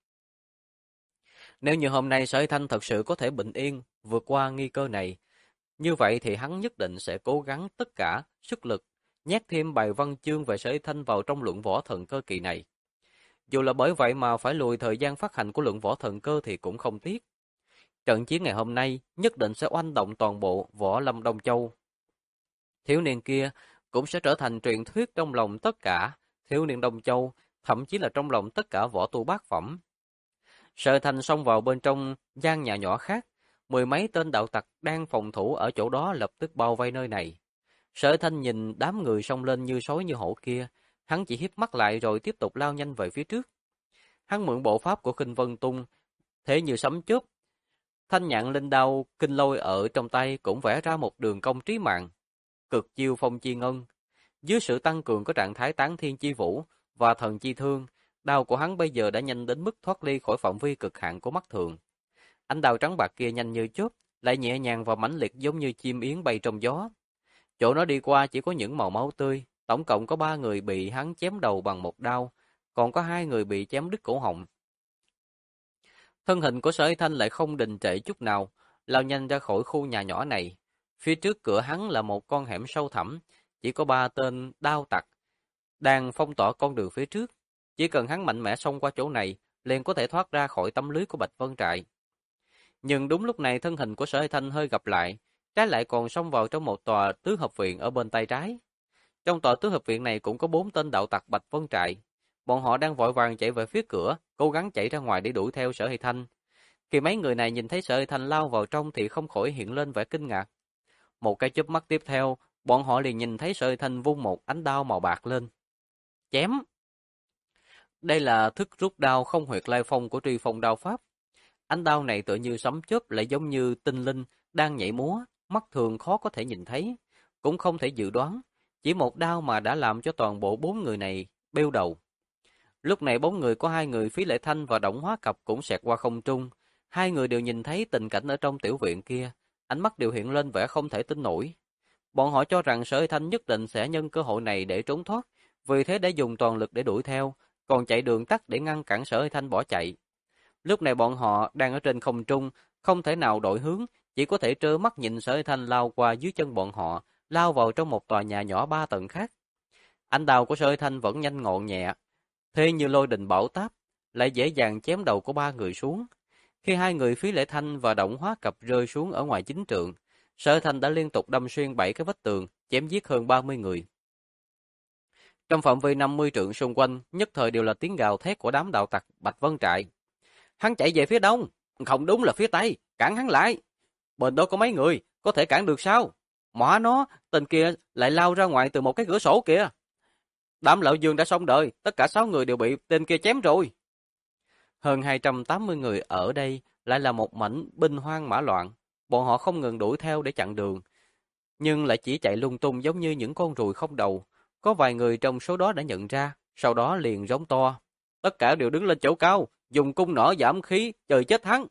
Nếu như hôm nay Sở Thanh thật sự có thể bình yên, vượt qua nguy cơ này, như vậy thì hắn nhất định sẽ cố gắng tất cả sức lực, nhét thêm bài văn chương về Sở Thanh vào trong luận võ thần cơ kỳ này. Dù là bởi vậy mà phải lùi thời gian phát hành của luận võ thần cơ thì cũng không tiếc. Trận chiến ngày hôm nay nhất định sẽ oanh động toàn bộ võ lâm Đông Châu. Thiếu niên kia cũng sẽ trở thành truyền thuyết trong lòng tất cả thiếu niên Đông Châu, thậm chí là trong lòng tất cả võ tu bát phẩm. Sở Thành xông vào bên trong gian nhà nhỏ khác, mười mấy tên đạo tặc đang phòng thủ ở chỗ đó lập tức bao vây nơi này. Sở Thanh nhìn đám người xông lên như sói như hổ kia, hắn chỉ híp mắt lại rồi tiếp tục lao nhanh về phía trước. Hắn mượn bộ pháp của Khinh Vân Tung, thế như sấm chớp. Thanh nhạn linh đao kinh lôi ở trong tay cũng vẽ ra một đường cong trí mạng. Cực chiêu phong chi ngân. Dưới sự tăng cường của trạng thái tán thiên chi vũ và thần chi thương, đao của hắn bây giờ đã nhanh đến mức thoát ly khỏi phạm vi cực hạn của mắt thường. Ánh đao trắng bạc kia nhanh như chớp, lại nhẹ nhàng và mãnh liệt giống như chim yến bay trong gió. Chỗ nó đi qua chỉ có những màu máu tươi, tổng cộng có 3 người bị hắn chém đầu bằng một đao, còn có 2 người bị chém đứt cổ họng. Thân hình của Sở Thanh lại không đình trệ chút nào, lao nhanh ra khỏi khu nhà nhỏ này. Phía trước cửa hắn là một con hẻm sâu thẳm, chỉ có 3 tên đao tặc đang phong tỏa con đường phía trước. Chỉ cần hắn mạnh mẽ xông qua chỗ này, liền có thể thoát ra khỏi tấm lưới của Bạch Vân Trại. Nhưng đúng lúc này thân hình của Sở Thanh hơi gặp lại, trái lại còn xông vào trong một tòa tứ hợp viện ở bên tay trái. Trong tòa tứ hợp viện này cũng có 4 tên đạo tặc Bạch Vân Trại. Bọn họ đang vội vàng chạy về phía cửa, cố gắng chạy ra ngoài để đuổi theo Sở Hy Thanh. Khi mấy người này nhìn thấy Sở Hy Thanh lao vào trong thì không khỏi hiện lên vẻ kinh ngạc. Một cái chớp mắt tiếp theo, bọn họ liền nhìn thấy Sở Hy Thanh vung một ánh đao màu bạc lên. Chém! Đây là thức rút đao không huyệt lai phong của Truy Phong đao pháp. Ánh đao này tựa như sấm chớp lại giống như tinh linh đang nhảy múa, mắt thường khó có thể nhìn thấy, cũng không thể dự đoán. Chỉ một đao mà đã làm cho toàn bộ 4 người này bêu đầu. Lúc này 4 người có 2 người Phí Lệ Thanh và Động Hóa Cập cũng xẹt qua không trung, Hai người đều nhìn thấy tình cảnh ở trong tiểu viện kia, ánh mắt đều hiện lên vẻ không thể tin nổi. Bọn họ cho rằng Sở Hy Thanh nhất định sẽ nhân cơ hội này để trốn thoát, vì thế đã dùng toàn lực để đuổi theo, còn chạy đường tắt để ngăn cản Sở Hy Thanh bỏ chạy. Lúc này bọn họ đang ở trên không trung, không thể nào đổi hướng, chỉ có thể trơ mắt nhìn Sở Hy Thanh lao qua dưới chân bọn họ, lao vào trong một tòa nhà nhỏ 3 tầng khác. Ánh đao của Sở Hy Thanh vẫn nhanh gọn nhẹ, thế như lôi đình bão táp, lại dễ dàng chém đầu của 3 người xuống. Khi hai người Phí Lệ Thanh và Động Hóa Cập rơi xuống ở ngoài chính trượng, Sở Hy Thanh đã liên tục đâm xuyên 7 cái vách tường, chém giết hơn 30 người. Trong phạm vi 50 trượng xung quanh, nhất thời đều là tiếng gào thét của đám đạo tặc Bạch Vân Trại. Hắn chạy về phía đông, không đúng là phía tây, cản hắn lại. Bên đó có mấy người, có thể cản được sao? Mỏ nó, tên kia lại lao ra ngoài từ một cái cửa sổ kìa. Đám lão Dương đã xong đời, tất cả 6 người đều bị tên kia chém rồi. Hơn 280 người ở đây lại là một mảnh binh hoang mã loạn. Bọn họ không ngừng đuổi theo để chặn đường, nhưng lại chỉ chạy lung tung giống như những con ruồi không đầu. Có vài người trong số đó đã nhận ra, sau đó liền rống to. Tất cả đều đứng lên chỗ cao, dùng cung nỏ giảm khí, trời chết hắn.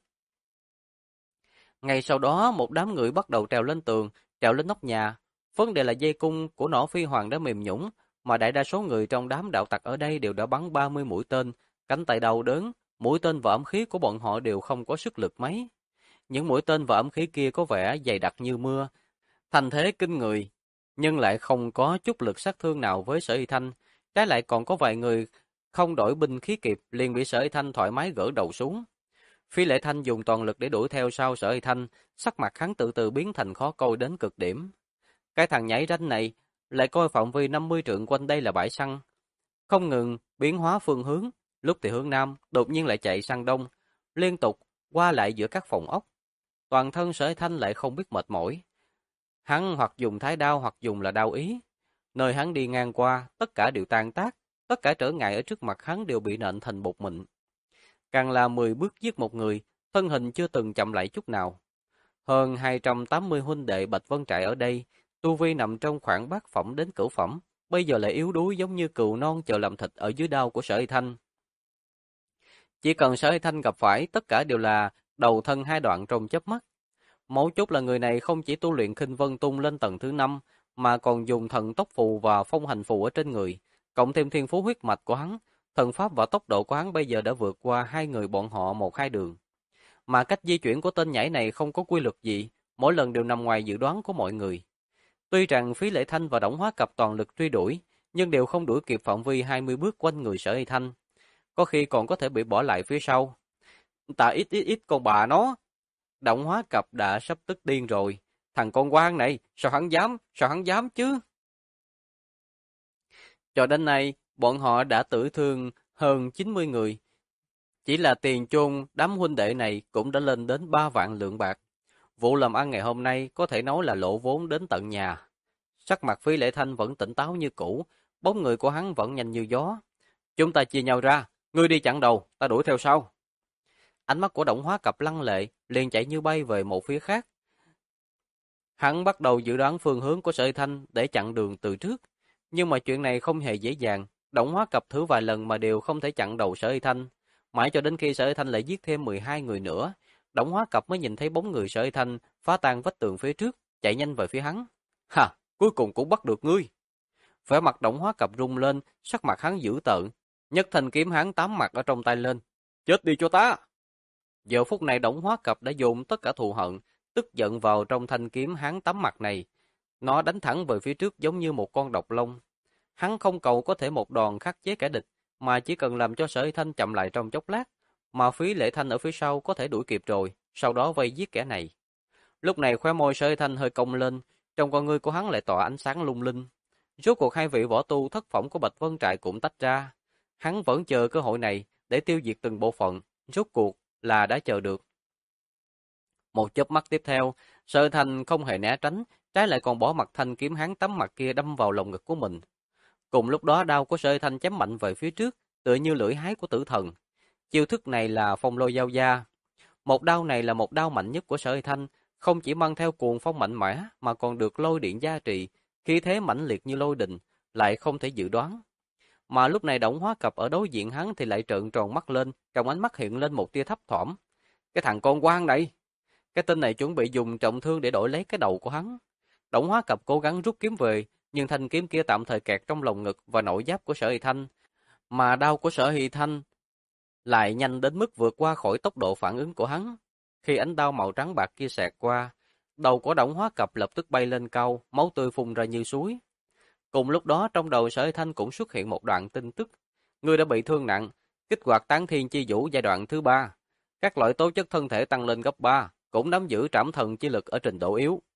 Ngay sau đó, một đám người bắt đầu trèo lên tường, trèo lên nóc nhà. Vấn đề là dây cung của nỏ phi hoàng đã mềm nhũn, mà đại đa số người trong đám đạo tặc ở đây đều đã bắn 30 mũi tên, cánh tay đau đớn, mũi tên và ám khí của bọn họ đều không có sức lực mấy. Những mũi tên và ám khí kia có vẻ dày đặc như mưa, thành thế kinh người, nhưng lại không có chút lực sát thương nào với Sở Hy Thanh. Trái lại còn có vài người không đổi binh khí kịp, liền bị Sở Hy Thanh thoải mái gỡ đầu xuống. Phi Lệ Thanh dùng toàn lực để đuổi theo sau Sở Hy Thanh, sắc mặt hắn từ từ biến thành khó coi đến cực điểm. Cái thằng nhảy ranh này lại coi phạm vi 50 trượng quanh đây là bãi săn, không ngừng biến hóa phương hướng, lúc thì hướng nam, đột nhiên lại chạy sang đông, liên tục qua lại giữa các phòng ốc. Toàn thân Sở Hy Thanh lại không biết mệt mỏi. Hắn hoặc dùng thái đao hoặc dùng là đao ý. Nơi hắn đi ngang qua, tất cả đều tan tác, tất cả trở ngại ở trước mặt hắn đều bị nện thành bột mịn. Càng là 10 bước giết một người, thân hình chưa từng chậm lại chút nào. Hơn 280 huynh đệ Bạch Vân Trại ở đây, tu vi nằm trong khoảng bát phẩm đến cửu phẩm, bây giờ lại yếu đuối giống như cừu non chờ làm thịt ở dưới đao của Sở Hy Thanh. Chỉ cần Sở Hy Thanh gặp phải, tất cả đều là đầu thân hai đoạn trong chớp mắt. Mấu chốt là người này không chỉ tu luyện Khinh Vân Tung lên tầng thứ 5, mà còn dùng thần tốc phù và phong hành phù ở trên người, cộng thêm thiên phú huyết mạch của hắn, thần pháp và tốc độ của hắn bây giờ đã vượt qua hai người bọn họ 1-2 đường. Mà cách di chuyển của tên nhảy này không có quy luật gì, mỗi lần đều nằm ngoài dự đoán của mọi người. Tuy rằng Phí Lệ Thanh và Đổng Hóa Cập toàn lực truy đuổi, nhưng đều không đuổi kịp phạm vi 20 bước quanh người Sở Hy Thanh, có khi còn có thể bị bỏ lại phía sau. Ta ít con bà nó. Đổng Hóa Cập đã sắp tức điên rồi. Thằng con quan này, sao hắn dám chứ? Cho đến nay, bọn họ đã tử thương hơn 90 người. Chỉ là tiền chôn đám huynh đệ này cũng đã lên đến 3 vạn lượng bạc. Vụ làm ăn ngày hôm nay có thể nói là lộ vốn đến tận nhà. Sắc mặt Phi Lệ Thanh vẫn tỉnh táo như cũ, bóng người của hắn vẫn nhanh như gió. Chúng ta chia nhau ra, ngươi đi chặn đầu, ta đuổi theo sau. Ánh mắt của Đổng Hóa Cập lăng lệ, liền chạy như bay về một phía khác. Hắn bắt đầu dự đoán phương hướng của Sở Hy Thanh để chặn đường từ trước, nhưng mà chuyện này không hề dễ dàng. Đổng Hóa Cập thử vài lần mà đều không thể chặn đầu Sở Hy Thanh, mãi cho đến khi Sở Hy Thanh lại giết thêm 12 người nữa, Đổng Hóa Cập mới nhìn thấy bóng người Sở Hy Thanh phá tan vách tường phía trước, chạy nhanh về phía hắn. Ha, cuối cùng cũng bắt được ngươi. Vẻ mặt Đổng Hóa Cập rung lên, sắc mặt hắn dữ tợn, nhấc thanh kiếm hắn 8 mặt ở trong tay lên. Chết đi cho ta! Giờ phút này Đổng Hóa Cập đã dồn tất cả thù hận, tức giận vào trong thanh kiếm hắn 8 mặt này. Nó đánh thẳng về phía trước giống như một con độc long. Hắn không cầu có thể một đòn khắc chế kẻ địch, mà chỉ cần làm cho Sở Hy Thanh chậm lại trong chốc lát, mà Phí Lệ Thanh ở phía sau có thể đuổi kịp rồi, sau đó vây giết kẻ này. Lúc này khóe môi Sở Hy Thanh hơi cong lên, trong con ngươi của hắn lại tỏa ánh sáng lung linh. Rốt cuộc hai vị võ tu thất phẩm của Bạch Vân Trại cũng tách ra. Hắn vẫn chờ cơ hội này để tiêu diệt từng bộ phận, rốt cuộc là đã chờ được. Một chớp mắt tiếp theo, Sở Hy Thanh không hề né tránh, trái lại còn bỏ mặt thanh kiếm hắn 8 mặt kia đâm vào lồng ngực của mình. Cùng lúc đó đao của Sở Hy Thanh chém mạnh về phía trước, tựa như lưỡi hái của tử thần. Chiêu thức này là phong lôi giao gia. Một đao này là một đao mạnh nhất của Sở Hy Thanh, không chỉ mang theo cuồng phong mạnh mẽ mà còn được lôi điện gia trì, khí thế mãnh liệt như lôi đình, lại không thể dự đoán. Mà lúc này Đổng Hóa Cập ở đối diện hắn thì lại trợn tròn mắt lên, trong ánh mắt hiện lên một tia thấp thỏm. Cái thằng con quan này! Cái tên này chuẩn bị dùng trọng thương để đổi lấy cái đầu của hắn. Đổng Hóa Cập cố gắng rút kiếm về, nhưng thanh kiếm kia tạm thời kẹt trong lồng ngực và nội giáp của Sở Hy Thanh, mà đau của Sở Hy Thanh lại nhanh đến mức vượt qua khỏi tốc độ phản ứng của hắn. Khi ánh đao màu trắng bạc kia xẹt qua, đầu của Đổng Hóa Cập lập tức bay lên cao, máu tươi phun ra như suối. Cùng lúc đó trong đầu Sở Hy Thanh cũng xuất hiện một đoạn tin tức. Người đã bị thương nặng, kích hoạt Tán Thiên Chi Vũ giai đoạn thứ 3. Các loại tố chất thân thể tăng lên gấp 3, cũng nắm giữ trảm thần chi lực ở trình độ yếu.